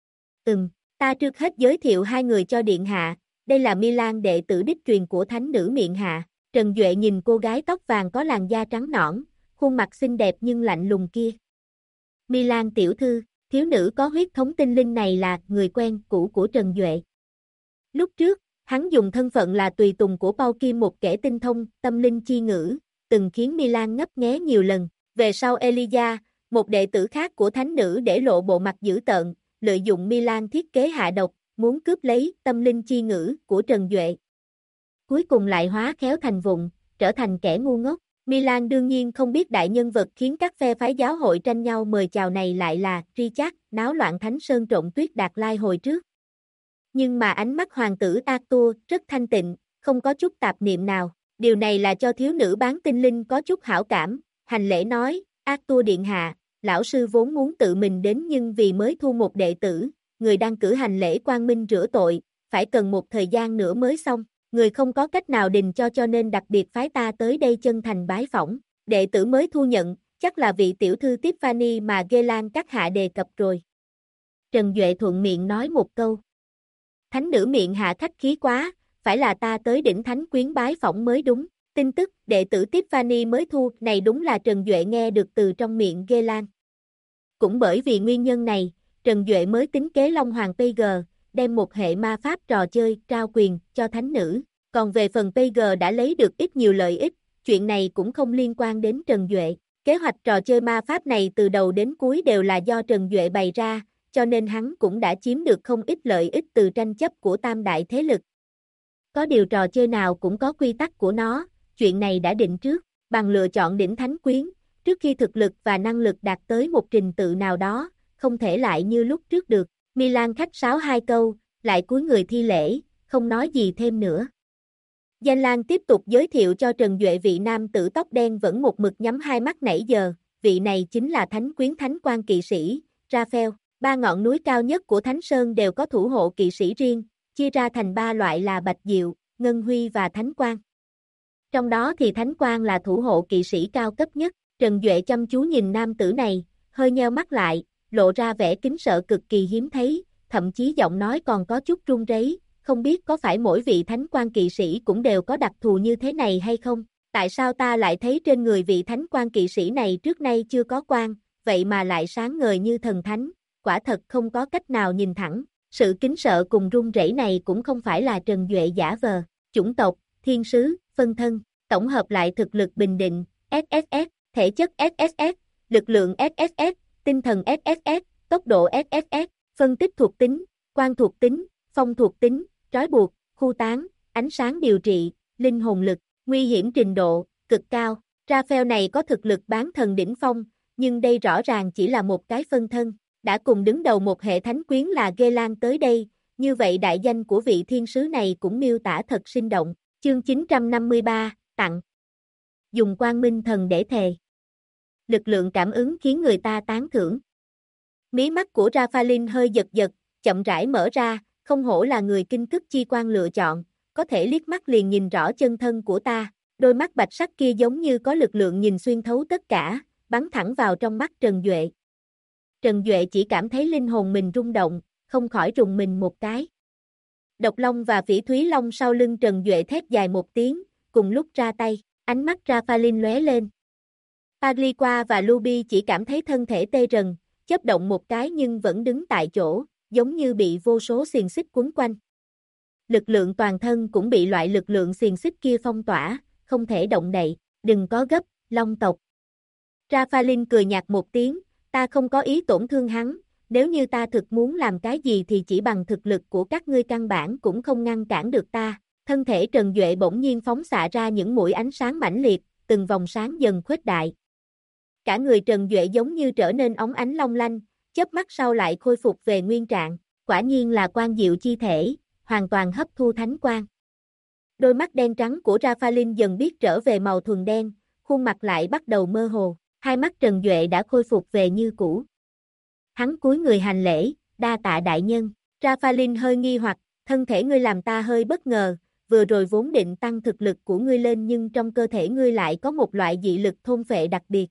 Ta trước hết giới thiệu 2 người cho điện hạ, đây là Milan đệ tử đích truyền của thánh nữ miệng hạ. Trần Duệ nhìn cô gái tóc vàng có làn da trắng nõn, khuôn mặt xinh đẹp nhưng lạnh lùng kia. Milan tiểu thư, thiếu nữ có huyết thống tinh linh này là người quen cũ của Trần Duệ. Lúc trước, hắn dùng thân phận là tùy tùng của Pau Kim, một kẻ tinh thông tâm linh chi ngữ, từng khiến Milan ngấp nghé nhiều lần. Về sau Elijah, một đệ tử khác của thánh nữ để lộ bộ mặt dữ tợn, lợi dụng Milan thiết kế hạ độc, muốn cướp lấy tâm linh chi ngữ của Trần Duệ. Cuối cùng lại hóa khéo thành vụng, trở thành kẻ ngu ngốc. Milan đương nhiên không biết đại nhân vật khiến các phe phái giáo hội tranh nhau mời chào này lại là Richard, náo loạn Thánh Sơn trộn tuyết Đạt Lai hồi trước. Nhưng mà ánh mắt hoàng tử Arthur rất thanh tịnh, không có chút tạp niệm nào. Điều này là cho thiếu nữ bán tinh linh có chút hảo cảm. Hành lễ nói, Arthur điện hạ, lão sư vốn muốn tự mình đến nhưng vì mới thu một đệ tử, người đang cử hành lễ quang minh rửa tội, phải cần một thời gian nữa mới xong. Người không có cách nào đình cho nên đặc biệt phái ta tới đây chân thành bái phỏng. Đệ tử mới thu nhận, chắc là vị tiểu thư Tiffany mà Ghê Lan các hạ đề cập rồi. Trần Duệ thuận miệng nói một câu. Thánh nữ miệng hạ khách khí quá, phải là ta tới Đỉnh Thánh Quyến bái phỏng mới đúng. Tin tức đệ tử Tiffany mới thu này đúng là Trần Duệ nghe được từ trong miệng Ghê Lan. Cũng bởi vì nguyên nhân này, Trần Duệ mới tính kế Long Hoàng PG, đem một hệ ma pháp trò chơi trao quyền cho thánh nữ. Còn về phần PG đã lấy được ít nhiều lợi ích, chuyện này cũng không liên quan đến Trần Duệ. Kế hoạch trò chơi ma pháp này từ đầu đến cuối đều là do Trần Duệ bày ra, cho nên hắn cũng đã chiếm được không ít lợi ích từ tranh chấp của tam đại thế lực. Có điều trò chơi nào cũng có quy tắc của nó, chuyện này đã định trước, bằng lựa chọn đỉnh thánh quyến, trước khi thực lực và năng lực đạt tới một trình tự nào đó, không thể lại như lúc trước được. Milan khách sáo hai câu, lại cúi người thi lễ, không nói gì thêm nữa. Danh Lang tiếp tục giới thiệu cho Trần Duệ vị nam tử tóc đen vẫn một mực nhắm hai mắt nãy giờ, vị này chính là thánh quyến thánh quan kỵ sĩ, Raphael. Ba ngọn núi cao nhất của Thánh Sơn đều có thủ hộ kỵ sĩ riêng, chia ra thành ba loại là Bạch Diệu, Ngân Huy và Thánh Quang. Trong đó thì Thánh Quang là thủ hộ kỵ sĩ cao cấp nhất. Trần Duệ chăm chú nhìn nam tử này, hơi nheo mắt lại, lộ ra vẻ kính sợ cực kỳ hiếm thấy, thậm chí giọng nói còn có chút run rẩy, không biết có phải mỗi vị Thánh Quan kỵ sĩ cũng đều có đặc thù như thế này hay không? Tại sao ta lại thấy trên người vị Thánh Quan kỵ sĩ này trước nay chưa có quan, vậy mà lại sáng ngời như thần thánh? Quả thật không có cách nào nhìn thẳng, sự kính sợ cùng run rẩy này cũng không phải là Trần Duệ giả vờ. Chủng tộc, thiên sứ, phân thân, tổng hợp lại thực lực bình định, SSS, thể chất SSS, lực lượng SSS, tinh thần SSS, tốc độ SSS, phân tích thuộc tính, quan thuộc tính, phong thuộc tính, trói buộc, khu tán, ánh sáng điều trị, linh hồn lực, nguy hiểm trình độ, cực cao. Raphael này có thực lực bán thần đỉnh phong, nhưng đây rõ ràng chỉ là một cái phân thân. Đã cùng đứng đầu một hệ thánh quyến là Gelan tới đây, như vậy đại danh của vị thiên sứ này cũng miêu tả thật sinh động. Chương 953, tặng. Dùng quang minh thần để thề. Lực lượng cảm ứng khiến người ta tán thưởng. Mí mắt của Raphael hơi giật giật, chậm rãi mở ra, không hổ là người kinh cức chi quan lựa chọn, có thể liếc mắt liền nhìn rõ chân thân của ta. Đôi mắt bạch sắc kia giống như có lực lượng nhìn xuyên thấu tất cả, bắn thẳng vào trong mắt Trần Duệ. Trần Duệ chỉ cảm thấy linh hồn mình rung động, không khỏi rùng mình một cái. Độc Long và Phỉ Thúy Long sau lưng Trần Duệ thét dài một tiếng, cùng lúc ra tay, ánh mắt Raphael lóe lên. Pagliqua và Luby chỉ cảm thấy thân thể tê rần, chớp động một cái nhưng vẫn đứng tại chỗ, giống như bị vô số xiềng xích quấn quanh. Lực lượng toàn thân cũng bị loại lực lượng xiềng xích kia phong tỏa, không thể động đậy, đừng có gấp, Long tộc. Raphael cười nhạt một tiếng, ta không có ý tổn thương hắn, nếu như ta thực muốn làm cái gì thì chỉ bằng thực lực của các ngươi căn bản cũng không ngăn cản được ta. Thân thể Trần Duệ bỗng nhiên phóng xạ ra những mũi ánh sáng mãnh liệt, từng vòng sáng dần khuếch đại. Cả người Trần Duệ giống như trở nên óng ánh long lanh, chớp mắt sau lại khôi phục về nguyên trạng, quả nhiên là quan diệu chi thể, hoàn toàn hấp thu thánh quang. Đôi mắt đen trắng của Raphael dần biết trở về màu thuần đen, khuôn mặt lại bắt đầu mơ hồ, hai mắt Trần Duệ đã khôi phục về như cũ. Hắn cúi người hành lễ, đa tạ đại nhân. Raphael hơi nghi hoặc, thân thể ngươi làm ta hơi bất ngờ, vừa rồi vốn định tăng thực lực của ngươi lên nhưng trong cơ thể ngươi lại có một loại dị lực thôn phệ đặc biệt.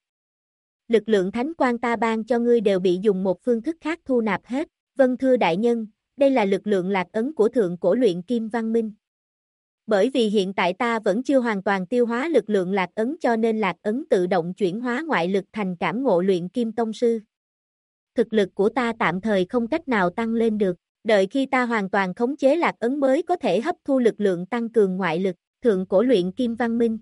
Lực lượng thánh quang ta ban cho ngươi đều bị dùng một phương thức khác thu nạp hết. Vâng thưa đại nhân, đây là lực lượng lạc ấn của thượng cổ luyện kim văn minh. Bởi vì hiện tại ta vẫn chưa hoàn toàn tiêu hóa lực lượng lạc ấn cho nên lạc ấn tự động chuyển hóa ngoại lực thành cảm ngộ luyện kim tông sư. Thực lực của ta tạm thời không cách nào tăng lên được, đợi khi ta hoàn toàn khống chế lạc ấn mới có thể hấp thu lực lượng tăng cường ngoại lực, thượng cổ luyện kim văn minh.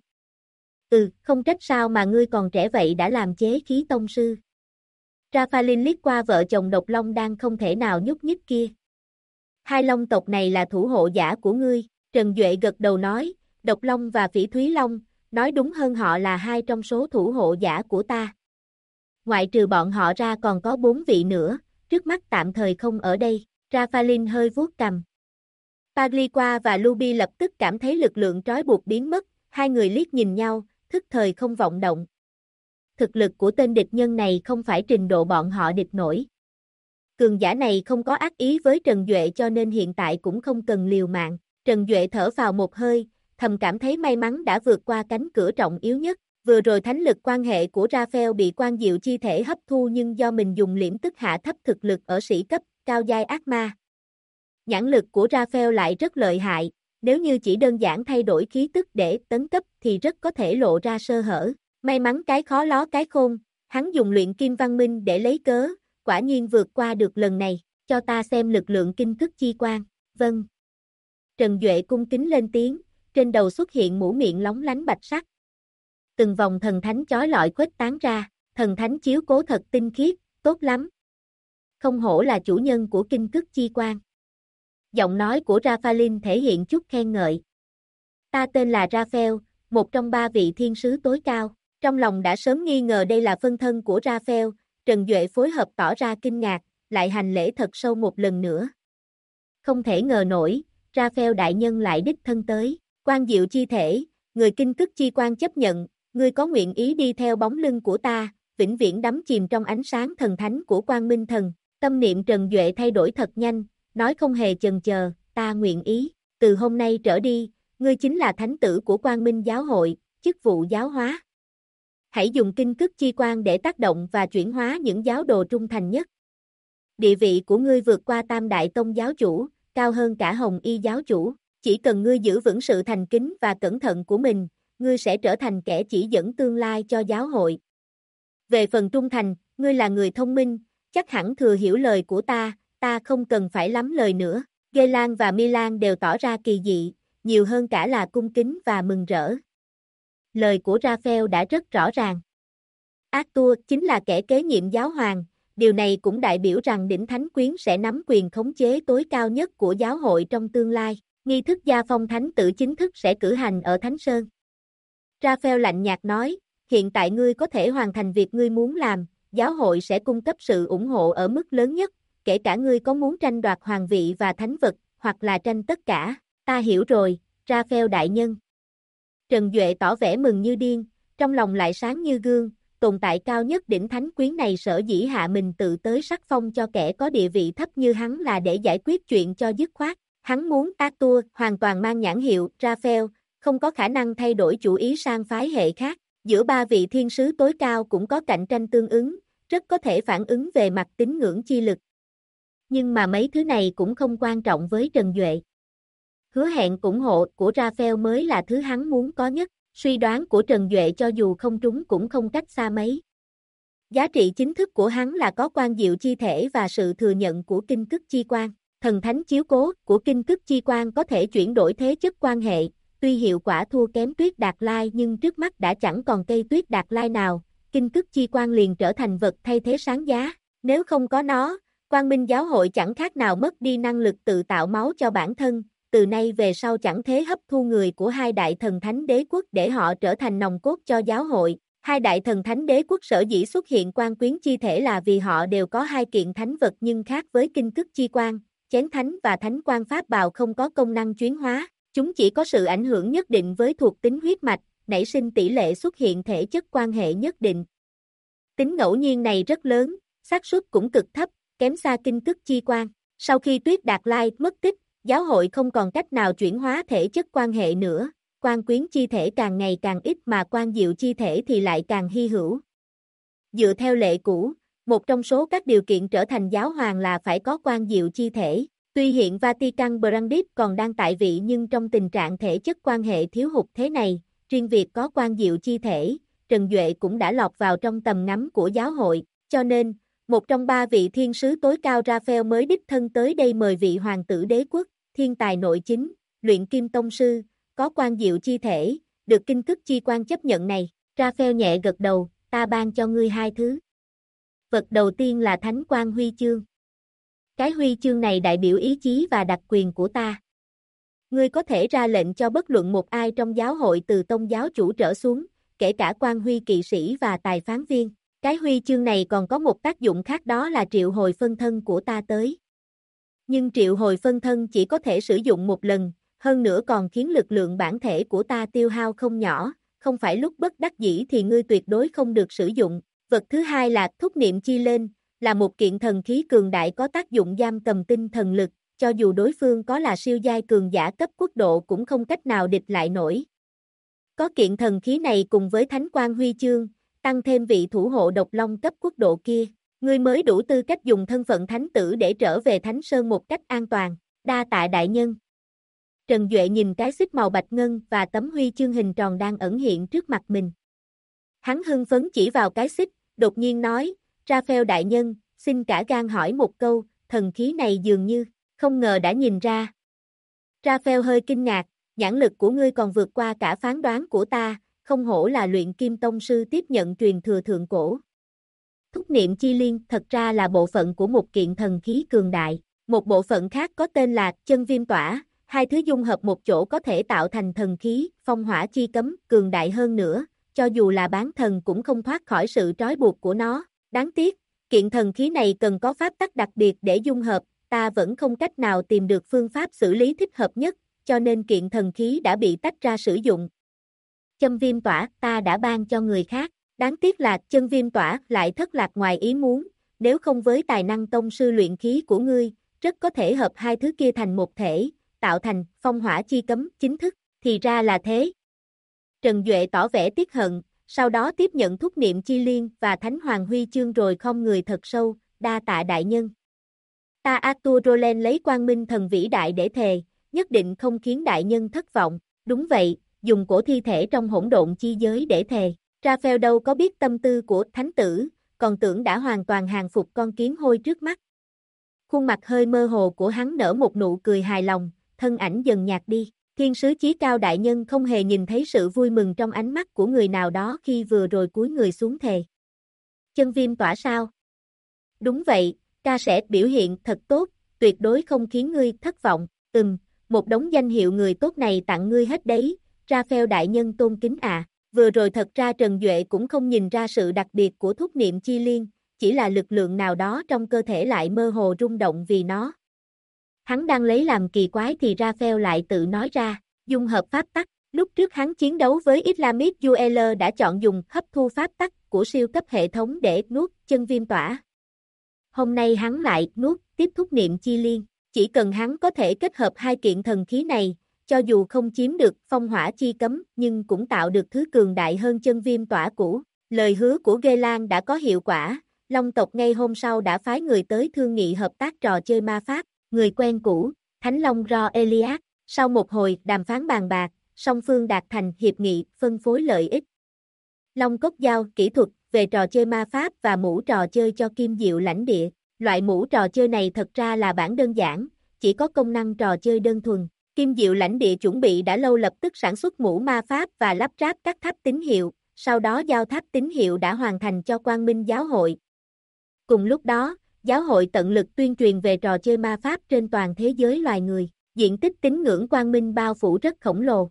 Không trách sao mà ngươi còn trẻ vậy đã làm chế khí tông sư. Raphael liếc qua vợ chồng Độc Long đang không thể nào nhúc nhích kia. Hai long tộc này là thủ hộ giả của ngươi, Trần Duệ gật đầu nói, Độc Long và Phỉ Thúy Long, nói đúng hơn họ là hai trong số thủ hộ giả của ta. Ngoại trừ bọn họ ra còn có 4 vị nữa, trước mắt tạm thời không ở đây, Raphael hơi vuốt cằm. Pagliqua và Luby lập tức cảm thấy lực lượng trói buộc biến mất, hai người liếc nhìn nhau, thức thời không vọng động. Thực lực của tên địch nhân này không phải trình độ bọn họ địch nổi. Cường giả này không có ác ý với Trần Duệ cho nên hiện tại cũng không cần liều mạng. Trần Duệ thở vào một hơi, thầm cảm thấy may mắn đã vượt qua cánh cửa trọng yếu nhất. Vừa rồi thánh lực quan hệ của Raphael bị quan diệu chi thể hấp thu nhưng do mình dùng liễm tức hạ thấp thực lực ở sĩ cấp, cao giai ác ma. Nhãn lực của Raphael lại rất lợi hại, nếu như chỉ đơn giản thay đổi khí tức để tấn cấp thì rất có thể lộ ra sơ hở. May mắn cái khó ló cái khôn, hắn dùng luyện kim văn minh để lấy cớ, quả nhiên vượt qua được lần này, cho ta xem lực lượng kinh cức chi quan. Vâng. Trần Duệ cung kính lên tiếng, trên đầu xuất hiện mũ miệng lóng lánh bạch sắc. từng vòng thần thánh chói lọi khuếch tán ra, thần thánh chiếu cố thật tinh khiết, tốt lắm. Không hổ là chủ nhân của kinh cức chi quan. Giọng nói của Raphael thể hiện chút khen ngợi. Ta tên là Raphael, một trong 3 vị thiên sứ tối cao. Trong lòng đã sớm nghi ngờ đây là phân thân của Raphael, Trần Duệ phối hợp tỏ ra kinh ngạc, lại hành lễ thật sâu một lần nữa. Không thể ngờ nổi, Raphael đại nhân lại đích thân tới. Quan diệu chi thể, người kinh cức chi quan chấp nhận, ngươi có nguyện ý đi theo bóng lưng của ta, vĩnh viễn đắm chìm trong ánh sáng thần thánh của Quang Minh Thần. Tâm niệm Trần Duệ thay đổi thật nhanh, nói không hề chần chờ, ta nguyện ý. Từ hôm nay trở đi, ngươi chính là thánh tử của Quang Minh giáo hội, chức vụ giáo hóa. Hãy dùng kinh cức chi quan để tác động và chuyển hóa những giáo đồ trung thành nhất. Địa vị của ngươi vượt qua Tam Đại Tông giáo chủ, cao hơn cả Hồng Y giáo chủ. Chỉ cần ngươi giữ vững sự thành kính và cẩn thận của mình, ngươi sẽ trở thành kẻ chỉ dẫn tương lai cho giáo hội. Về phần trung thành, ngươi là người thông minh, chắc hẳn thừa hiểu lời của ta không cần phải lắm lời nữa. Geylan và Milan đều tỏ ra kỳ dị, nhiều hơn cả là cung kính và mừng rỡ. Lời của Raphael đã rất rõ ràng. Arthur chính là kẻ kế nhiệm giáo hoàng, điều này cũng đại biểu rằng đỉnh thánh quyến sẽ nắm quyền khống chế tối cao nhất của giáo hội trong tương lai. Nghi thức gia phong thánh tử chính thức sẽ cử hành ở Thánh Sơn. Raphael lạnh nhạt nói, hiện tại ngươi có thể hoàn thành việc ngươi muốn làm, giáo hội sẽ cung cấp sự ủng hộ ở mức lớn nhất, kể cả ngươi có muốn tranh đoạt hoàng vị và thánh vật, hoặc là tranh tất cả. Ta hiểu rồi, Raphael đại nhân. Trần Duệ tỏ vẻ mừng như điên, trong lòng lại sáng như gương, tồn tại cao nhất đỉnh thánh quyến này sở dĩ hạ mình tự tới sắc phong cho kẻ có địa vị thấp như hắn là để giải quyết chuyện cho dứt khoát. Hắn muốn Arthur hoàn toàn mang nhãn hiệu Raphael, không có khả năng thay đổi chủ ý sang phái hệ khác. Giữa 3 vị thiên sứ tối cao cũng có cạnh tranh tương ứng, rất có thể phản ứng về mặt tín ngưỡng chi lực. Nhưng mà mấy thứ này cũng không quan trọng với Trần Duệ. Hứa hẹn ủng hộ của Raphael mới là thứ hắn muốn có nhất, suy đoán của Trần Duệ cho dù không trúng cũng không cách xa mấy. Giá trị chính thức của hắn là có quan diệu chi thể và sự thừa nhận của kinh cức chi quan. Thần thánh chiếu cố của kinh cức chi quan có thể chuyển đổi thế chất quan hệ, tuy hiệu quả thua kém tuyết đạt lai nhưng trước mắt đã chẳng còn cây tuyết đạt lai nào, kinh cức chi quan liền trở thành vật thay thế sáng giá. Nếu không có nó, Quang Minh giáo hội chẳng khác nào mất đi năng lực tự tạo máu cho bản thân, từ nay về sau chẳng thế hấp thu người của 2 đại thần thánh đế quốc để họ trở thành nòng cốt cho giáo hội. 2 đại thần thánh đế quốc sở dĩ xuất hiện quan quyến chi thể là vì họ đều có 2 kiện thánh vật nhưng khác với kinh cức chi quan. Chén thánh và thánh quan pháp bào không có công năng chuyển hóa, chúng chỉ có sự ảnh hưởng nhất định với thuộc tính huyết mạch, nảy sinh tỷ lệ xuất hiện thể chất quan hệ nhất định. Tính ngẫu nhiên này rất lớn, xác suất cũng cực thấp, kém xa kinh cức chi quan. Sau khi Tuyết Đạt Lai mất tích, giáo hội không còn cách nào chuyển hóa thể chất quan hệ nữa, quan quyến chi thể càng ngày càng ít mà quan diệu chi thể thì lại càng hy hữu. Dựa theo lệ cũ, một trong số các điều kiện trở thành giáo hoàng là phải có quan diệu chi thể. Tuy hiện Vatican Brandis còn đang tại vị nhưng trong tình trạng thể chất quan hệ thiếu hụt thế này, riêng việc có quan diệu chi thể, Trần Duệ cũng đã lọt vào trong tầm ngắm của giáo hội, cho nên, một trong 3 vị thiên sứ tối cao Raphael mới đích thân tới đây mời vị hoàng tử đế quốc, thiên tài nội chính, luyện kim tông sư, có quan diệu chi thể, được kinh cức chi quan chấp nhận này. Raphael nhẹ gật đầu, ta ban cho ngươi 2 thứ. Vật đầu tiên là Thánh Quang Huy Chương. Cái huy chương này đại biểu ý chí và đặc quyền của ta. Ngươi có thể ra lệnh cho bất luận một ai trong giáo hội từ tông giáo chủ trở xuống, kể cả quan huy kỵ sĩ và tài phán viên. Cái huy chương này còn có một tác dụng khác đó là triệu hồi phân thân của ta tới. Nhưng triệu hồi phân thân chỉ có thể sử dụng một lần, hơn nữa còn khiến lực lượng bản thể của ta tiêu hao không nhỏ, không phải lúc bất đắc dĩ thì ngươi tuyệt đối không được sử dụng. Vật thứ hai là thúc niệm chi lên, là một kiện thần khí cường đại có tác dụng giam cầm tinh thần lực, cho dù đối phương có là siêu giai cường giả cấp quốc độ cũng không cách nào địch lại nổi. Có kiện thần khí này cùng với Thánh Quang Huy Chương, tăng thêm vị thủ hộ độc long cấp quốc độ kia, ngươi mới đủ tư cách dùng thân phận thánh tử để trở về Thánh Sơn một cách an toàn. Đa tạ đại nhân. Trần Duệ nhìn cái xích màu bạch ngân và tấm huy chương hình tròn đang ẩn hiện trước mặt mình. Hắn hưng phấn chỉ vào cái xích, đột nhiên nói, Raphael đại nhân, xin cả gan hỏi một câu, thần khí này dường như, không ngờ đã nhìn ra. Raphael hơi kinh ngạc, nhãn lực của ngươi còn vượt qua cả phán đoán của ta, không hổ là luyện kim tông sư tiếp nhận truyền thừa thượng cổ. Thúc niệm chi liên thật ra là bộ phận của một kiện thần khí cường đại. Một bộ phận khác có tên là chân viêm tỏa, hai thứ dung hợp một chỗ có thể tạo thành thần khí, phong hỏa chi cấm, cường đại hơn nữa, cho dù là bán thần cũng không thoát khỏi sự trói buộc của nó. Đáng tiếc, kiện thần khí này cần có pháp tắc đặc biệt để dung hợp, ta vẫn không cách nào tìm được phương pháp xử lý thích hợp nhất, cho nên kiện thần khí đã bị tách ra sử dụng. Châm viêm tỏa ta đã ban cho người khác, đáng tiếc là chân viêm tỏa lại thất lạc ngoài ý muốn, nếu không với tài năng tông sư luyện khí của ngươi, rất có thể hợp hai thứ kia thành một thể, tạo thành phong hỏa chi cấm chính thức, thì ra là thế. Trần Duệ tỏ vẻ tiếc hận, sau đó tiếp nhận thúc niệm chi liên và Thánh Hoàng Huy chương rồi khom người thật sâu, đa tạ đại nhân. Ta Arthur Roland lấy quang minh thần vĩ đại để thề, nhất định không khiến đại nhân thất vọng, đúng vậy, dùng cổ thi thể trong hỗn độn chi giới để thề. Raphael đâu có biết tâm tư của thánh tử, còn tưởng đã hoàn toàn hàng phục con kiến hôi trước mắt. Khuôn mặt hơi mơ hồ của hắn nở một nụ cười hài lòng, thân ảnh dần nhạt đi. Thiên sứ chí cao đại nhân không hề nhìn thấy sự vui mừng trong ánh mắt của người nào đó khi vừa rồi cúi người xuống thề. Chân viêm tỏa sao? Đúng vậy, ta sẽ biểu hiện thật tốt, tuyệt đối không khiến ngươi thất vọng. Một đống danh hiệu người tốt này tặng ngươi hết đấy, Raphael đại nhân tôn kính à. Vừa rồi thật ra Trần Duệ cũng không nhìn ra sự đặc biệt của thúc niệm chi liên, chỉ là lực lượng nào đó trong cơ thể lại mơ hồ rung động vì nó. Hắn đang lấy làm kỳ quái thì Raphael lại tự nói ra, dung hợp pháp tắc. Lúc trước hắn chiến đấu với Islamic Dueler đã chọn dùng hấp thu pháp tắc của siêu cấp hệ thống để nuốt chân viêm tỏa. Hôm nay hắn lại nuốt tiếp thúc niệm chi liên, chỉ cần hắn có thể kết hợp hai kiện thần khí này, cho dù không chiếm được phong hỏa chi cấm nhưng cũng tạo được thứ cường đại hơn chân viêm tỏa cũ. Lời hứa của Ghê Lan đã có hiệu quả, Long tộc ngay hôm sau đã phái người tới thương nghị hợp tác trò chơi ma pháp, người quen cũ, Thánh Long Ro Elias. Sau một hồi đàm phán bàn bạc, song phương đạt thành hiệp nghị phân phối lợi ích. Long cốc giao kỹ thuật về trò chơi ma pháp và mũ trò chơi cho Kim Diệu lãnh địa. Loại mũ trò chơi này thật ra là bản đơn giản, chỉ có công năng trò chơi đơn thuần. Kim Diệu lãnh địa chuẩn bị đã lâu lập tức sản xuất mũ ma pháp và lắp ráp các tháp tín hiệu, sau đó giao tháp tín hiệu đã hoàn thành cho Quang Minh giáo hội. Cùng lúc đó, giáo hội tận lực tuyên truyền về trò chơi ma pháp trên toàn thế giới loài người, diện tích tín ngưỡng Quang Minh bao phủ rất khổng lồ.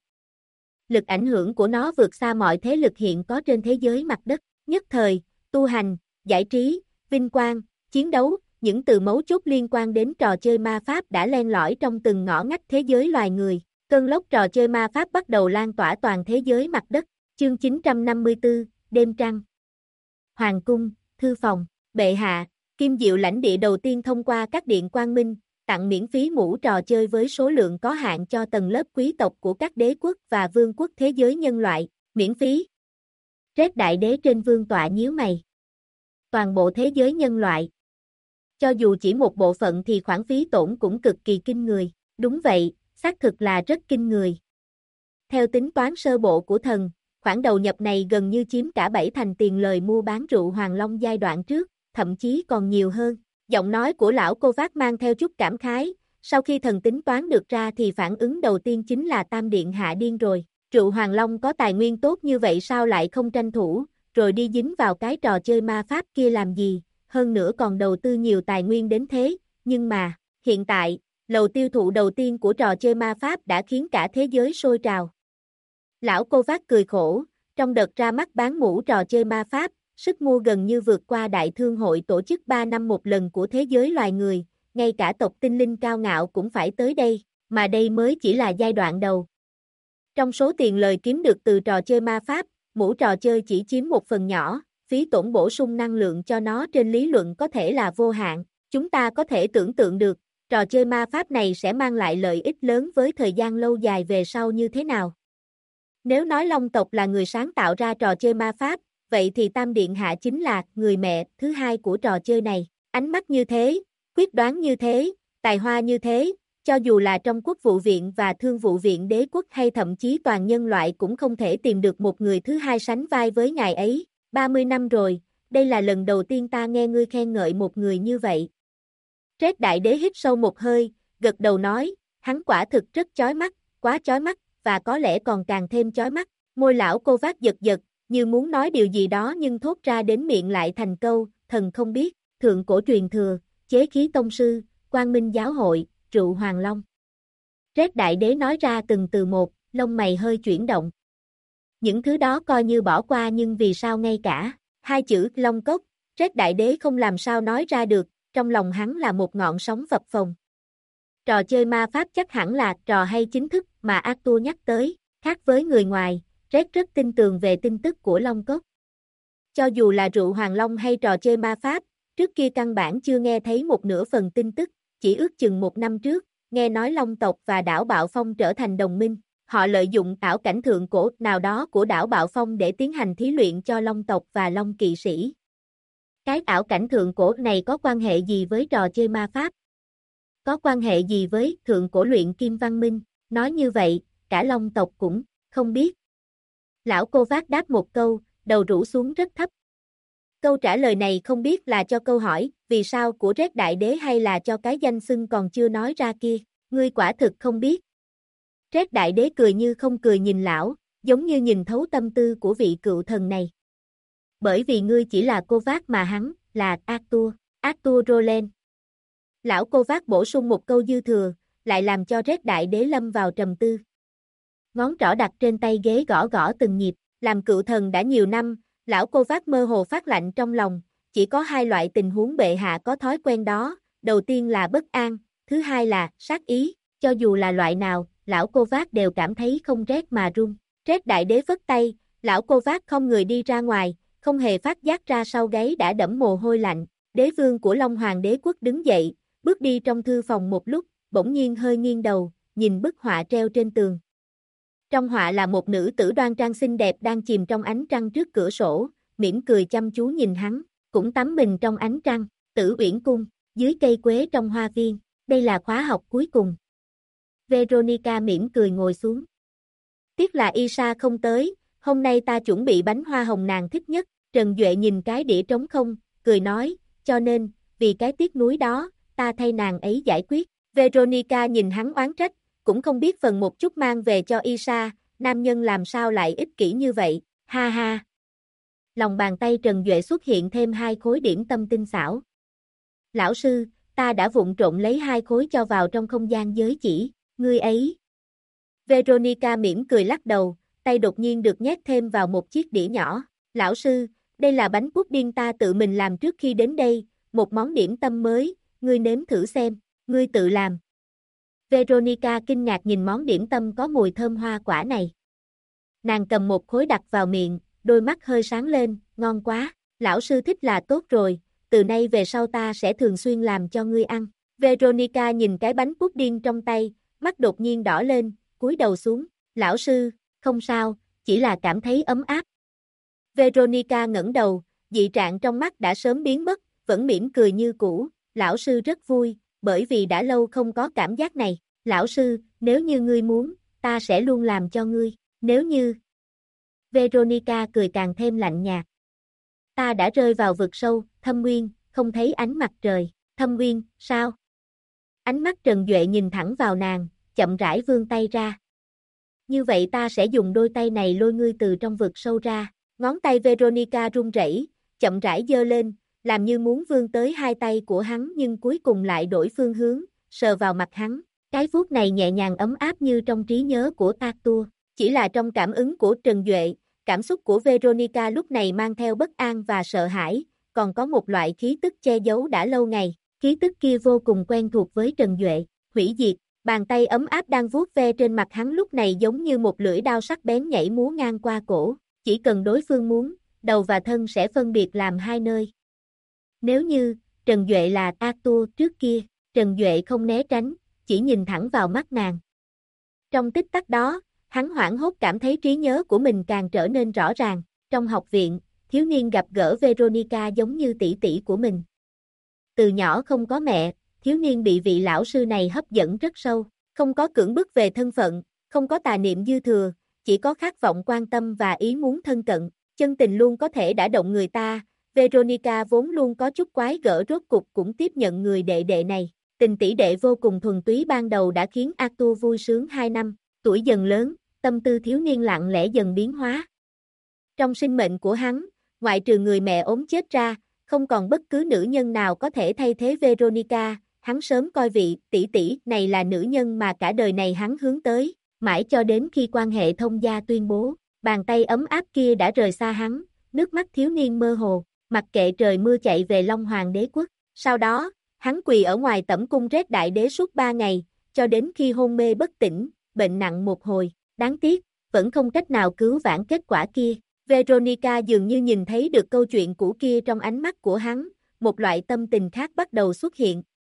Lực ảnh hưởng của nó vượt xa mọi thế lực hiện có trên thế giới mặt đất, nhất thời, tu hành, giải trí, vinh quang, chiến đấu, những từ mấu chốt liên quan đến trò chơi ma pháp đã len lỏi trong từng ngõ ngách thế giới loài người. Cơn lốc trò chơi ma pháp bắt đầu lan tỏa toàn thế giới mặt đất. Chương 954, Đêm Trăng. Hoàng cung, thư phòng, bệ hạ, Kim Diệu lãnh địa đầu tiên thông qua các điện Quang Minh, tặng miễn phí mũ trò chơi với số lượng có hạn cho tầng lớp quý tộc của các đế quốc và vương quốc thế giới nhân loại, miễn phí. Red đại đế trên vương tọa nhíu mày. Toàn bộ thế giới nhân loại. Cho dù chỉ một bộ phận thì khoản phí tổn cũng cực kỳ kinh người, đúng vậy, xác thực là rất kinh người. Theo tính toán sơ bộ của thần, khoản đầu nhập này gần như chiếm cả 7/10 tiền lời mua bán rượu Hoàng Long giai đoạn trước, thậm chí còn nhiều hơn. Giọng nói của lão Kovac mang theo chút cảm khái, sau khi thần tính toán được ra thì phản ứng đầu tiên chính là Tam Điện hạ điên rồi. Rượu Hoàng Long có tài nguyên tốt như vậy sao lại không tranh thủ, rồi đi dính vào cái trò chơi ma pháp kia làm gì, hơn nữa còn đầu tư nhiều tài nguyên đến thế, nhưng mà, hiện tại, lầu tiêu thụ đầu tiên của trò chơi ma pháp đã khiến cả thế giới sôi trào. Lão Kovac cười khổ, trong đợt ra mắt bán mũ trò chơi ma pháp, sức mua gần như vượt qua đại thương hội tổ chức 3 năm một lần của thế giới loài người, ngay cả tộc tinh linh cao ngạo cũng phải tới đây, mà đây mới chỉ là giai đoạn đầu. Trong số tiền lời kiếm được từ trò chơi ma pháp, mũ trò chơi chỉ chiếm một phần nhỏ, phí tổn bổ sung năng lượng cho nó trên lý luận có thể là vô hạn. Chúng ta có thể tưởng tượng được, trò chơi ma pháp này sẽ mang lại lợi ích lớn với thời gian lâu dài về sau như thế nào. Nếu nói Long tộc là người sáng tạo ra trò chơi ma pháp, vậy thì Tam Điện hạ chính là người mẹ thứ hai của trò chơi này. Ánh mắt như thế, quyết đoán như thế, tài hoa như thế, cho dù là trong quốc vụ viện và thương vụ viện đế quốc hay thậm chí toàn nhân loại cũng không thể tìm được một người thứ hai sánh vai với ngài ấy. 30 năm rồi, đây là lần đầu tiên ta nghe ngươi khen ngợi một người như vậy. Red đại đế hít sâu một hơi, gật đầu nói, hắn quả thực rất chói mắt, quá chói mắt, và có lẽ còn càng thêm chói mắt. Môi lão Kovac giật giật, như muốn nói điều gì đó nhưng thốt ra đến miệng lại thành câu, thần không biết, thượng cổ truyền thừa, chế khí tông sư, quang minh giáo hội, rượu hoàng long. Red đại đế nói ra từng từ một, lông mày hơi chuyển động. Những thứ đó coi như bỏ qua nhưng vì sao ngay cả hai chữ long cốc, Red đại đế không làm sao nói ra được, trong lòng hắn là một ngọn sóng phập phồng. Trò chơi ma pháp chắc hẳn là trò hay chính thức mà Arthur nhắc tới, khác với người ngoài, Red rất tin tưởng về tin tức của Long Cốc. Cho dù là rượu hoàng long hay trò chơi ma pháp, trước kia căn bản chưa nghe thấy một nửa phần tin tức, chỉ ước chừng 1 năm trước, nghe nói Long tộc và đảo Bạo Phong trở thành đồng minh. Họ lợi dụng ảo cảnh thượng cổ nào đó của đảo Bạo Phong để tiến hành thí luyện cho Long tộc và Long kỵ sĩ. Cái ảo cảnh thượng cổ này có quan hệ gì với trò chơi ma pháp? Có quan hệ gì với thượng cổ luyện kim văn minh? Nói như vậy, cả Long tộc cũng không biết. Lão Kovac đáp một câu, đầu rũ xuống rất thấp. Câu trả lời này không biết là cho câu hỏi, vì sao của Red đại đế hay là cho cái danh xưng còn chưa nói ra kia, ngươi quả thực không biết. Red đại đế cười như không cười nhìn lão, giống như nhìn thấu tâm tư của vị cựu thần này. Bởi vì ngươi chỉ là Kovac mà hắn, là Arthur Roland. Lão Kovac bổ sung một câu dư thừa, lại làm cho Red đại đế lâm vào trầm tư. Ngón trỏ đặt trên tay ghế gõ gõ từng nhịp, làm cựu thần đã nhiều năm, lão Kovac mơ hồ phát lạnh trong lòng, chỉ có hai loại tình huống bệ hạ có thói quen đó, đầu tiên là bất an, thứ hai là sát ý, cho dù là loại nào, lão Kovac đều cảm thấy không rét mà run. Red đại đế vất tay, lão Kovac không người đi ra ngoài, không hề phát giác ra sau gáy đã đẫm mồ hôi lạnh. Đế vương của Long Hoàng đế quốc đứng dậy, bước đi trong thư phòng một lúc, bỗng nhiên hơi nghiêng đầu, nhìn bức họa treo trên tường. Trong họa là một nữ tử đoan trang xinh đẹp đang chìm trong ánh trăng trước cửa sổ, mỉm cười chăm chú nhìn hắn, cũng tắm mình trong ánh trăng, Tử Uyển cung, dưới cây quế trong hoa viên, đây là khóa học cuối cùng. Veronica mỉm cười ngồi xuống. Tiếc là Isa không tới, hôm nay ta chuẩn bị bánh hoa hồng nàng thích nhất, Trần Duệ nhìn cái đĩa trống không, cười nói, cho nên, vì cái tiếc nuối đó, ta thay nàng ấy giải quyết. Veronica nhìn hắn oán trách, cũng không biết phần một chút mang về cho Isa, nam nhân làm sao lại ích kỷ như vậy, ha ha. Lòng bàn tay Trần Duệ xuất hiện thêm 2 khối điểm tâm tinh xảo. Lão sư, ta đã vụng trộn lấy 2 khối cho vào trong không gian giới chỉ, ngươi ấy. Veronica mỉm cười lắc đầu, tay đột nhiên được nhét thêm vào một chiếc đĩa nhỏ. Lão sư, đây là bánh pudding ta tự mình làm trước khi đến đây, một món điểm tâm mới, ngươi nếm thử xem, ngươi tự làm. Veronica kinh ngạc nhìn món điểm tâm có mùi thơm hoa quả này. Nàng cầm một khối đặt vào miệng, đôi mắt hơi sáng lên, ngon quá, lão sư thích là tốt rồi, từ nay về sau ta sẽ thường xuyên làm cho ngươi ăn. Veronica nhìn cái bánh pudding trong tay, mắt đột nhiên đỏ lên, cúi đầu xuống, lão sư, không sao, chỉ là cảm thấy ấm áp. Veronica ngẩng đầu, dị trạng trong mắt đã sớm biến mất, vẫn mỉm cười như cũ, lão sư rất vui, bởi vì đã lâu không có cảm giác này, lão sư, nếu như ngươi muốn, ta sẽ luôn làm cho ngươi, nếu như... Veronica cười càng thêm lạnh nhạt. Ta đã rơi vào vực sâu, thâm nguyên, không thấy ánh mặt trời, thâm nguyên, sao? Ánh mắt Trần Duệ nhìn thẳng vào nàng, chậm rãi vươn tay ra. Như vậy ta sẽ dùng đôi tay này lôi ngươi từ trong vực sâu ra, ngón tay Veronica run rẩy, chậm rãi giơ lên, làm như muốn vươn tới 2 tay của hắn nhưng cuối cùng lại đổi phương hướng, sờ vào mặt hắn, cái vuốt này nhẹ nhàng ấm áp như trong trí nhớ của Arthur, chỉ là trong cảm ứng của Trần Duệ, cảm xúc của Veronica lúc này mang theo bất an và sợ hãi, còn có một loại khí tức che giấu đã lâu ngày, khí tức kia vô cùng quen thuộc với Trần Duệ, hủy diệt, bàn tay ấm áp đang vuốt ve trên mặt hắn lúc này giống như một lưỡi đao sắc bén nhảy múa ngang qua cổ, chỉ cần đối phương muốn, đầu và thân sẽ phân biệt làm 2 nơi. Nếu như, Trần Duệ là Arthur trước kia, Trần Duệ không né tránh, chỉ nhìn thẳng vào mắt nàng. Trong tích tắc đó, hắn hoảng hốt cảm thấy trí nhớ của mình càng trở nên rõ ràng, trong học viện, thiếu niên gặp gỡ Veronica giống như tỷ tỷ của mình. Từ nhỏ không có mẹ, thiếu niên bị vị lão sư này hấp dẫn rất sâu, không có cưỡng bức về thân phận, không có tà niệm dư thừa, chỉ có khát vọng quan tâm và ý muốn thân cận, chân tình luôn có thể đả động người ta. Veronica vốn luôn có chút quái gở rốt cục cũng tiếp nhận người đệ đệ này, tình tỷ đệ vô cùng thuần túy ban đầu đã khiến Arthur vui sướng 2 năm, tuổi dần lớn, tâm tư thiếu niên lặng lẽ dần biến hóa. Trong sinh mệnh của hắn, ngoại trừ người mẹ ốm chết ra, không còn bất cứ nữ nhân nào có thể thay thế Veronica, hắn sớm coi vị tỷ tỷ này là nữ nhân mà cả đời này hắn hướng tới, mãi cho đến khi quan hệ thông gia tuyên bố, bàn tay ấm áp kia đã rời xa hắn, nước mắt thiếu niên mơ hồ, mặc kệ trời mưa chạy về Long Hoàng đế quốc. Sau đó, hắn quỳ ở ngoài tẩm cung Red Đại Đế suốt 3 ngày, cho đến khi hôn mê bất tỉnh, bệnh nặng một hồi, đáng tiếc, vẫn không cách nào cứu vãn kết quả kia. Veronica dường như nhìn thấy được câu chuyện cũ kia trong ánh mắt của hắn, một loại tâm tình khác bắt đầu xuất hiện.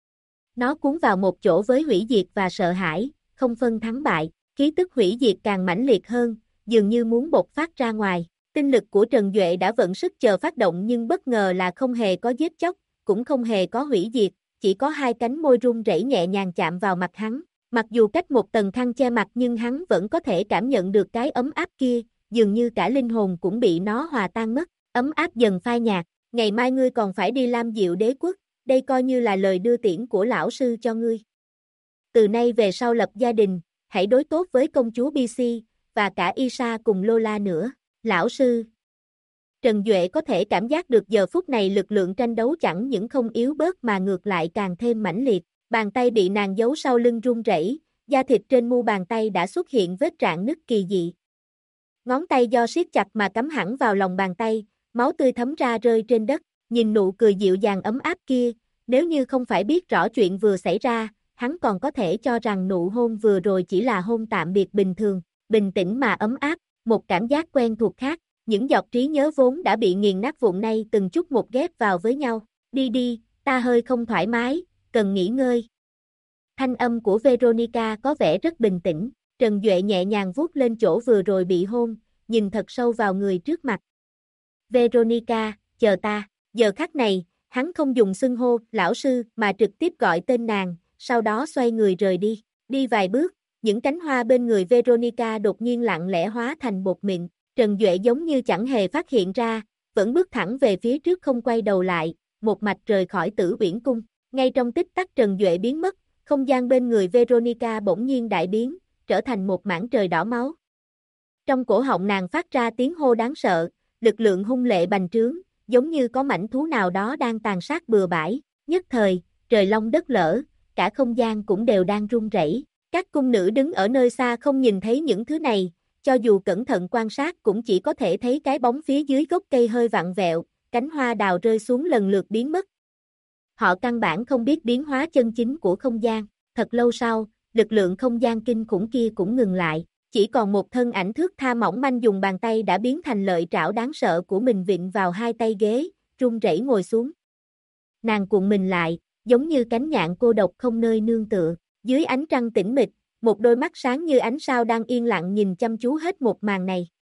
Nó cuốn vào một chỗ với hủy diệt và sợ hãi, không phân thắng bại, khí tức hủy diệt càng mãnh liệt hơn, dường như muốn bộc phát ra ngoài. Tinh lực của Trần Duệ đã vận sức chờ phát động nhưng bất ngờ là không hề có giết chóc, cũng không hề có hủy diệt, chỉ có hai cánh môi run rẩy nhẹ nhàng chạm vào mặt hắn. Mặc dù cách một tầng khăn che mặt nhưng hắn vẫn có thể cảm nhận được cái ấm áp kia, dường như cả linh hồn cũng bị nó hòa tan mất, ấm áp dần phai nhạt. Ngày mai ngươi còn phải đi Lam Diệu Đế quốc, đây coi như là lời đưa tiễn của lão sư cho ngươi. Từ nay về sau lập gia đình, hãy đối tốt với công chúa BC, và cả Isa cùng Lola nữa. Lão sư. Trần Duệ có thể cảm giác được giờ phút này lực lượng tranh đấu chẳng những không yếu bớt mà ngược lại càng thêm mãnh liệt. Bàn tay bị nàng giấu sau lưng run rẩy, da thịt trên mu bàn tay đã xuất hiện vết rạn nứt kỳ dị. Ngón tay do siết chặt mà cắm hẳn vào lòng bàn tay, máu tươi thấm ra rơi trên đất. Nhìn nụ cười dịu dàng ấm áp kia, nếu như không phải biết rõ chuyện vừa xảy ra, hắn còn có thể cho rằng nụ hôn vừa rồi chỉ là hôn tạm biệt bình thường, bình tĩnh mà ấm áp, một cảm giác quen thuộc khác. Những giọt trí nhớ vốn đã bị nghiền nát vụn nay từng chút một ghép vào với nhau. Đi đi, ta hơi không thoải mái, cần nghỉ ngơi. Thanh âm của Veronica có vẻ rất bình tĩnh. Trần Duệ nhẹ nhàng vuốt lên chỗ vừa rồi bị hôn, nhìn thật sâu vào người trước mặt. Veronica, chờ ta. Giờ khắc này, hắn không dùng xưng hô lão sư mà trực tiếp gọi tên nàng, sau đó xoay người rời đi. Đi vài bước, những cánh hoa bên người Veronica đột nhiên lặng lẽ hóa thành bột mịn. Trần Duệ giống như chẳng hề phát hiện ra, vẫn bước thẳng về phía trước không quay đầu lại, một mạch rời khỏi Tử Uyển cung. Ngay trong tích tắc Trần Duệ biến mất, không gian bên người Veronica bỗng nhiên đại biến, trở thành một mảng trời đỏ máu. Trong cổ họng nàng phát ra tiếng hô đáng sợ, lực lượng hung lệ bành trướng, giống như có mảnh thú nào đó đang tàn sát bừa bãi. Nhất thời, trời long đất lở, cả không gian cũng đều đang rung rẩy. Các cung nữ đứng ở nơi xa không nhìn thấy những thứ này, cho dù cẩn thận quan sát cũng chỉ có thể thấy cái bóng phía dưới gốc cây hơi vặn vẹo, cánh hoa đào rơi xuống lần lượt biến mất. Họ căn bản không biết biến hóa chân chính của không gian. Thật lâu sau, lực lượng không gian kinh khủng kia cũng ngừng lại, chỉ còn một thân ảnh thước tha mỏng manh dùng bàn tay đã biến thành lợi trảo đáng sợ của mình vịn vào hai tay ghế, run rẩy ngồi xuống. Nàng cuộn mình lại, giống như cánh nhạn cô độc không nơi nương tựa, dưới ánh trăng tĩnh mịch, một đôi mắt sáng như ánh sao đang yên lặng nhìn chăm chú hết một màn này.